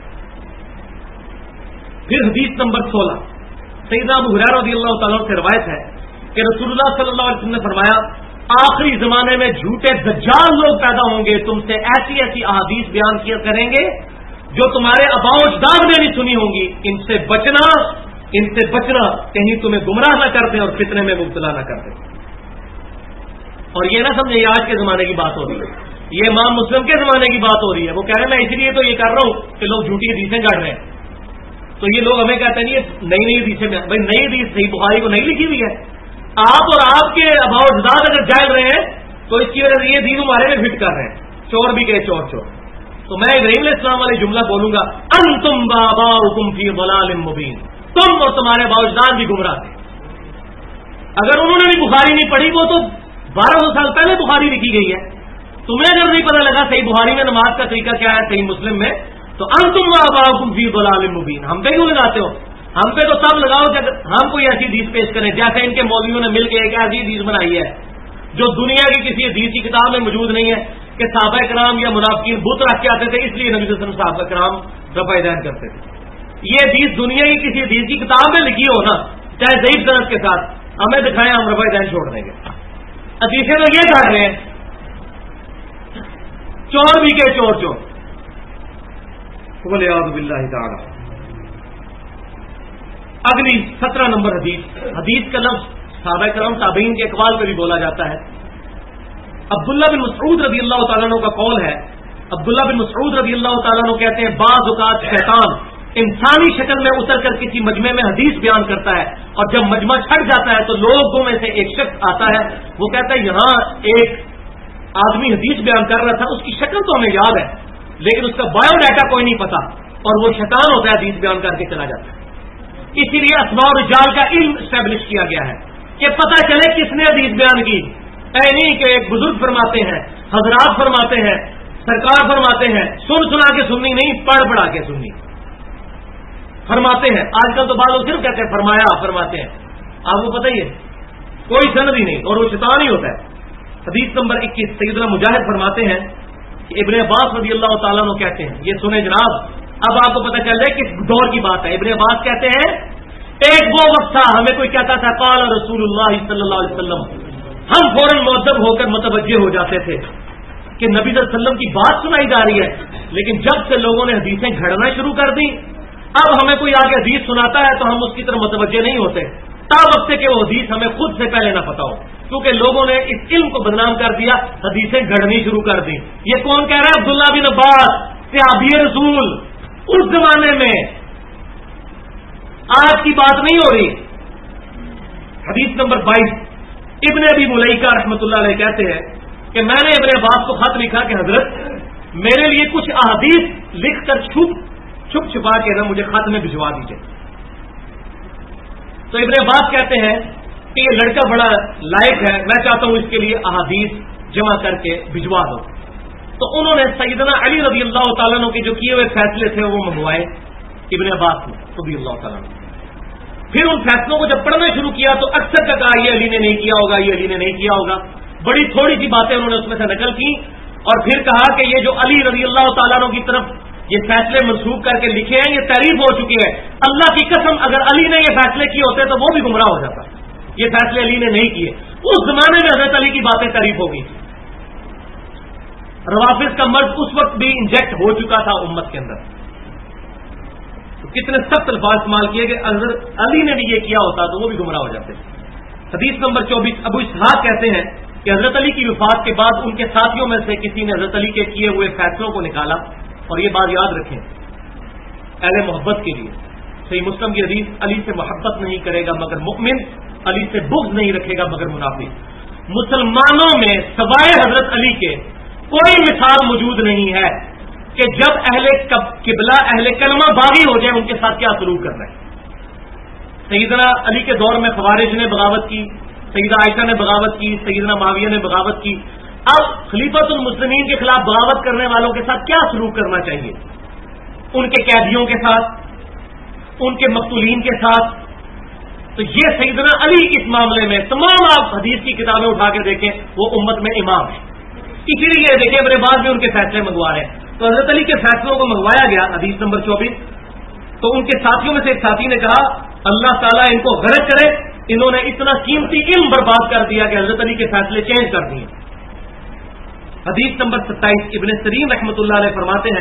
پھر حدیث نمبر 16 سیدنا ابو ہریرہ رضی اللہ تعالیٰ سے روایت ہے کہ رسول اللہ صلی اللہ علیہ وسلم نے فرمایا آخری زمانے میں جھوٹے دجال لوگ پیدا ہوں گے, تم سے ایسی ایسی احادیث بیان کیا کریں گے جو تمہارے آباء و اجداد نے نہیں سنی ہوں گی. ان سے بچنا ان سے بچنا کہیں تمہیں گمراہ نہ کر دیں اور فتنے میں مبتلا نہ کر دیں. اور یہ نہ سمجھے یہ آج کے زمانے کی بات ہو رہی ہے، یہ امام مسلم کے زمانے کی بات ہو رہی ہے. وہ کہہ رہے ہیں میں اس لیے تو یہ کر رہا ہوں کہ لوگ جھوٹی حدیثیں گڑھ رہے ہیں. تو یہ لوگ ہمیں کہتے ہیں یہ نئی حدیثیں میں بھائی نئی حدیث صحیح بخاری کو نہیں لکھی ہوئی ہے. آپ اور آپ کے اباؤ زیادہ اگر جائل رہے ہیں تو اس کی وجہ سے یہ دین ہمارے میں فٹ کر رہے ہیں. چور بھی گئے چور چور. تو میں ابراہیم علیہ السلام والے جملہ بولوں گا، انتم وآباؤکم فی ضلال مبین، تم اور تمہارے باوجداد بھی گمراہ تھے. اگر انہوں نے بھی بخاری نہیں پڑھی، وہ تو 1200 سال پہلے بخاری لکھی گئی ہے. تمہیں اگر نہیں پتا لگا صحیح بخاری میں نماز کا طریقہ کیا ہے، صحیح مسلم میں، تو انتم وآباؤکم فی ضلال مبین ہم پہ کیوں لگاتے ہو؟ ہم پہ تو تب لگاؤ کہ ہم کوئی ایسی حدیث پیش کریں جیسے ان کے مولویوں نے مل کے ایک ایسی حدیث بنائی ہے جو دنیا کی کسی حدیث کی کتاب میں موجود نہیں ہے کہ صحابہ کرام یا منافقین بت رکھ کے آتے تھے اس لیے نبی صلی اللہ علیہ وسلم صحابہ کرام رفع دین کرتے تھے. یہ حدیث دنیا کی کسی حدیث کی کتاب میں لکھی ہو نا، چاہے ضعیف سند کے ساتھ، ہمیں دکھائیں ہم رفع دین چھوڑ دیں گے. حدیثیں تو یہ کر رہے ہیں چور بھی کے چور چور. والعیاذ باللہ تعالی. اگلی 17 نمبر حدیث کا لفظ صحابہ کرام تابعین کے اقوال پہ بھی بولا جاتا ہے. عبداللہ بن مسعود رضی اللہ تعالیٰ عنہ کا قول ہے. عبداللہ بن مسعود رضی اللہ تعالیٰ عنہ کہتے ہیں بعض اوقات شیطان انسانی شکل میں اتر کر کسی مجمع میں حدیث بیان کرتا ہے، اور جب مجمع چھٹ جاتا ہے تو لوگوں میں سے ایک شخص آتا ہے، وہ کہتا ہے یہاں ایک آدمی حدیث بیان کر رہا تھا، اس کی شکل تو ہمیں یاد ہے لیکن اس کا بایو ڈاٹا کوئی نہیں پتا، اور وہ شیطان ہوتا ہے حدیث بیان کر کے چلا جاتا ہے. اسی لیے اسماء و رجال کا علم اسٹیبلش کیا گیا ہے کہ پتہ چلے کس نے حدیث بیان کی. اے نہیں کہ ایک بزرگ فرماتے ہیں، حضرات فرماتے ہیں، سرکار فرماتے ہیں، سن سنا کے سننی نہیں، پڑھ پڑھا کے سننی فرماتے ہیں. آج کل تو بعض لوگ صرف کہتے ہیں فرمایا فرماتے ہیں، آپ کو پتہ ہی ہے کوئی سند ہی نہیں، اور وہ شیطان ہی ہوتا ہے. حدیث نمبر 21 سیدنا مجاہد فرماتے ہیں کہ ابن عباس رضی اللہ تعالیٰ عنہ کہتے ہیں، یہ سنیں جناب اب آپ کو پتہ چل رہا ہے کس دور کی بات ہے. ابن عباس کہتے ہیں ایک وہ وقت تھا ہمیں کوئی کہتا تھا قال رسول اللہ صلی اللہ علیہ وسلم، ہم فوراً مؤدب ہو کر متوجہ ہو جاتے تھے کہ نبی صلی اللہ علیہ وسلم کی بات سنائی جا رہی ہے. لیکن جب سے لوگوں نے حدیثیں گھڑنا شروع کر دی، اب ہمیں کوئی آگے حدیث سناتا ہے تو ہم اس کی طرف متوجہ نہیں ہوتے تا وقت کہ وہ حدیث ہمیں خود سے پہلے نہ پتا ہو، کیونکہ لوگوں نے اس علم کو بدنام کر دیا، حدیثیں گھڑنی شروع کر دی. یہ کون کہہ رہا ہے؟ عبداللہ بن عباس صحابی رسول. اس زمانے میں، آج کی بات نہیں ہو رہی. حدیث نمبر 22 ابن ابی ملیکہ رحمۃ اللہ علیہ کہتے ہیں کہ میں نے ابن عباس کو خط لکھا کہ حضرت میرے لیے کچھ احادیث لکھ کر چھپ چھپا کے نا مجھے خط میں بھجوا دیجیے. تو ابن عباس کہتے ہیں کہ یہ لڑکا بڑا لائق ہے، میں چاہتا ہوں اس کے لیے احادیث جمع کر کے بھجوا دو. تو انہوں نے سیدنا علی رضی اللہ تعالیٰ عنہ کے جو کیے ہوئے فیصلے تھے وہ منگوائے ابن عباس نے رضی اللہ تعالیٰ عنہ. پھر ان فیصلوں کو جب پڑھنا شروع کیا تو اکثر کا کہا یہ علی نے نہیں کیا ہوگا، یہ علی نے نہیں کیا ہوگا. بڑی تھوڑی سی باتیں انہوں نے اس میں سے نقل کی اور پھر کہا کہ یہ جو علی رضی اللہ تعالیٰ عنہ کی طرف یہ فیصلے منسوخ کر کے لکھے ہیں یہ تعریف ہو چکی ہے. اللہ کی قسم اگر علی نے یہ فیصلے کیے ہوتے تو وہ بھی گمراہ ہو جاتا. یہ فیصلے علی نے نہیں کیے. اس زمانے میں حضرت علی کی باتیں تعریف ہو گئی. روافض کا مرض اس وقت بھی انجیکٹ ہو چکا تھا امت کے اندر. تو کتنے سخت الفاظ استعمال کیے کہ حضرت علی نے بھی یہ کیا ہوتا تو وہ بھی گمراہ ہو جاتے. حدیث نمبر 24 ابو اسحاق کہتے ہیں کہ حضرت علی کی وفات کے بعد ان کے ساتھیوں میں سے کسی نے حضرت علی کے کیے ہوئے فیصلوں کو نکالا. اور یہ بات یاد رکھیں اہل محبت کے لیے، صحیح مسلم کی حدیث علی سے محبت نہیں کرے گا مگر مؤمن، علی سے بغض نہیں رکھے گا مگر منافق. مسلمانوں میں سوائے حضرت علی کے کوئی مثال موجود نہیں ہے کہ جب اہل قبلہ اہل کلمہ باغی ہو جائے ان کے ساتھ کیا سلوک کرنا ہے. سیدنا علی کے دور میں خوارج نے بغاوت کی، سیدہ عائشہ نے بغاوت کی، سیدنا معاویہ نے بغاوت کی. اب خلیفۃ المسلمین کے خلاف بغاوت کرنے والوں کے ساتھ کیا سلوک کرنا چاہیے؟ ان کے قیدیوں کے ساتھ، ان کے مقتولین کے ساتھ. تو یہ سیدنا علی اس معاملے میں تمام آپ حدیث کی کتابیں اٹھا کے دیکھیں وہ امت میں امام ہے. اسی لیے دیکھیں اپنے بعد میں ان کے فیصلے منگوا رہے ہیں. تو حضرت علی کے فیصلوں کو منگوایا گیا. حدیث نمبر 24 تو ان کے ساتھیوں میں سے ایک ساتھی نے کہا اللہ تعالیٰ ان کو غرق کرے، انہوں نے اتنا قیمتی علم برباد کر دیا کہ حضرت علی کے فیصلے چینج کر دیے. حدیث نمبر 27 ابن سیرین رحمۃ اللہ علیہ فرماتے ہیں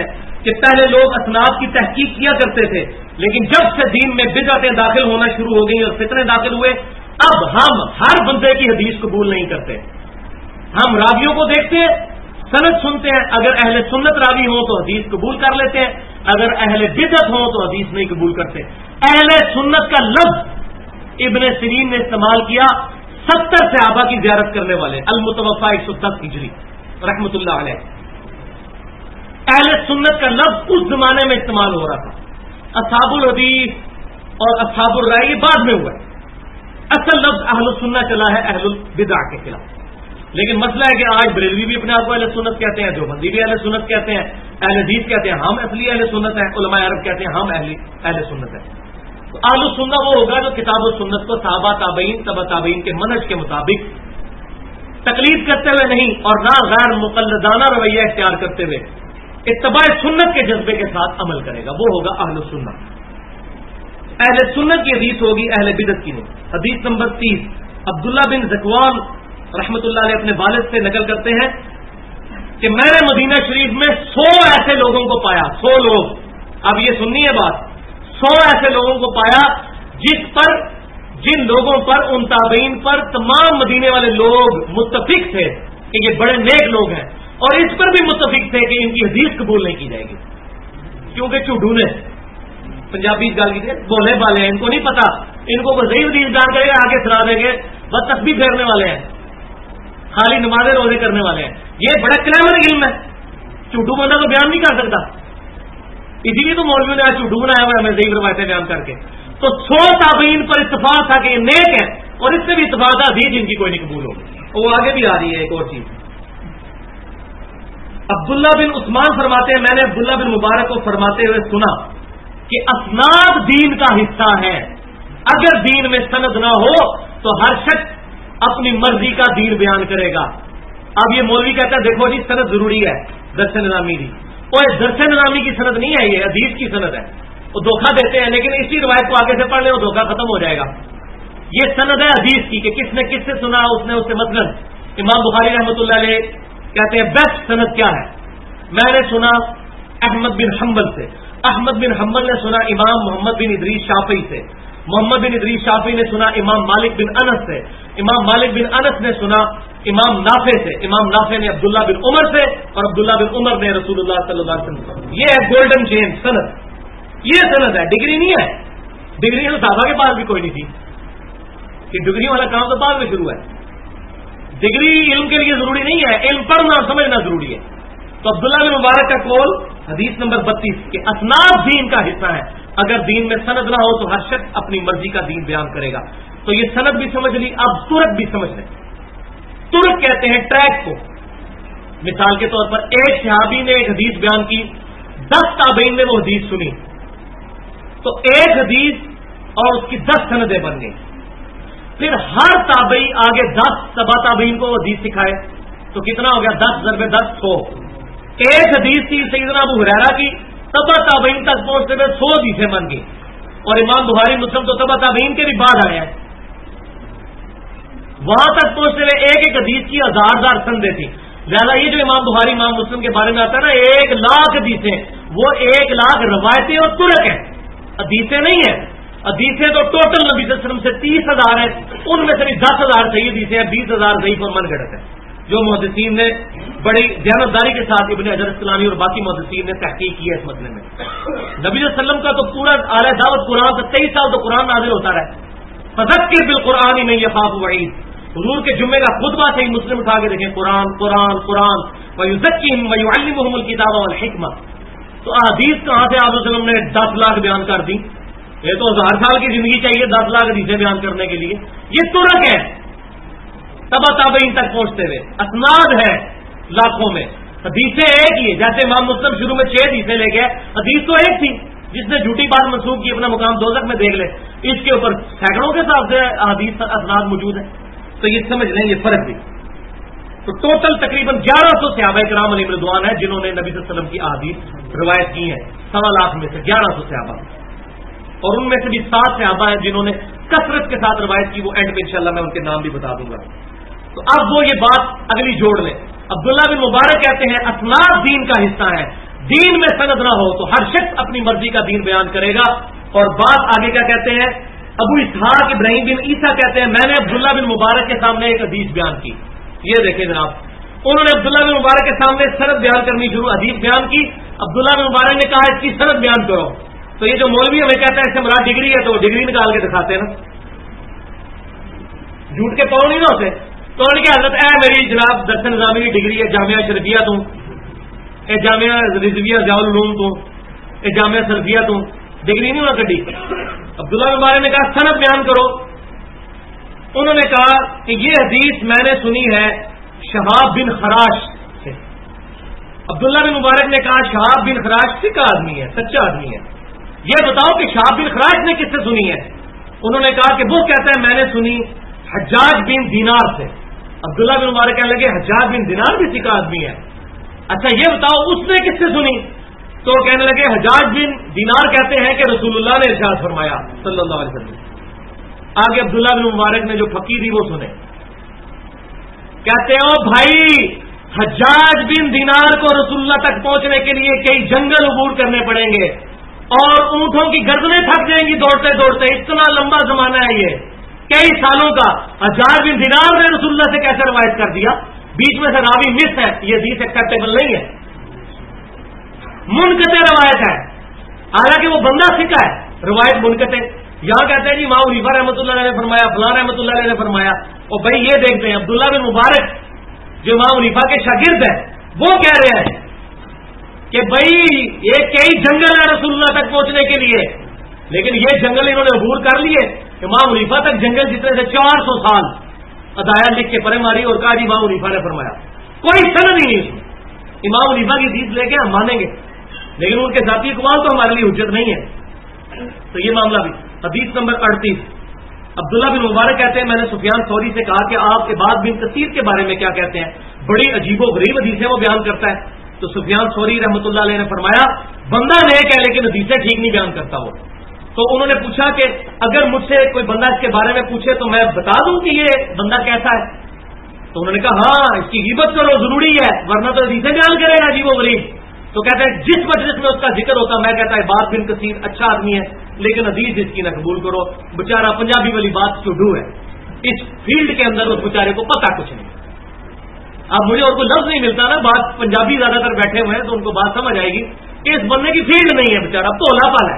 کہ پہلے لوگ اسناد کی تحقیق کیا کرتے تھے، لیکن جب سے دین میں بدعتیں داخل ہونا شروع ہو گئی اور فتنے داخل ہوئے، اب ہم ہر بندے کی حدیث قبول نہیں کرتے. ہم راویوں کو دیکھتے ہیں، سند سنتے ہیں، اگر اہل سنت راوی ہوں تو حدیث قبول کر لیتے ہیں، اگر اہل بدعت ہوں تو حدیث نہیں قبول کرتے. اہل سنت کا لفظ ابن سیرین نے استعمال کیا 70 صحابہ کی زیارت کرنے والے، المتوفا 110 ہجری رحمۃ اللہ علیہ. اہل سنت کا لفظ اس زمانے میں استعمال ہو رہا تھا. اصحاب الحدیث اور اصحاب الرائے یہ بعد میں ہوا ہے. اصل لفظ اہل السنہ چلا ہے اہل البدع کے خلاف. لیکن مسئلہ ہے کہ آج بریلوی بھی اپنے آپ کو اہل سنت کہتے ہیں، دیوبندی بھی اہل سنت کہتے ہیں، اہل حدیث کہتے ہیں ہم اصلی اہل سنت ہیں، علماء عرب کہتے ہیں ہم اہل سنت ہیں. تو اہل السنہ وہ ہوگا جو کتاب و سنت کو صحابہ تابعین تبع تابعین کے منہج کے مطابق تقلید کرتے ہوئے نہیں اور نہ غیر مقلدانہ رویہ اختیار کرتے ہوئے اتباع سنت کے جذبے کے ساتھ عمل کرے گا، وہ ہوگا اہل السنہ. اہل سنت کی حدیث ہوگی، اہل بدعت کی نہیں. حدیث نمبر 30 عبداللہ بن ذکوان رحمۃ اللہ علیہ اپنے والد سے نقل کرتے ہیں کہ میں نے مدینہ شریف میں 100 ایسے لوگوں کو پایا، 100 لوگ. اب یہ سننی ہے بات، 100 ایسے لوگوں کو پایا جن لوگوں پر ان تابعین پر تمام مدینے والے لوگ متفق تھے کہ یہ بڑے نیک لوگ ہیں، اور اس پر بھی متفق تھے کہ ان کی حدیث قبول نہیں کی جائے گی کیونکہ چوڈونے پنجابی گل کی بولے والے ہیں، ان کو نہیں پتا، ان کو صحیح حدیث بیان کرے گا آگے سنا دیں گے، بس تسبیح پھیرنے والے ہیں، خالی نمازیں روزے کرنے والے ہیں. یہ بڑا کلیور علم ہے، چوٹو بندہ تو بیان نہیں کر سکتا، اسی لیے تو مولویوں نے آج چوٹو بنایا ہوا ہے ہمیں صحیح روایتیں بیان کر کے. تو 100 تابعین پر اتفاق تھا کہ یہ نیک ہے، اور اس سے بھی اتفاق تھا حدیث ان کی کوئی نہیں قبول ہوگی. وہ آگے بھی آ رہی ہے. ایک اور چیز عبداللہ بن عثمان فرماتے ہیں میں نے عبداللہ بن مبارک کو فرماتے ہوئے سنا کہ اسناد دین کا حصہ ہے، اگر دین میں سند نہ ہو تو ہر شخص اپنی مرضی کا دین بیان کرے گا. اب یہ مولوی کہتا ہے دیکھو جی سند ضروری ہے درس نظامی کی، اور درس نظامی کی سند نہیں ہے، یہ حدیث کی سند ہے. وہ دھوکہ دیتے ہیں، لیکن اسی روایت کو آگے سے پڑھ لیں وہ دھوکہ ختم ہو جائے گا. یہ سند ہے حدیث کی کہ کس نے کس سے سنا، اس نے اس سے مثلاً امام بخاری رحمۃ اللہ علیہ کہتے ہیں بیسٹ سند کیا ہے، میں نے سنا احمد بن حنبل سے، احمد بن حنبل نے سنا امام محمد بن ادریس شافعی سے، محمد بن ادریس شافعی نے سنا امام مالک بن انس سے، امام مالک بن انس نے سنا امام نافع سے، امام نافع نے عبداللہ بن عمر سے، اور عبداللہ بن عمر نے رسول اللہ صلی اللہ علیہ وسلم. یہ ہے گولڈن چین سند، یہ سند ہے، ڈگری نہیں ہے. ڈگری تو صحابہ کے پاس بھی کوئی نہیں تھی، کہ ڈگری والا کام تو بعد میں شروع ہے. ڈگری علم کے لیے ضروری نہیں ہے، علم پڑھنا اور سمجھنا ضروری ہے. تو عبداللہ بن مبارک کا قول حدیث نمبر 32 کہ اسناد دین کا حصہ ہے، اگر دین میں سند نہ ہو تو ہر شخص اپنی مرضی کا دین بیان کرے گا. تو یہ سند بھی سمجھ لی، اب ترک بھی سمجھ لیں. ترک کہتے ہیں ٹریک کو. مثال کے طور پر ایک صحابی نے ایک حدیث بیان کی، 10 تابعین نے وہ حدیث سنی، تو ایک حدیث اور اس کی 10 سندیں بن گئی. پھر ہر تابعی آگے 10 تبع تابعین کو وہ حدیث سکھائے، تو کتنا ہو گیا 10 ضرب 10 100. ایک حدیث تھی سیدنا ابو ہریرہ کی، تبع تابعین تک پہنچتے ہوئے 100 حدیثیں بن گئی. اور امام بخاری مسلم تو تبع تابعین کے بھی بعد آئے ہیں، وہاں تک پہنچتے ہوئے ایک ایک حدیث کی 1000 سندیں تھیں. لہٰذا یہ جو امام بخاری امام مسلم کے بارے میں آتا ہے نا 1,00,000 حدیثیں، وہ 1,00,000 روایتیں اور ترک ہیں، حدیثیں نہیں ہیں. حدیثیں تو ٹوٹل نبی صلی اللہ علیہ وسلم سے 30,000 ہیں، ان میں سے بھی 10,000 صحیح حدیثیں ہیں، 20,000 ضعیف اور من گھڑت ہیں، جو محدثین نے بڑی دیانتداری کے ساتھ ابن حجر اسقلانی اور باقی محدثین نے تحقیق کی ہے اس مسئلے میں. نبی صلی اللہ علیہ وسلم کا تو پورا اعلی دعوت قرآن سے 23 سال تو قرآن نازل ہوتا رہا. فذکر بالقرآن من یخاف وعید، حضور کے جمعے کا خطبہ صحیح مسلم اٹھا کے دیکھیں، قرآن قرآن قرآن ویزکیہم ویعلمہم الکتاب والحکمہ. تو احادیث کہاں سے آپ وسلم نے 10 لاکھ بیان کر دی؟ یہ تو 1000 سال کی زندگی چاہیے 10 لاکھ حدیثیں بیان کرنے کے لیے. یہ ترک ہے تبع تابعین تک پہنچتے ہوئے. اسناد ہے لاکھوں میں، حدیثیں ایک ہی ہے. جیسے امام مسلم شروع میں 6 حدیثیں لے گئے، حدیث تو ایک تھی، جس نے جھوٹی بات منسوخ کی اپنا مقام دوزخ میں دیکھ لے. اس کے اوپر سینکڑوں کے حساب سے حدیث اسناد موجود ہے. تو یہ سمجھ لیں یہ فرق بھی. تو ٹوٹل تقریباً 1100 صحابہ کرام علیہ رضوان ہیں جنہوں نے نبی صلی اللہ علیہ وسلم کی احادیث روایت کی ہیں. 1.25 لاکھ میں سے 1100 صحابہ، اور ان میں سے بھی 7 صحابہ ہیں جنہوں نے کثرت کے ساتھ روایت کی. وہ اینڈ میں انشاءاللہ میں ان کے نام بھی بتا دوں گا. تو اب وہ یہ بات اگلی جوڑ لیں. عبداللہ بن مبارک کہتے ہیں اسناد دین کا حصہ ہے، دین میں سند نہ ہو تو ہر شخص اپنی مرضی کا دین بیان کرے گا. اور بات آگے کیا کہتے ہیں؟ ابو اسحاق ابراہیم بن عیسیٰ کہتے ہیں میں نے عبداللہ بن مبارک کے سامنے ایک حدیث بیان کی. یہ دیکھیں جناب, انہوں نے عبداللہ بن مبارک کے سامنے سند بیان کرنی شروع, حدیث بیان کی. عبداللہ بن مبارک نے کہا اس کی سند بیان کرو. تو یہ جو مولوی ہمیں کہتا ہے اس سے مراد ڈگری ہے, تو وہ ڈگری نکال کے دکھاتے ہیں نا, جھوٹ کے پاؤں نہیں نہ ہوتے. تو انہوں نے کہا حضرت اے میری جناب درس نظامی کی ڈگری ہے جامعہ شرفیہ تو, اے جامعہ رضویہ ضیاء العلوم تو, اے جامعہ سلفیہ تو, ڈگری نہیں ہونا کٹی. عبداللہ بن مبارک نے کہا سند بیان کرو. انہوں نے کہا کہ یہ حدیث میں نے سنی ہے شہاب بن خراش سے. عبداللہ بن مبارک نے کہا شہاب بن خراش سکا آدمی ہے, سچا آدمی ہے, یہ بتاؤ کہ شہاب بن خراش نے کس سے سنی ہے؟ انہوں نے کہا کہ وہ کہتا ہے میں نے سنی حجاج بن دینار سے. عبداللہ بن مبارک کہنے لگے حجاج بن دینار بھی سکا آدمی ہے, اچھا یہ بتاؤ اس نے کس سے سنی؟ تو کہنے لگے حجاج بن دینار کہتے ہیں کہ رسول اللہ نے ارشاد فرمایا صلی اللہ علیہ وسلم. آگے عبداللہ بن مبارک نے جو پھکی دی وہ سنے, کہتے ہیں او بھائی حجاج بن دینار کو رسول اللہ تک پہنچنے کے لیے کئی جنگل عبور کرنے پڑیں گے اور اونٹوں کی گردنیں تھک جائیں گی دوڑتے دوڑتے, اتنا لمبا زمانہ ہے یہ, کئی سالوں کا. حجاج بن دینار نے رسول اللہ سے کیسے روایت کر دیا؟ بیچ میں سے راوی مس ہے, یہ حدیث ایکسیپٹیبل نہیں ہے, منقطع روایت ہے, حالانکہ وہ بندہ سکا ہے, روایت منقطع. یہاں کہتے ہیں جی امام حنیفہ رحمۃ اللہ علیہ نے فرمایا, فلاں رحمۃ اللہ علیہ نے فرمایا. اور بھائی یہ دیکھتے ہیں عبداللہ بن مبارک جو امام حنیفہ کے شاگرد ہیں وہ کہہ رہے ہیں کہ بھائی یہ کئی جنگل ہے رسول اللہ تک پہنچنے کے لیے, لیکن یہ جنگل انہوں نے عبور کر لیے. امام حنیفہ تک جنگل جتنے سے 400 سال ادایا لکھ کے پرے ماری اور کہا جی امام حنیفہ نے فرمایا. کوئی سند ہی نہیں اس میں. امام حنیفہ کی حدیث لے کے ہم مانیں گے, لیکن ان کے ذاتی اقوال تو ہمارے لیے حجت نہیں ہے. تو یہ معاملہ بھی. حدیث نمبر 38, عبداللہ بن مبارک کہتے ہیں میں نے سفیان ثوری سے کہا کہ آپ عباد بن کثیر کے بارے میں کیا کہتے ہیں؟ بڑی عجیب و غریب حدیثیں وہ بیان کرتا ہے. تو سفیان ثوری رحمۃ اللہ علیہ نے فرمایا بندہ نیک ہے لیکن حدیثیں ٹھیک نہیں بیان کرتا وہ. تو انہوں نے پوچھا کہ اگر مجھ سے کوئی بندہ اس کے بارے میں پوچھے تو میں بتا دوں کہ یہ بندہ کیسا ہے؟ تو انہوں نے کہا ہاں اس کی غیبت کرو ضروری ہے, ورنہ تو حدیثیں بیان کرے گا عجیب و غریب. تو کہتے ہیں جس مجلس میں اس کا ذکر ہوتا میں کہتا ہے عباد بن کثیر اچھا آدمی ہے لیکن حدیث اس کی نہ قبول کرو, بیچارہ پنجابی والی بات چڈو ہے, اس فیلڈ کے اندر اس بیچارے کو پتہ کچھ نہیں. اب مجھے اور کوئی لفظ نہیں ملتا نا, بات پنجابی زیادہ تر بیٹھے ہوئے ہیں تو ان کو بات سمجھ آئے گی کہ اس بندے کی فیلڈ نہیں ہے, بیچارہ تولا پالا ہے.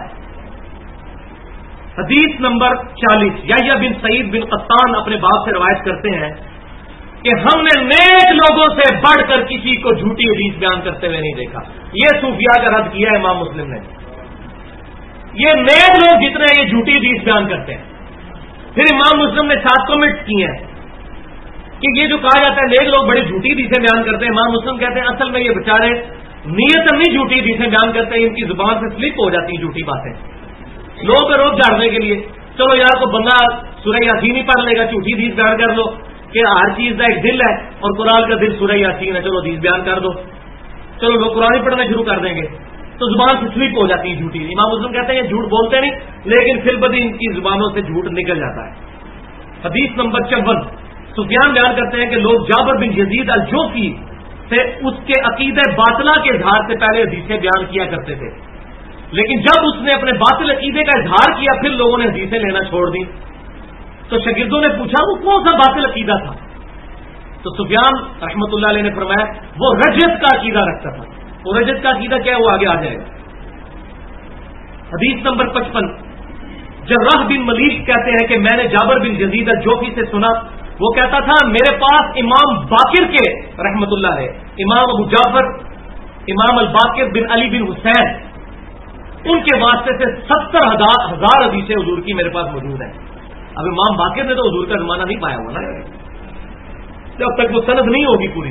حدیث نمبر 40, یحییٰ بن سعید بن قطان اپنے باپ سے روایت کرتے ہیں کہ ہم نے نیک لوگوں سے بڑھ کر کسی کو جھوٹی حدیث بیان کرتے ہوئے نہیں دیکھا. یہ صوفیاء کا رد کیا ہے امام مسلم نے. یہ نیک لوگ جتنے ہیں یہ جھوٹی حدیث بیان کرتے ہیں. پھر امام مسلم نے 7 کمنٹ کیے ہیں کہ یہ جو کہا جاتا ہے نیک لوگ بڑی جھوٹی حدیثیں بیان کرتے ہیں, امام مسلم کہتے ہیں اصل میں یہ بیچارے نیت نہیں جھوٹی حدیثیں بیان کرتے ہیں, ان کی زبان سے سلپ ہو جاتی ہیں جھوٹی باتیں لوگوں کو روک جھاڑنے کے لیے. چلو یار کو بندہ سورہ یاسین ہی پڑھ لے گا, جھوٹی حدیث بیان کر لو کہ ہر چیز کا ایک دل ہے اور قرآن کا دل سورہ یاسین ہے, چلو حدیث بیان کر دو, چلو لوگ قرآن ہی پڑھنا شروع کر دیں گے تو زبان سے سلپ ہو جاتی ہے جھوٹی. امام مسلم کہتے ہیں یہ جھوٹ بولتے نہیں لیکن پھر بدی ان کی زبانوں سے جھوٹ نکل جاتا ہے. حدیث نمبر 54, سفیان بیان کرتے ہیں کہ لوگ جابر بن یزید الجوفی سے اس کے عقیدہ باطلہ کے اظہار سے پہلے حدیثیں بیان کیا کرتے تھے, لیکن جب اس نے اپنے باطل عقیدے کا اظہار کیا پھر لوگوں نے حدیثیں لینا چھوڑ دی. تو شاگردوں نے پوچھا وہ کون سا باطل عقیدہ تھا؟ تو سفیان رحمۃ اللہ علیہ نے فرمایا وہ رجت کا عقیدہ رکھتا تھا. وہ رجت کا عقیدہ کیا ہے وہ آگے آ جائے گا. حدیث نمبر 55, جراح بن ملیک کہتے ہیں کہ میں نے جابر بن یزید الجوفی سے سنا, وہ کہتا تھا میرے پاس امام باقر کے رحمۃ اللہ علیہ, امام ابو جعفر امام الباقر بن علی بن حسین, ان کے واسطے سے 70,000 حدیثیں حضور کی میرے پاس موجود ہیں. اب امام باقر نے تو حضور کا زمانہ نہیں پایا ہوا نا, جب تک وہ سند نہیں ہوگی پوری,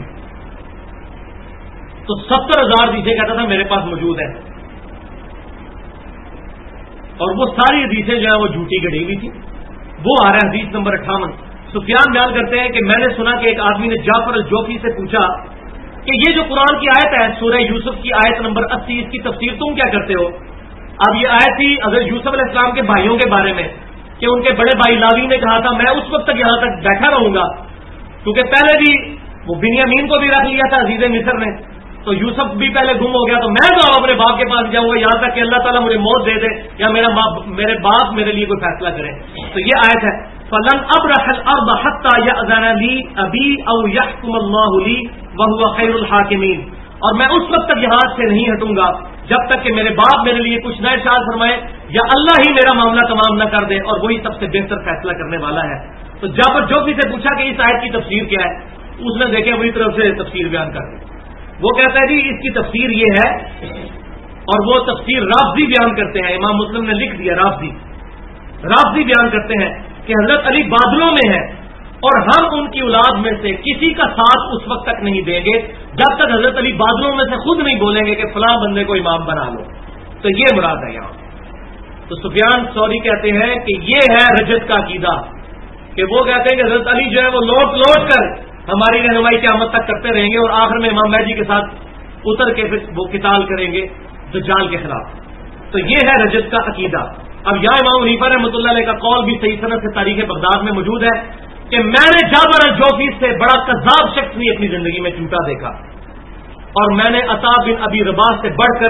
تو 70,000 حدیثیں کہتا تھا میرے پاس موجود ہیں. اور وہ ساری حدیثیں جو ہیں وہ جھوٹی گڑھی ہوئی تھی. وہ آ رہا ہے حدیث نمبر 58, سفیان بیان کرتے ہیں کہ میں نے سنا کہ ایک آدمی نے جعفر الجوفی سے پوچھا کہ یہ جو قرآن کی آیت ہے سورہ یوسف کی آیت نمبر 80 اس کی تفسیر تم کیا کرتے ہو؟ اب یہ آیت تھی حضرت یوسف علیہ السلام کے بھائیوں کے بارے میں کہ ان کے بڑے بھائی لاوی نے کہا تھا میں اس وقت تک یہاں تک بیٹھا رہوں گا, کیونکہ پہلے بھی وہ بنیامین کو بھی رکھ لیا تھا عزیز مصر نے, تو یوسف بھی پہلے گم ہو گیا، تو میں تو اپنے باپ کے پاس جاؤں گا یہاں تک کہ اللہ تعالیٰ مجھے موت دے دے یا میرے باپ میرے لیے کوئی فیصلہ کرے. تو یہ آیت ہے فَلَنْ أَبْرَحَ الْأَرْضَ حَتَّى يَأْذَنَ لِي أَبِي أَوْ يَحْكُمَ اللَّهُ لِي وَهُوَ خَيْرُ الْحَاكِمِينَ. اور میں اس وقت تک یہاں سے نہیں ہٹوں گا جب تک کہ میرے باپ میرے لیے کچھ نہ ارشاد فرمائے یا اللہ ہی میرا معاملہ تمام نہ کر دے، اور وہی سب سے بہتر فیصلہ کرنے والا ہے. تو جب جو بھی سے پوچھا کہ اس آیت کی تفسیر کیا ہے، اس نے دیکھے وہی طرف سے تفسیر بیان کر دی. وہ کہتا ہے جی اس کی تفسیر یہ ہے، اور وہ تفسیر رافضی بیان کرتے ہیں. امام مسلم نے لکھ دیا رافضی بیان کرتے ہیں کہ حضرت علی بادلوں میں ہے اور ہم ان کی اولاد میں سے کسی کا ساتھ اس وقت تک نہیں دیں گے جب تک حضرت علی بادلوں میں سے خود نہیں بولیں گے کہ فلاں بندے کو امام بنا لو. تو یہ مراد ہے یہاں. تو سفیان ثوری کہتے ہیں کہ یہ ہے رجت کا عقیدہ، کہ وہ کہتے ہیں کہ حضرت علی جو ہے وہ لوٹ کر ہماری رہنمائی قیامت تک کرتے رہیں گے اور آخر میں امام مہدی کے ساتھ اتر کے پھر وہ قتال کریں گے دجال کے خلاف. تو یہ ہے رجت کا عقیدہ. اب یہاں امام حنیفہ رحمۃ اللہ علیہ کا قول بھی صحیح سند سے تاریخ بغداد میں موجود ہے کہ میں نے جابر الجوفی سے بڑا کذاب شخص نہیں اپنی زندگی میں جھوٹا دیکھا، اور میں نے عطا بن ابی رباح سے بڑھ کر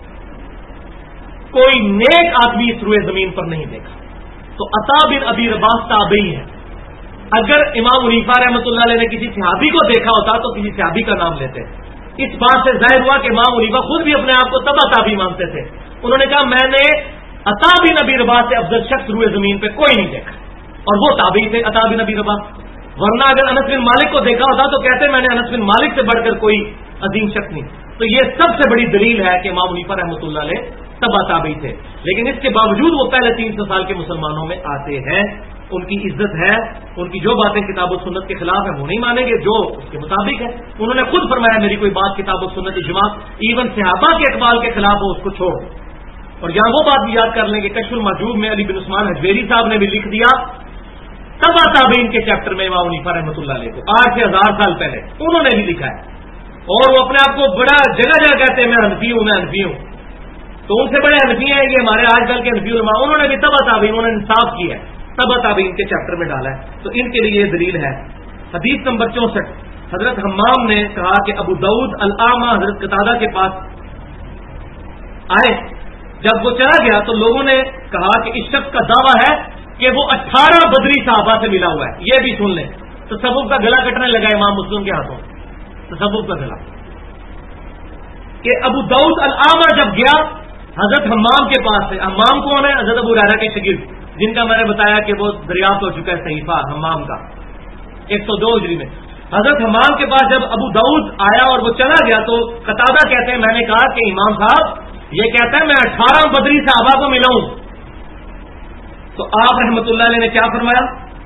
کوئی نیک آدمی اس روئے زمین پر نہیں دیکھا. تو عطا بن ابی رباح تابعی ہے. اگر امام حنیفہ رحمۃ اللہ علیہ نے کسی صحابی کو دیکھا ہوتا تو کسی صحابی کا نام لیتے. اس بات سے ظاہر ہوا کہ امام حنیفہ خود بھی اپنے آپ کو تبع تابعی مانتے تھے. انہوں نے کہا میں نے عطا بن ابی رباح سے افضل شخص روئے زمین پہ کوئی نہیں دیکھا، اور وہ تابعی تھے عطا بن ابی رباح. ورنہ اگر انس بن مالک کو دیکھا ہوتا تو کہتے میں نے انس بن مالک سے بڑھ کر کوئی عظیم شخص نہیں. تو یہ سب سے بڑی دلیل ہے کہ امام حنیفہ رحمۃ اللہ علیہ تبع تابعی تھے، لیکن اس کے باوجود وہ پہلے 300 سال کے مسلمانوں میں آتے ہیں. ان کی عزت ہے، ان کی جو باتیں کتاب و سنت کے خلاف ہیں وہ نہیں مانیں گے، جو اس کے مطابق ہے. انہوں نے خود فرمایا میری کوئی بات کتاب و سنت اجماع ایون صحابہ کے اقبال کے خلاف ہو اس کو چھوڑ. اور یہاں وہ بات بھی یاد کر لیں کہ کشف المحجوب میں علی بن عثمان حجویری صاحب نے بھی لکھ دیا تبع تابعین کے چیپٹر میں امام حنیفہ رحمۃ اللہ علیہ کو 8 سے 1000 سال پہلے انہوں نے بھی لکھا ہے. اور وہ اپنے آپ کو بڑا جگہ کہتے ہیں میں حنفی ہوں. تو ان سے بڑے حنفی ہیں یہ ہمارے آج کل کے حنفی علماء. انہوں نے بھی تبع تابعین، انہوں نے انصاف کیا ہے، تبع تابعین کے چیپٹر میں ڈالا ہے. تو ان کے لیے یہ دلیل ہے. حدیث نمبر 64 حضرت حمام نے کہا کہ ابو داؤد الاعمى حضرت قتادہ کے پاس آئے. جب وہ چلا گیا تو لوگوں نے کہا کہ اس شخص کا دعویٰ ہے کہ وہ 18 بدری صحابہ سے ملا ہوا ہے. یہ بھی سن لیں. تصوف کا گلا کٹنے لگا امام مسلم کے ہاتھوں، تصوف کا گلا. کہ ابو داؤد الاعمى جب گیا حضرت حمام کے پاس سے. حمام کون ہے؟ حضرت ابو ہریرہ کے شاگرد، جن کا میں نے بتایا کہ وہ دریافت ہو چکا ہے صحیفہ حمام کا 102 ہجری میں. حضرت حمام کے پاس جب ابو داؤد آیا اور وہ چلا گیا تو قتادہ کہتے ہیں میں نے کہا کہ امام صاحب یہ کہتا ہے میں 18 بدری صحابہ کو ملا ہوں. تو آپ رحمت اللہ علیہ نے کیا فرمایا؟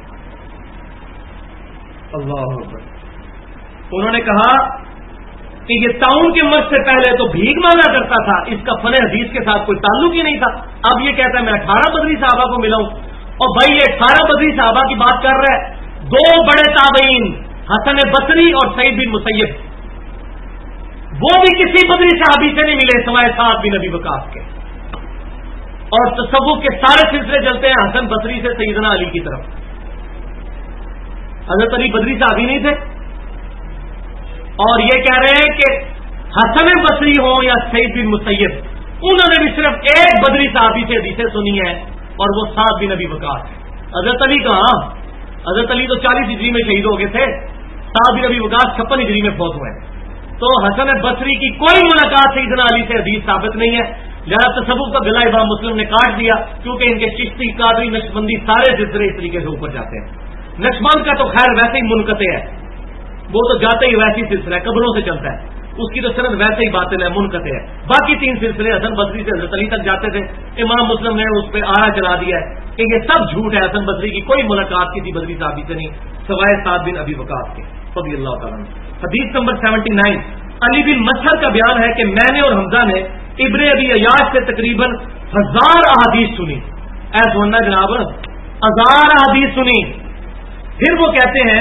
اللہ اکبر. انہوں نے کہا کہ یہ تعاون کے مرض سے پہلے تو بھیک مانگا کرتا تھا، اس کا فن حدیث کے ساتھ کوئی تعلق ہی نہیں تھا. اب یہ کہتا ہے میں 18 بدری صحابہ کو ملا ہوں. اور بھائی یہ 18 بدری صحابہ کی بات کر رہا ہے. 2 بڑے تابعین حسن بصری اور سعید بن مسیب، وہ بھی کسی بدری صحابی سے نہیں ملے سوائے سعد بن ابی وقاص کے. اور تصوف کے سارے سلسلے چلتے ہیں حسن بصری سے سیدنا علی کی طرف. حضرت علی بدری صحابی نہیں تھے، اور یہ کہہ رہے ہیں کہ حسن بصری ہوں یا سعید بن مسیب، انہوں نے بھی صرف ایک بدری صحابی سے حدیثیں سنی ہیں اور وہ سعد بن ابی وقاص. حضرت علی کہاں؟ حضرت علی تو 40 ہجری میں شہید ہو گئے تھے، سعد بن ابی وقاص 56 ہجری میں فوت ہوئے. تو حسن بصری کی کوئی ملاقات سیدنا علی سے حدیث ثابت نہیں ہے. لہذا تصوف کا گلا امام مسلم نے کاٹ دیا، کیونکہ ان کے چشتی قادری نقشبندی سارے سلسلے اس طریقے سے اوپر جاتے ہیں. نقشبند کا تو خیر ویسے ہی منقطع ہے، وہ تو جاتے ہی ویسی سلسلہ ہے، قبروں سے چلتا ہے، اس کی تو سند ویسے ہی باطل ہے، منقطع ہے. باقی 3 سلسلے حسن بصری سے حضرت علی تک جاتے تھے. امام مسلم نے اس پہ آرا چلا دیا ہے کہ یہ سب جھوٹ ہے. حسن بصری کی کوئی ملاقات کسی بدری صحابی سے نہیں سوائے سعد بن ابی وقاص کے رضی اللہ تعالیٰ. حدیث نمبر 79 علی بن مسہر کا بیان ہے کہ میں نے اور حمزہ نے ابن ابی عیاش سے تقریباً 1000 احادیث سنی. ایسا سننا جناب 1000 احادیث سنی. پھر وہ کہتے ہیں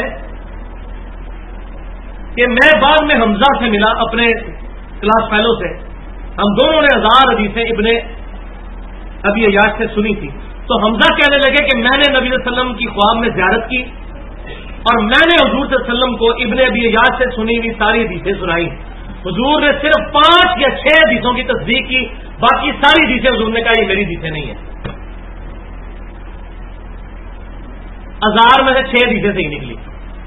کہ میں بعد میں حمزہ سے ملا اپنے کلاس فیلو سے، ہم دونوں نے 1000 حدیثیں ابن ابی عیاش سے سنی تھی. تو حمزہ کہنے لگے کہ میں نے نبی صلی اللہ علیہ وسلم کی خواب میں زیارت کی اور میں نے حضور صلی اللہ علیہ وسلم کو ابن ابی عیاش سے سنی ہوئی ساری حدیثیں سنائی. حضور نے صرف 5 یا 6 حدیثوں کی تصدیق کی، باقی ساری حدیثیں حضور نے کہا یہ میری حدیثیں نہیں ہیں. 1000 میں سے 6 حدیثیں صحیح نکلی.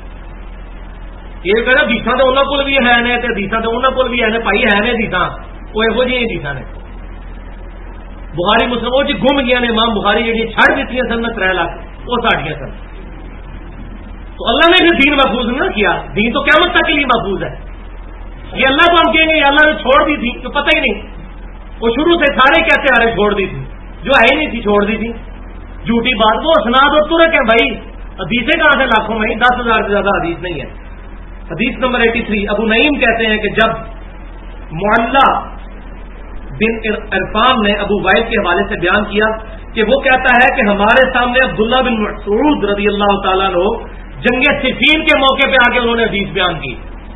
یہ کہنا حدیثاں تو انہوں کو بھی ہے نے تے حدیثاں تو انہوں کو بھی ہے نے بھائی ہے نے حدیثاں وہ یہو جی حدیثاں نے. بخاری مسلم وہ جی گم گیا نے امام بخاری جی چھڑ دیتی ہیں سن 3 لاکھ وہ ساڑیاں سن. تو اللہ نے بھی دین محفوظ نہ کیا، دین تو قیامت تک کے لیے محفوظ ہے. یہ اللہ کو ہم کہیں گے اللہ نے چھوڑ دی تھی تو پتہ ہی نہیں، وہ شروع سے سارے کہتے آ رہے چھوڑ دی تھی، جو ہے ہی نہیں تھی چھوڑ دی تھی. جھوٹی بات وہ اسناد اور ترک ہے بھائی، حدیثیں کہاں سے لاکھوں میں 10,000 سے زیادہ حدیث نہیں ہے. حدیث نمبر 83 ابو نعیم کہتے ہیں کہ جب معلّہ بن عرفان نے ابو وائل کے حوالے سے بیان کیا کہ وہ کہتا ہے کہ ہمارے سامنے عبداللہ بن مسعود رضی اللہ تعالیٰ عنہ جنگ صفین کے موقع پہ آ کے انہوں نے حدیث بیان کی.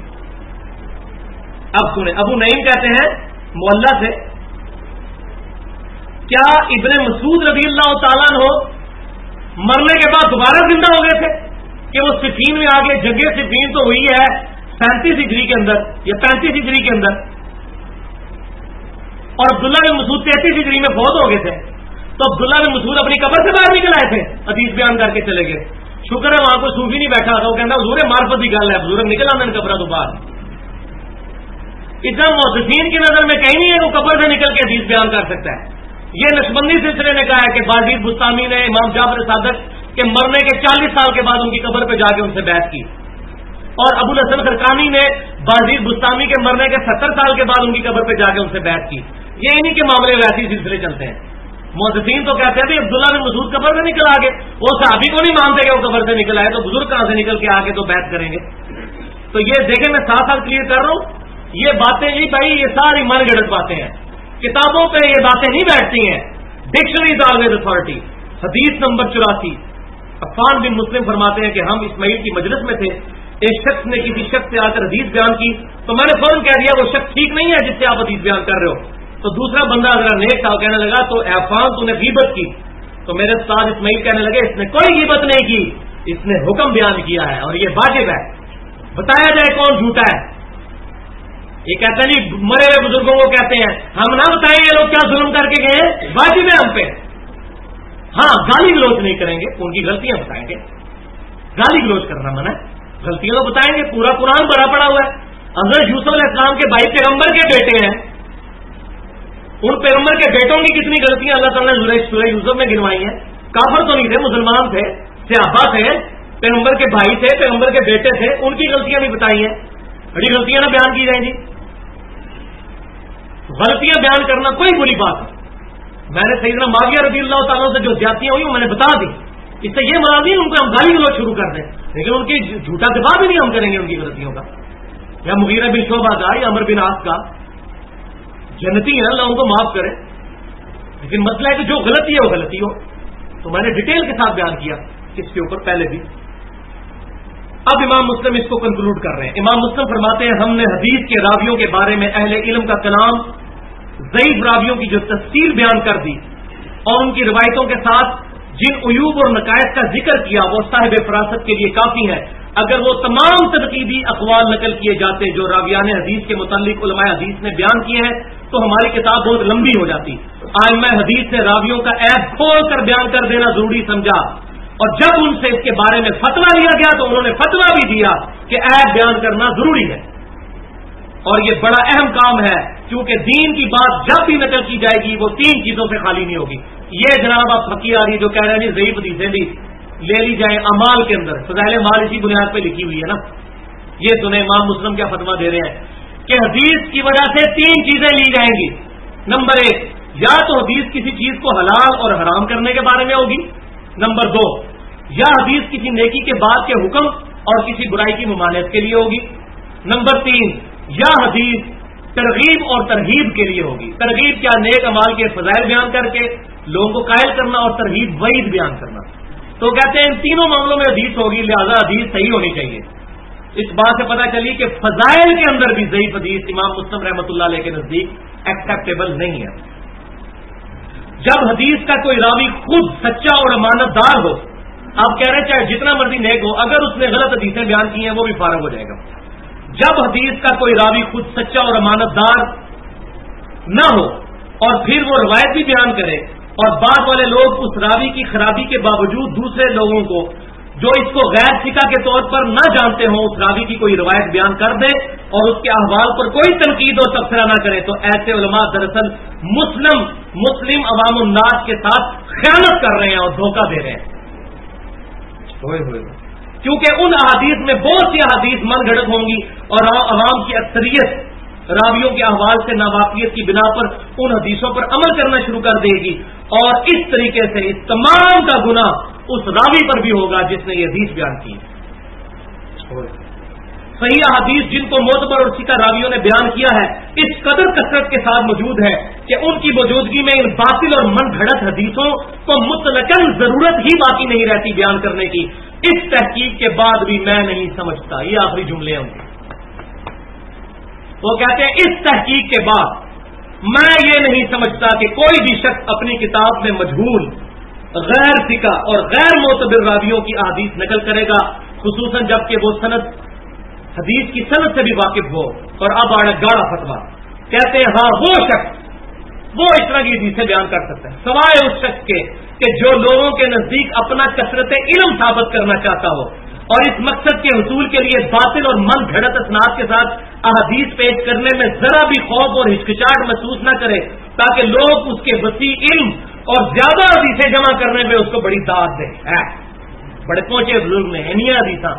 اب سنیں ابو نعیم کہتے ہیں معلّہ سے کیا ابن مسعود رضی اللہ تعالیٰ عنہ مرنے کے بعد دوبارہ زندہ ہو گئے تھے کہ وہ صفین میں آگے جنگ صفین تو ہوئی ہے 37 ہجری کے اندر یا 35 ہجری کے اندر اور عبداللہ بن مسعود 33 ہجری میں فوت ہو گئے تھے. تو عبداللہ بن مسعود اپنی قبر سے باہر نکل آئے تھے حدیث بیان کر کے چلے گئے. شکر ہے وہاں کوئی صوفی نہیں بیٹھا تھا وہ کہنا حضور معرفت کی گل ہے حضور نکل آنا قبر تو باہر. اتنا محدثین کی نظر میں کہیں نہیں ہے وہ قبر سے نکل کے حدیث بیان کر سکتا ہے. یہ نشبندی سلسلے نے کہا ہے کہ بازید بستامی نے امام جعفر صادق کے مرنے کے 40 سال کے بعد ان کی قبر پہ جا کے ان سے بیعت کی، اور ابو الحسن خرقانی نے بازید بستامی کے مرنے کے 70 سال کے بعد ان کی قبر پہ جا کے ان سے بیعت کی. یہ انہی کے معاملے میں ایسے سلسلے چلتے ہیں. محدثین تو کہتے ہیں کہ عبداللہ بن مسعود قبر سے نکل آگے، وہ صحابی کو نہیں مانتے کہ وہ قبر سے نکل آئے تو بزرگ کہاں سے نکل کے آگے تو بیعت کریں گے. تو یہ دیکھیں میں ساتھ ساتھ کلیئر کر رہا ہوں یہ باتیں جی بھائی یہ ساری من گڑت باتیں ہیں، کتابوں پہ یہ باتیں نہیں بیٹھتی ہیں. Dictionary always authority. حدیث نمبر 84 عفان بن مسلم فرماتے ہیں کہ ہم اسماعیل کی مجلس میں تھے، ایک شخص نے کسی شخص سے آ کر حدیث بیان کی تو میں نے فوراً کہہ دیا وہ شخص ٹھیک نہیں ہے جس سے آپ حدیث بیان کر رہے ہو. تو دوسرا بندہ اگر نیک تھا کہنے لگا تو اے عفان تو نے غیبت کی. تو میرے استاد اسماعیل کہنے لگے اس نے کوئی غیبت نہیں کی، اس نے حکم بیان کیا ہے اور یہ واجب ہے، بتایا جائے کون جھوٹا ہے. یہ کہتے ہیں جی مرے ہوئے بزرگوں کو کہتے ہیں ہم نہ بتائیں یہ لوگ کیا ظلم کر کے گئے، واجب ہے ہم پہ. ہاں گالی گلوچ نہیں کریں گے، ان کی غلطیاں بتائیں گے. گالی گلوچ کرنا منع ہے، غلطیاں تو بتائیں گے. پورا قرآن بھرا پڑا ہوا ہے. حضرت یوسف علیہ السلام کے بھائی پیغمبر کے بیٹے ہیں، ان پیغمبر کے بیٹوں کی کتنی غلطیاں اللہ تعالیٰ نے سورہ یوسف میں گنوائی ہیں. کافر تو نہیں تھے، مسلمان تھے، صحابہ تھے، پیغمبر کے بھائی تھے، پیغمبر کے بیٹے تھے، ان کی غلطیاں بھی بتائی ہیں. بڑی غلطیاں نہ بیان کی جائیں گی. غلطیاں بیان کرنا کوئی بری بات ہے. میں نے سیدنا معاویہ رضی اللہ تعالیٰ سے جو زیادتیاں ہوئی وہ میں نے بتا دی. اس سے یہ مراد نہیں ان کو ہم گالی گلوچ شروع کر دیں، لیکن ان کی جھوٹا دفاع بھی نہیں ہم کریں گے ان کی غلطیوں کا، یا مغیرہ بن شعبہ کا یا عمر بن عاص کا. جنتی ہے اللہ ان کو معاف کرے، لیکن مسئلہ ہے کہ جو غلطی ہے وہ غلطی ہو. تو میں نے ڈیٹیل کے ساتھ بیان کیا اس کے اوپر پہلے بھی. اب امام مسلم اس کو کنکلوڈ کر رہے ہیں. امام مسلم فرماتے ہیں ہم نے حدیث کے راویوں کے بارے میں اہل علم کا کلام، ضعیف راویوں کی جو تفصیل بیان کر دی اور ان کی روایتوں کے ساتھ جن عیوب اور نقائص کا ذکر کیا وہ صاحب فراست کے لیے کافی ہے. اگر وہ تمام تنقیدی اقوال نقل کیے جاتے جو راویان حدیث کے متعلق علماء حدیث نے بیان کیے ہیں تو ہماری کتاب بہت لمبی ہو جاتی. ائمہ حدیث نے راویوں کا عیب کھول کر بیان کر دینا ضروری سمجھا، اور جب ان سے اس کے بارے میں فتویٰ لیا گیا تو انہوں نے فتویٰ بھی دیا کہ عیب بیان کرنا ضروری ہے. اور یہ بڑا اہم کام ہے کیونکہ دین کی بات جب بھی نقل کی جائے گی وہ 3 چیزوں سے خالی نہیں ہوگی. یہ جناب آپ فقیر آ رہی جو کہہ رہے ہیں ضعیف حدیثیں بھی لے لی جائیں اعمال کے اندر، فضائل اعمال اسی بنیاد پہ لکھی ہوئی ہے نا. یہ سنیں امام مسلم کیا فتویٰ دے رہے ہیں کہ حدیث کی وجہ سے 3 چیزیں لی جائیں گی. نمبر 1 یا تو حدیث کسی چیز کو حلال اور حرام کرنے کے بارے میں ہوگی. نمبر 2 یا حدیث کسی نیکی کے بعد کے حکم اور کسی برائی کی ممانعت کے لیے ہوگی. نمبر 3 یا حدیث ترغیب اور ترغیب کے لیے ہوگی. ترغیب کیا؟ نیک اعمال کے فضائل بیان کر کے لوگوں کو قائل کرنا، اور ترغیب وعید بیان کرنا. تو کہتے ہیں ان تینوں معاملوں میں حدیث ہوگی، لہذا حدیث صحیح ہونی چاہیے. اس بات سے پتہ چلی کہ فضائل کے اندر بھی ضعیف حدیث امام مسلم رحمۃ اللہ علیہ کے نزدیک ایکسیپٹیبل نہیں ہے. جب حدیث کا کوئی راوی خود سچا اور امانت دار ہو، آپ کہہ رہے ہیں چاہے جتنا مرضی نیک ہو، اگر اس نے غلط حدیثیں بیان کی ہیں وہ بھی فارغ ہو جائے گا. جب حدیث کا کوئی راوی خود سچا اور امانت دار نہ ہو اور پھر وہ روایت بھی بیان کرے اور بعد والے لوگ اس راوی کی خرابی کے باوجود دوسرے لوگوں کو جو اس کو غیر ثقہ کے طور پر نہ جانتے ہوں اس راوی کی کوئی روایت بیان کر دے اور اس کے احوال پر کوئی تنقید اور تبصرہ نہ کرے تو ایسے علماء دراصل مسلم عوام الناس کے ساتھ خیانت کر رہے ہیں اور دھوکہ دے رہے ہیں، کیونکہ ان احادیث میں بہت سی احادیث من گھڑت ہوں گی اور عوام کی اکثریت راویوں کے احوال سے ناواقفیت کی بنا پر ان حدیثوں پر عمل کرنا شروع کر دے گی، اور اس طریقے سے اس تمام کا گناہ اس راوی پر بھی ہوگا جس نے یہ حدیث بیان کی۔ صحیح احادیث جن کو معتبر اور ثقہ راویوں نے بیان کیا ہے اس قدر کثرت کے ساتھ موجود ہے کہ ان کی موجودگی میں ان باطل اور من گھڑت حدیثوں کو مطلقاً ضرورت ہی باقی نہیں رہتی بیان کرنے کی۔ اس تحقیق کے بعد بھی میں نہیں سمجھتا، یہ آخری جملے ہیں وہ کہتے ہیں اس تحقیق کے بعد میں یہ نہیں سمجھتا کہ کوئی بھی شخص اپنی کتاب میں مجہول غیر ثقہ اور غیر معتبر راویوں کی احادیث نقل کرے گا، خصوصاً جب کہ وہ حدیث کی سند سے بھی واقف ہو۔ اور اب گاڑا فتویٰ کہتے ہیں ہاں وہ شخص وہ اس طرح کی حدیثیں بیان کر سکتا ہے سوائے اس شخص کے کہ جو لوگوں کے نزدیک اپنا کثرت علم ثابت کرنا چاہتا ہو اور اس مقصد کے حصول کے لیے باطل اور من گھڑت اسناد کے ساتھ احادیث پیش کرنے میں ذرا بھی خوف اور ہچکچاہٹ محسوس نہ کرے تاکہ لوگ اس کے وسیع علم اور زیادہ حدیثیں جمع کرنے میں اس کو بڑی داد دیں۔ بڑے پہنچے بزرگ نے انیاں حدیثاں۔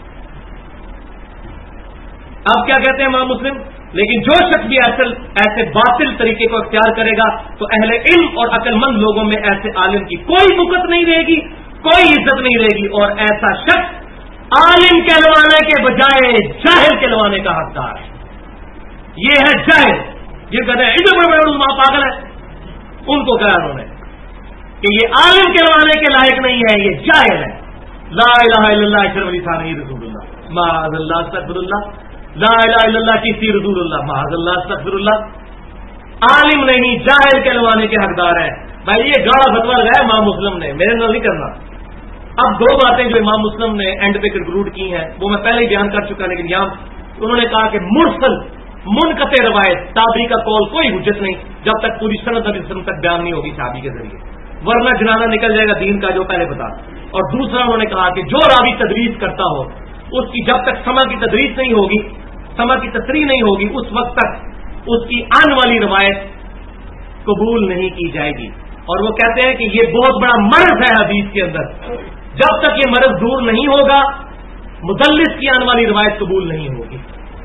اب کیا کہتے ہیں امام مسلم، لیکن جو شخص بھی ایسے باطل طریقے کو اختیار کرے گا تو اہل علم اور عقل مند لوگوں میں ایسے عالم کی کوئی بکت نہیں رہے گی، کوئی عزت نہیں رہے گی، اور ایسا شخص عالم کہلوانے کے بجائے جاہل کہلوانے کا حقدار ہے۔ یہ ہے جاہل، یہ کہتے ہیں ادھر بڑے بڑے علماء پاگل ہے، ان کو کہا انہوں نے کہ یہ عالم کہلوانے کے لائق نہیں ہے، یہ جاہل ہے۔ لا الہ الا اللہ اشرف علی ثانوی رسول اللہ معاذ اللہ استغفر اللہ، لا الہ الا اللہ چیشتی رسول اللہ معاذ اللہ استغفر اللہ۔ عالم نہیں جاہل کہلوانے کے حقدار ہے۔ بھائی یہ گاڑا فتویٰ لگایا امام مسلم نے، میرے نال نہیں کرنا۔ اب دو باتیں جو امام مسلم نے اینڈ پہ کنکلوڈ کی ہیں وہ میں پہلے ہی بیان کر چکا، لیکن یہاں انہوں نے کہا کہ مرسل منقطع روایت تابعی کا قول کوئی حجت نہیں جب تک پوری سند نبی وسلم تک بیان نہیں ہوگی صحابی کے ذریعے، ورنہ جنازہ نکل جائے گا دین کا، جو پہلے بتا۔ اور دوسرا انہوں نے کہا کہ جو راوی تدریس کرتا ہو اس کی جب تک سما کی تدریس نہیں ہوگی، سما کی تصریح نہیں ہوگی، اس وقت تک اس کی آنے والی روایت قبول نہیں کی جائے گی۔ اور وہ کہتے ہیں کہ یہ بہت بڑا مرض ہے حدیث کے اندر، جب تک یہ مرض دور نہیں ہوگا مدلس کی آنے والی روایت قبول نہیں ہوگی۔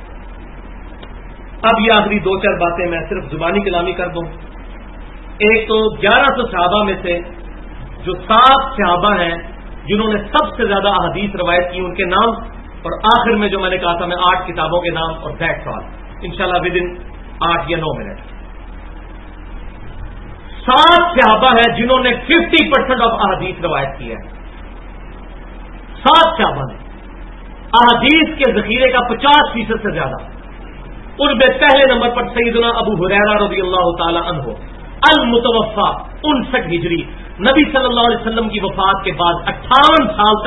اب یہ آخری دو چار باتیں میں صرف زبانی کلامی کر دوں۔ ایک تو 1100 صحابہ میں سے جو 7 صحابہ ہیں جنہوں نے سب سے زیادہ احادیث روایت کی، ان کے نام، اور آخر میں جو میں نے کہا تھا میں 8 کتابوں کے نام، اور دیٹس آل انشاءاللہ ود ان 8 یا 9 منٹ۔ 7 صحابہ ہیں جنہوں نے 50% آف احادیث روایت کی ہے۔ 7 صحابہ نے احادیث کے ذخیرے کا 50% سے زیادہ۔ ان میں پہلے نمبر پر سیدنا ابو ہریرہ رضی اللہ تعالی عنہ المتوفا 59 ہجری، نبی صلی اللہ علیہ وسلم کی وفات کے بعد 48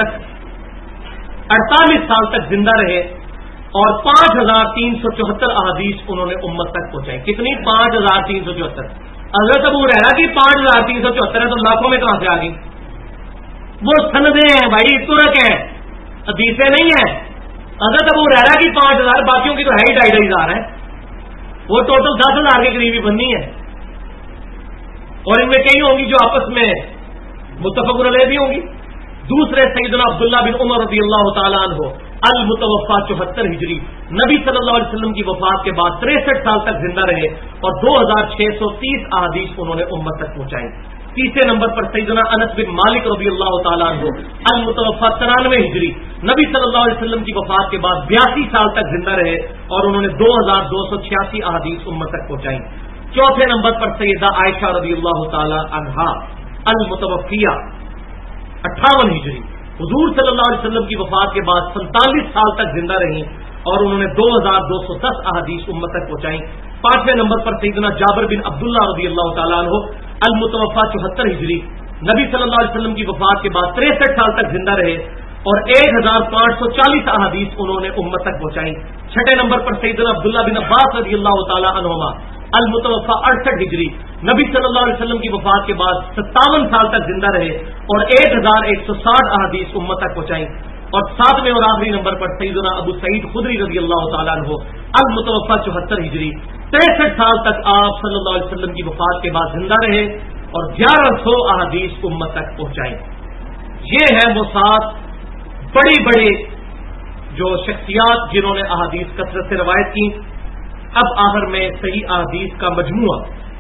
سال تک زندہ رہے اور 5374 احادیث انہوں نے امت تک پہنچائی۔ کتنی؟ 5374۔ حضرت ابو ہریرہ کی 5374 ہے تو لاکھوں میں کہاں سے آ گئی؟ وہ سندیں ہیں بھائی، ترک ہیں، حدیثیں نہیں ہیں۔ حضرت ابو ہریرہ کی 5000، باقیوں کی تو ہے ہی 2500 ہے، وہ ٹوٹل 10,000 کے قریب ہی بننی ہے، اور ان میں کئی ہوں گی جو آپس میں متفق علیہ بھی ہوں گی۔ دوسرے سیدنا عبداللہ بن عمر رضی اللہ تعالیٰ عنہ المتوفا 74 ہجری، نبی صلی اللہ علیہ وسلم کی وفات کے بعد 63 سال تک زندہ رہے اور 2630 احادیث انہوں نے امت تک پہنچائی۔ تیسرے نمبر پر سیدنا انس بن مالک رضی اللہ تعالیٰ عنہ المتوفا 93 ہجری، نبی صلی اللہ علیہ وسلم کی وفات کے بعد 82 سال تک زندہ رہے اور انہوں نے 2286 احادیث امت تک پہنچائی۔ چوتھے نمبر پر سیدہ عائشہ رضی اللہ تعالی عنہا المتوفیہ 58 ہجری، حضور صلی اللہ علیہ وسلم کی وفات کے بعد 47 سال تک زندہ رہی اور انہوں نے 2210 احادیث امت تک پہنچائی۔ پانچویں نمبر پر سیدنا جابر بن عبداللہ رضی اللہ تعالیٰ عنہ المتوفا 74 ہجری، نبی صلی اللہ علیہ وسلم کی وفات کے بعد 63 سال تک زندہ رہے اور 1540 احادیث انہوں نے امت تک پہنچائی. چھٹے نمبر پر سیدنا عبداللہ بن عباس رضی اللہ تعالی عنہما المتوفا 68 ہجری نبی صلی اللہ علیہ وسلم کی وفات کے بعد 57 سال تک زندہ رہے اور 1160 احادیث امت تک پہنچائی. اور 7ویں اور آخری نمبر پر سیدنا ابو سعید خدری رضی اللہ تعالیٰ عنہ المتوفا 74 ہجری 63 سال تک آپ صلی اللہ علیہ وسلم کی وفات کے بعد زندہ رہے اور 1100 احادیث امت تک پہنچائی. یہ ہے وہ 7 بڑی بڑی جو شخصیات جنہوں نے احادیث کثرت سے روایت کی. اب آخر میں صحیح احادیث کا مجموعہ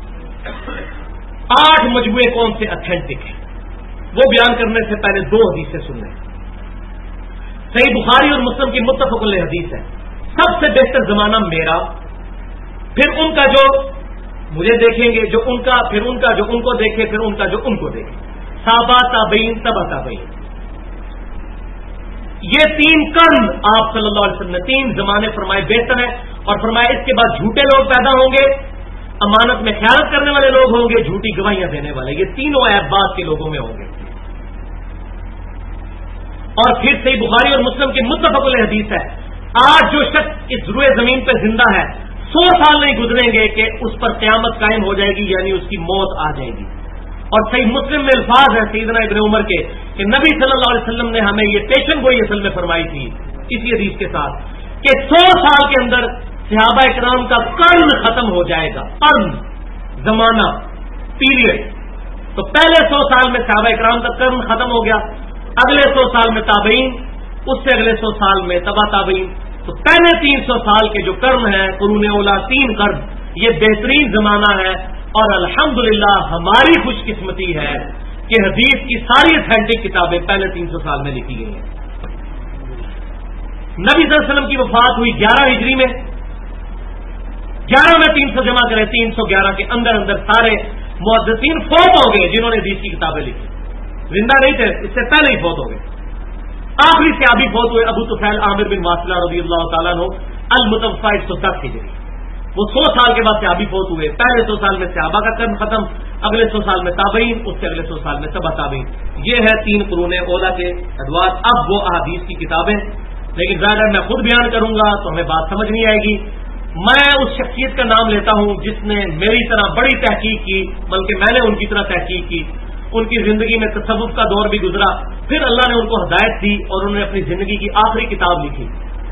8 مجموعے کون سے اتھینٹک ہیں وہ بیان کرنے سے پہلے 2 حدیثیں سن لیں. صحیح بخاری اور مسلم کی متفق علیہ حدیث ہے. سب سے بہتر زمانہ میرا، پھر ان کا جو مجھے دیکھیں گے، جو ان کا، پھر ان کا جو ان کو دیکھے، پھر ان کا جو ان کو دیکھے، صحابہ تابعین تبع تابعین. یہ 3 قرن آپ صلی اللہ علیہ وسلم نے 3 زمانے فرمائے بہتر ہیں، اور فرمایا اس کے بعد جھوٹے لوگ پیدا ہوں گے، امانت میں خیانت کرنے والے لوگ ہوں گے، جھوٹی گواہیاں دینے والے. یہ تینوں عیب بعد کے لوگوں میں ہوں گے. اور پھر صحیح بخاری اور مسلم کی متفق علیہ حدیث ہے، آج جو شخص اس روئے زمین پہ زندہ ہے 100 سال نہیں گزریں گے کہ اس پر قیامت قائم ہو جائے گی، یعنی اس کی موت آ جائے گی. اور صحیح مسلم میں الفاظ ہے سیدنا ابن عمر کے کہ نبی صلی اللہ علیہ وسلم نے ہمیں یہ پیشن گوئی اصل میں فرمائی تھی اسی حدیث کے ساتھ کہ 100 سال کے اندر صحابہ اکرام کا قرن ختم ہو جائے گا. قرن زمانہ پیریڈ. تو پہلے 100 سال میں صحابہ اکرام کا قرن ختم ہو گیا، اگلے 100 سال میں تابعین، اس سے اگلے 100 سال میں تبع تابعین. تو پہلے 300 سال کے جو قرن ہیں قرون اولا 3 قرن، یہ بہترین زمانہ ہے. اور الحمدللہ ہماری خوش قسمتی ہے کہ حدیث کی ساری اتھینٹک کتابیں پہلے 300 سال میں لکھی گئی ہیں. نبی صلی اللہ علیہ وسلم کی وفات ہوئی 11 ہجری میں. 11 میں 300 جمع کریں، 311 کے اندر اندر سارے محدثین فوت ہو گئے جنہوں نے حدیث کی کتابیں لکھی. زندہ نہیں تھے، اس سے پہلے ہی فوت ہو گئے. آخری صحابی فوت ہوئے ابو طفیل عامر بن واصلہ رضی اللہ تعالیٰ عنہ المتوفا 110 ہجری. وہ 100 سال کے بعد صحابی فوت ہوئے. پہلے 100 سال میں صحابہ کا قرن ختم، اگلے 100 سال میں تابعین، اس سے اگلے 100 سال میں تبع تابعین. یہ ہے 3 قرون اولا کے ادوار. اب وہ احادیث کی کتابیں، لیکن ظاہر میں خود بیان کروں گا تو ہمیں بات سمجھ نہیں آئے گی. میں اس شخصیت کا نام لیتا ہوں جس نے میری طرح بڑی تحقیق کی، بلکہ میں نے ان کی طرح تحقیق کی. ان کی زندگی میں تصوف کا دور بھی گزرا، پھر اللہ نے ان کو ہدایت دی اور انہوں نے اپنی زندگی کی آخری کتاب لکھی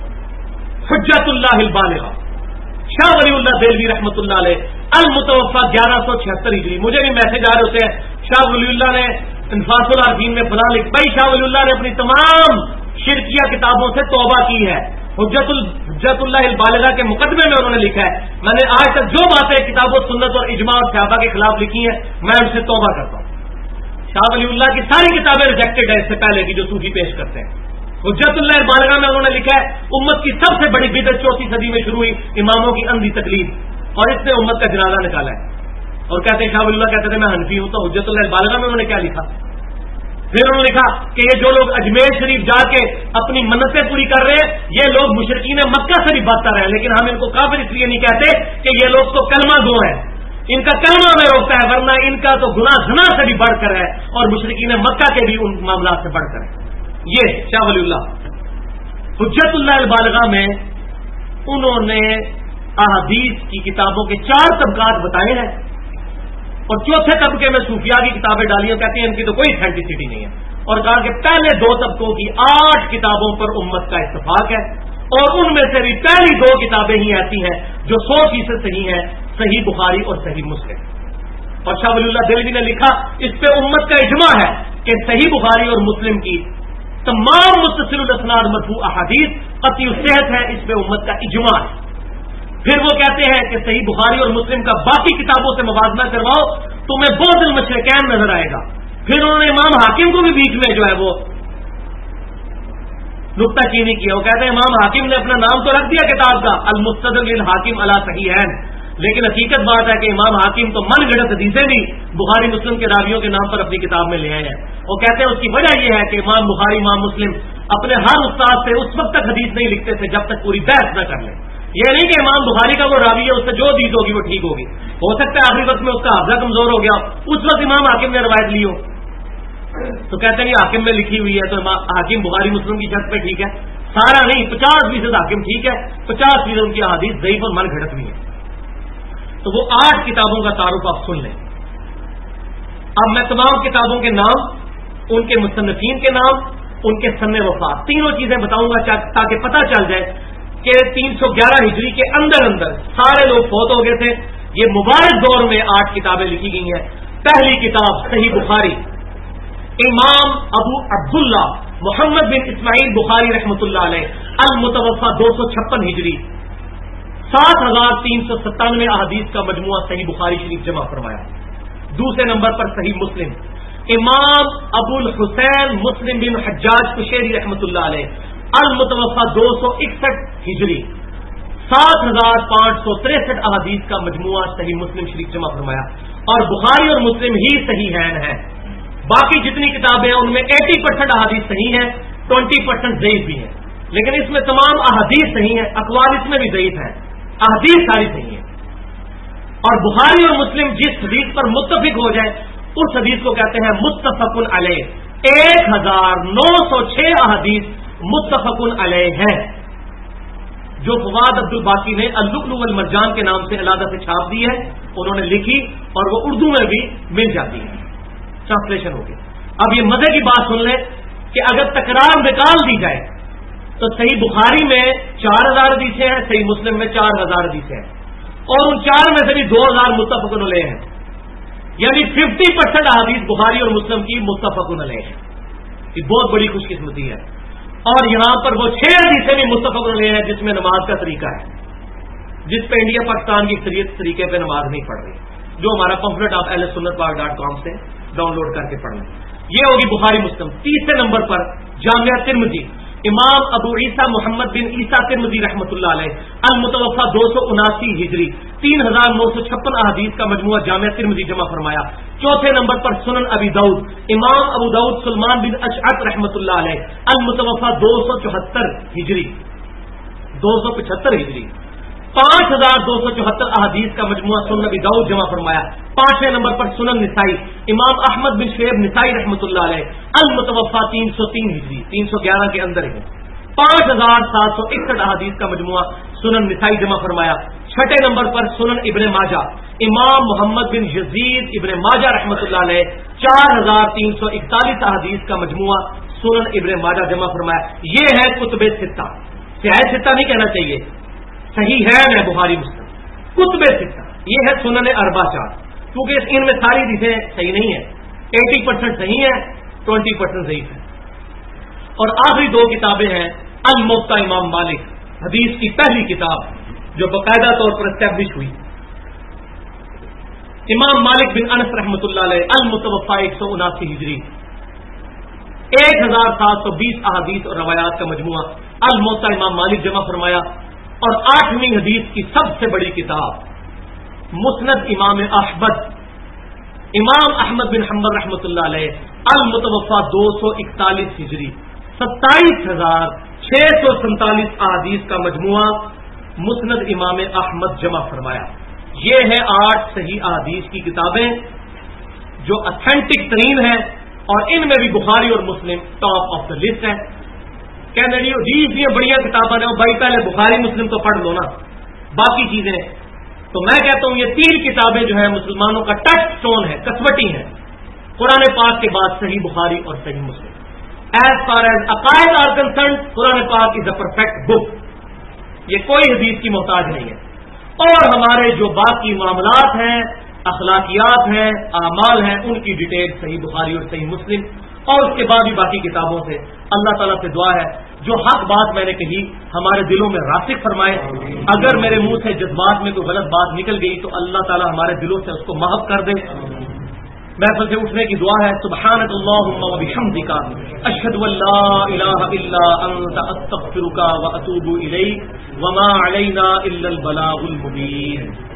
حجت اللہ البالغہ. شاہ ولی اللہ دہلوی رحمۃ اللہ علیہ المتوفا 1176 ہجری. مجھے بھی میسج آ رہے ہوتے ہیں شاہ ولی اللہ نے انفاس العارفین میں فلاں لکھ. بھائی شاہ ولی اللہ نے اپنی تمام شرکیہ کتابوں سے توبہ کی ہے. حجت اللہ البالغہ کے مقدمے میں انہوں نے لکھا ہے میں نے آج تک جو باتیں کتاب و سنت اور اجماع اور صحابہ کے خلاف لکھی ہیں میں ان سے توبہ کرتا ہوں. شاہ ولی اللہ کی ساری کتابیں ریجیکٹڈ ہیں اس سے پہلے کی جو صوفی پیش کرتے ہیں. حجت اللہ البالغہ میں انہوں نے لکھا ہے امت کی سب سے بڑی بدعت 4 صدی میں شروع ہوئی اماموں کی اندھی تقلید، اور اس نے امت کا جنازہ نکالا ہے. اور کہتے ہیں شاہ ولی اللہ کہتے تھے میں حنفی ہوں. تو حجت اللہ البالغہ میں انہوں نے کیا لکھا؟ پھر انہوں نے لکھا کہ یہ جو لوگ اجمیر شریف جا کے اپنی منتیں پوری کر رہے ہیں یہ لوگ مشرکین مکہ سے بھی بدتر ہیں، لیکن ہم ان کو کافر اس لیے نہیں کہتے کہ یہ لوگ تو کلمہ گو ہیں، ان کا کلمہ میں روکتا ہے، ورنہ ان کا تو گناہ زنا سے بھی بڑھ کر ہے اور مشرکین مکہ کے بھی ان معاملات سے بڑھ کر ہے. یہ شاہ ولی اللہ حجت اللہ البالغہ میں انہوں نے احادیث کی کتابوں کے 4 طبقات بتائے ہیں اور چوتھے طبقے میں صوفیاء کی کتابیں ڈالی ہیں. کہتے ہیں ان کی تو کوئی سینٹیسٹی نہیں ہے، اور کہا کہ پہلے 2 طبقوں کی 8 کتابوں پر امت کا اتفاق ہے اور ان میں سے بھی پہلی 2 کتابیں ہی ایسی ہیں جو 100% صحیح ہیں، صحیح بخاری اور صحیح مسلم. اور شاہ ولی اللہ دہلوی نے لکھا اس پہ امت کا اجماع ہے کہ صحیح بخاری اور مسلم کی تمام متصل الاسناد مرفوع احادیث قطعی الصحت ہے، اس پہ امت کا اجماع ہے. پھر وہ کہتے ہیں کہ صحیح بخاری اور مسلم کا باقی کتابوں سے موازنہ کرواؤ تمہیں بعض المشرکین نظر آئے گا. پھر انہوں نے امام حاکم کو بھی بیچ میں جو ہے وہ نکتہ چینی کیا. وہ کہتے ہیں امام حاکم نے اپنا نام تو رکھ دیا کتاب کا المستدرک للحاکم علی صحیحین، لیکن حقیقت بات ہے کہ امام حاکم تو من گھڑت حدیثیں بھی بخاری مسلم کے راویوں کے نام پر اپنی کتاب میں لے آئے ہیں. وہ کہتے ہیں اس کی وجہ یہ ہے کہ امام بخاری امام مسلم اپنے ہر استاد سے اس وقت تک حدیث نہیں لکھتے تھے جب تک پوری بحث نہ کر لیں. یہ نہیں کہ امام بخاری کا وہ راوی ہے اس سے جو حدیث ہوگی وہ ٹھیک ہوگی، ہو سکتا ہے آخری وقت میں اس کا حافظہ کمزور ہو گیا اس وقت امام حاکم نے روایت لی ہو. تو کہتے ہیں یہ حاکم میں لکھی ہوئی ہے تو حاکم بخاری مسلم کی شرط پہ ٹھیک ہے، سارا نہیں، 50% حاکم ٹھیک ہے، 50% ان کی احادیث ضعیف اور من گھڑت بھی ہے. تو وہ 8 کتابوں کا تعارف آپ سن لیں. اب میں تمام کتابوں کے نام، ان کے مصنفین کے نام، ان کے سن وفات، تینوں چیزیں بتاؤں گا تاکہ پتہ چل جائے کہ 311 ہجری کے اندر سارے لوگ فوت ہو گئے تھے. یہ مبارک دور میں 8 کتابیں لکھی گئی ہیں. پہلی کتاب صحیح بخاری، امام ابو عبداللہ محمد بن اسماعیل بخاری رحمۃ اللہ علیہ، المتوفى 256 ہجری، 7397 احادیث کا مجموعہ صحیح بخاری شریف جمع فرمایا. دوسرے نمبر پر صحیح مسلم، امام ابو الحسین مسلم بن حجاج قشیری رحمۃ اللہ علیہ، المتوفى 261 ہجری، 7563 احادیث کا مجموعہ صحیح مسلم شریف جمع فرمایا. اور بخاری اور مسلم ہی صحیح ہیں. باقی جتنی کتابیں ہیں ان میں 80% احادیث صحیح ہیں، 20% ضعیف بھی ہیں، لیکن اس میں تمام احادیث صحیح ہیں، اقوال اس میں بھی ضعیف ہیں، احادیث ساری صحیح ہیں. اور بخاری اور مسلم جس حدیث پر متفق ہو جائے اس حدیث کو کہتے ہیں متفق علیہ. 1906 احادیث متفق علیہ ہیں جو فواد عبد الباقی نے اللؤلؤ والمرجان کے نام سے علیحدہ سے چھاپ دی ہے، انہوں نے لکھی اور وہ اردو میں بھی مل جاتی ہے، ٹرانسلیشن ہوگی. اب یہ مزے کی بات سن لیں کہ اگر تکرار نکال دی جائے تو صحیح بخاری میں 4000 حدیثیں ہیں، صحیح مسلم میں 4000 حدیثیں ہیں، اور ان 4 میں سے بھی 2000 متفق علیہ ہیں، یعنی 50% احادیث بخاری اور مسلم کی متفق علیہ ہے. یہ بہت بڑی خوش قسمتی ہے. اور یہاں پر وہ 6 حدیثیں بھی متفق علیہ ہیں جس میں نماز کا طریقہ ہے، جس پہ انڈیا پاکستان کی اکثریت طریقے پہ نماز نہیں پڑھ رہی، جو ہمارا پمفلٹ آپ ahlsunnatpark.com سے ڈاؤن لوڈ کر کے پڑھ لیں. یہ ہوگی بخاری مسلم. تیسرے نمبر پر جامعہ ترمذی، امام ابو عیسیٰ محمد بن عیسیٰ ترمذی رحمۃ اللہ علیہ، المتوفى 279 ہجری، 3956 احادیث کا مجموعہ جامعہ ترمذی جمع فرمایا. چوتھے نمبر پر سنن ابی داؤد، امام ابو داؤد سلمان بن اشعث رحمۃ اللہ علیہ، المتوفى 274 ہجری، 275 ہجری، 5274 احادیث کا مجموعہ سنن ابی داؤد جمع فرمایا. پانچویں نمبر پر سنن نسائی، امام احمد بن شعیب نسائی رحمۃ اللہ علیہ، المتوفى 303 ہجری، 311 کے اندر ہے، 5761 احادیث کا مجموعہ سنن نسائی جمع فرمایا. چھٹے نمبر پر سنن ابن ماجہ، امام محمد بن یزید ابن ماجہ رحمۃ اللہ علیہ، 4341 احادیث کا مجموعہ سنن ابن ماجہ جمع فرمایا. یہ ہے کتب ستہ، سیاہ ستہ نہیں کہنا چاہیے، صحیح ہے میں بخاری مسلم، کتب ستہ یہ ہے سنن اربع 4، کیونکہ ان میں ساری حدیثیں صحیح نہیں ہیں، 80% صحیح ہیں، 20% ضعیف ہے. اور آخری 2 کتابیں ہیں الموطا امام مالک، حدیث کی پہلی کتاب جو باقاعدہ طور پر اسٹیبلش ہوئی، امام مالک بن انس رحمۃ اللہ علیہ، المتوفى 179 ہجری، 1720 احادیث اور روایات کا مجموعہ الموطا امام مالک جمع فرمایا. اور 8ویں حدیث کی سب سے بڑی کتاب مسند امام احمد، امام احمد بن حنبل رحمۃ اللہ علیہ، المتوفى 241 ہجری، 27647 احادیث کا مجموعہ مسند امام احمد جمع فرمایا. یہ ہے 8 صحیح احادیث کی کتابیں جو اتھینٹک ترین ہیں، اور ان میں بھی بخاری اور Muslim top of the list ہے. کہنے لگی حدیث یہ بڑھیا کتابیں ہیں، بھائی پہلے بخاری مسلم تو پڑھ لو نا، باقی چیزیں. تو میں کہتا ہوں یہ 3 کتابیں جو ہیں مسلمانوں کا ٹچ سٹون ہے، کسوٹی ہیں، قرآن پاک کے بعد صحیح بخاری اور صحیح مسلم. ایز فار ایز عقائد آر کنسرنڈ، قرآن پاک از اے پرفیکٹ بک، یہ کوئی حدیث کی محتاج نہیں ہے. اور ہمارے جو باقی معاملات ہیں، اخلاقیات ہیں، اعمال ہیں، ان کی ڈیٹیل صحیح بخاری اور صحیح مسلم، اور اس کے بعد بھی باقی کتابوں سے. اللہ تعالیٰ سے دعا ہے جو حق بات میں نے کہی ہمارے دلوں میں راسخ فرمائے. اگر میرے منہ سے جذبات میں کوئی غلط بات نکل گئی تو اللہ تعالیٰ ہمارے دلوں سے اس کو محو کر دے. محفل سے اٹھنے کی دعا ہے. سبحانک اللہم و بحمدک، اشہد ان لا الہ الا انت، استغفرک و اتوب الیک، وما علینا الا البلاغ المبین.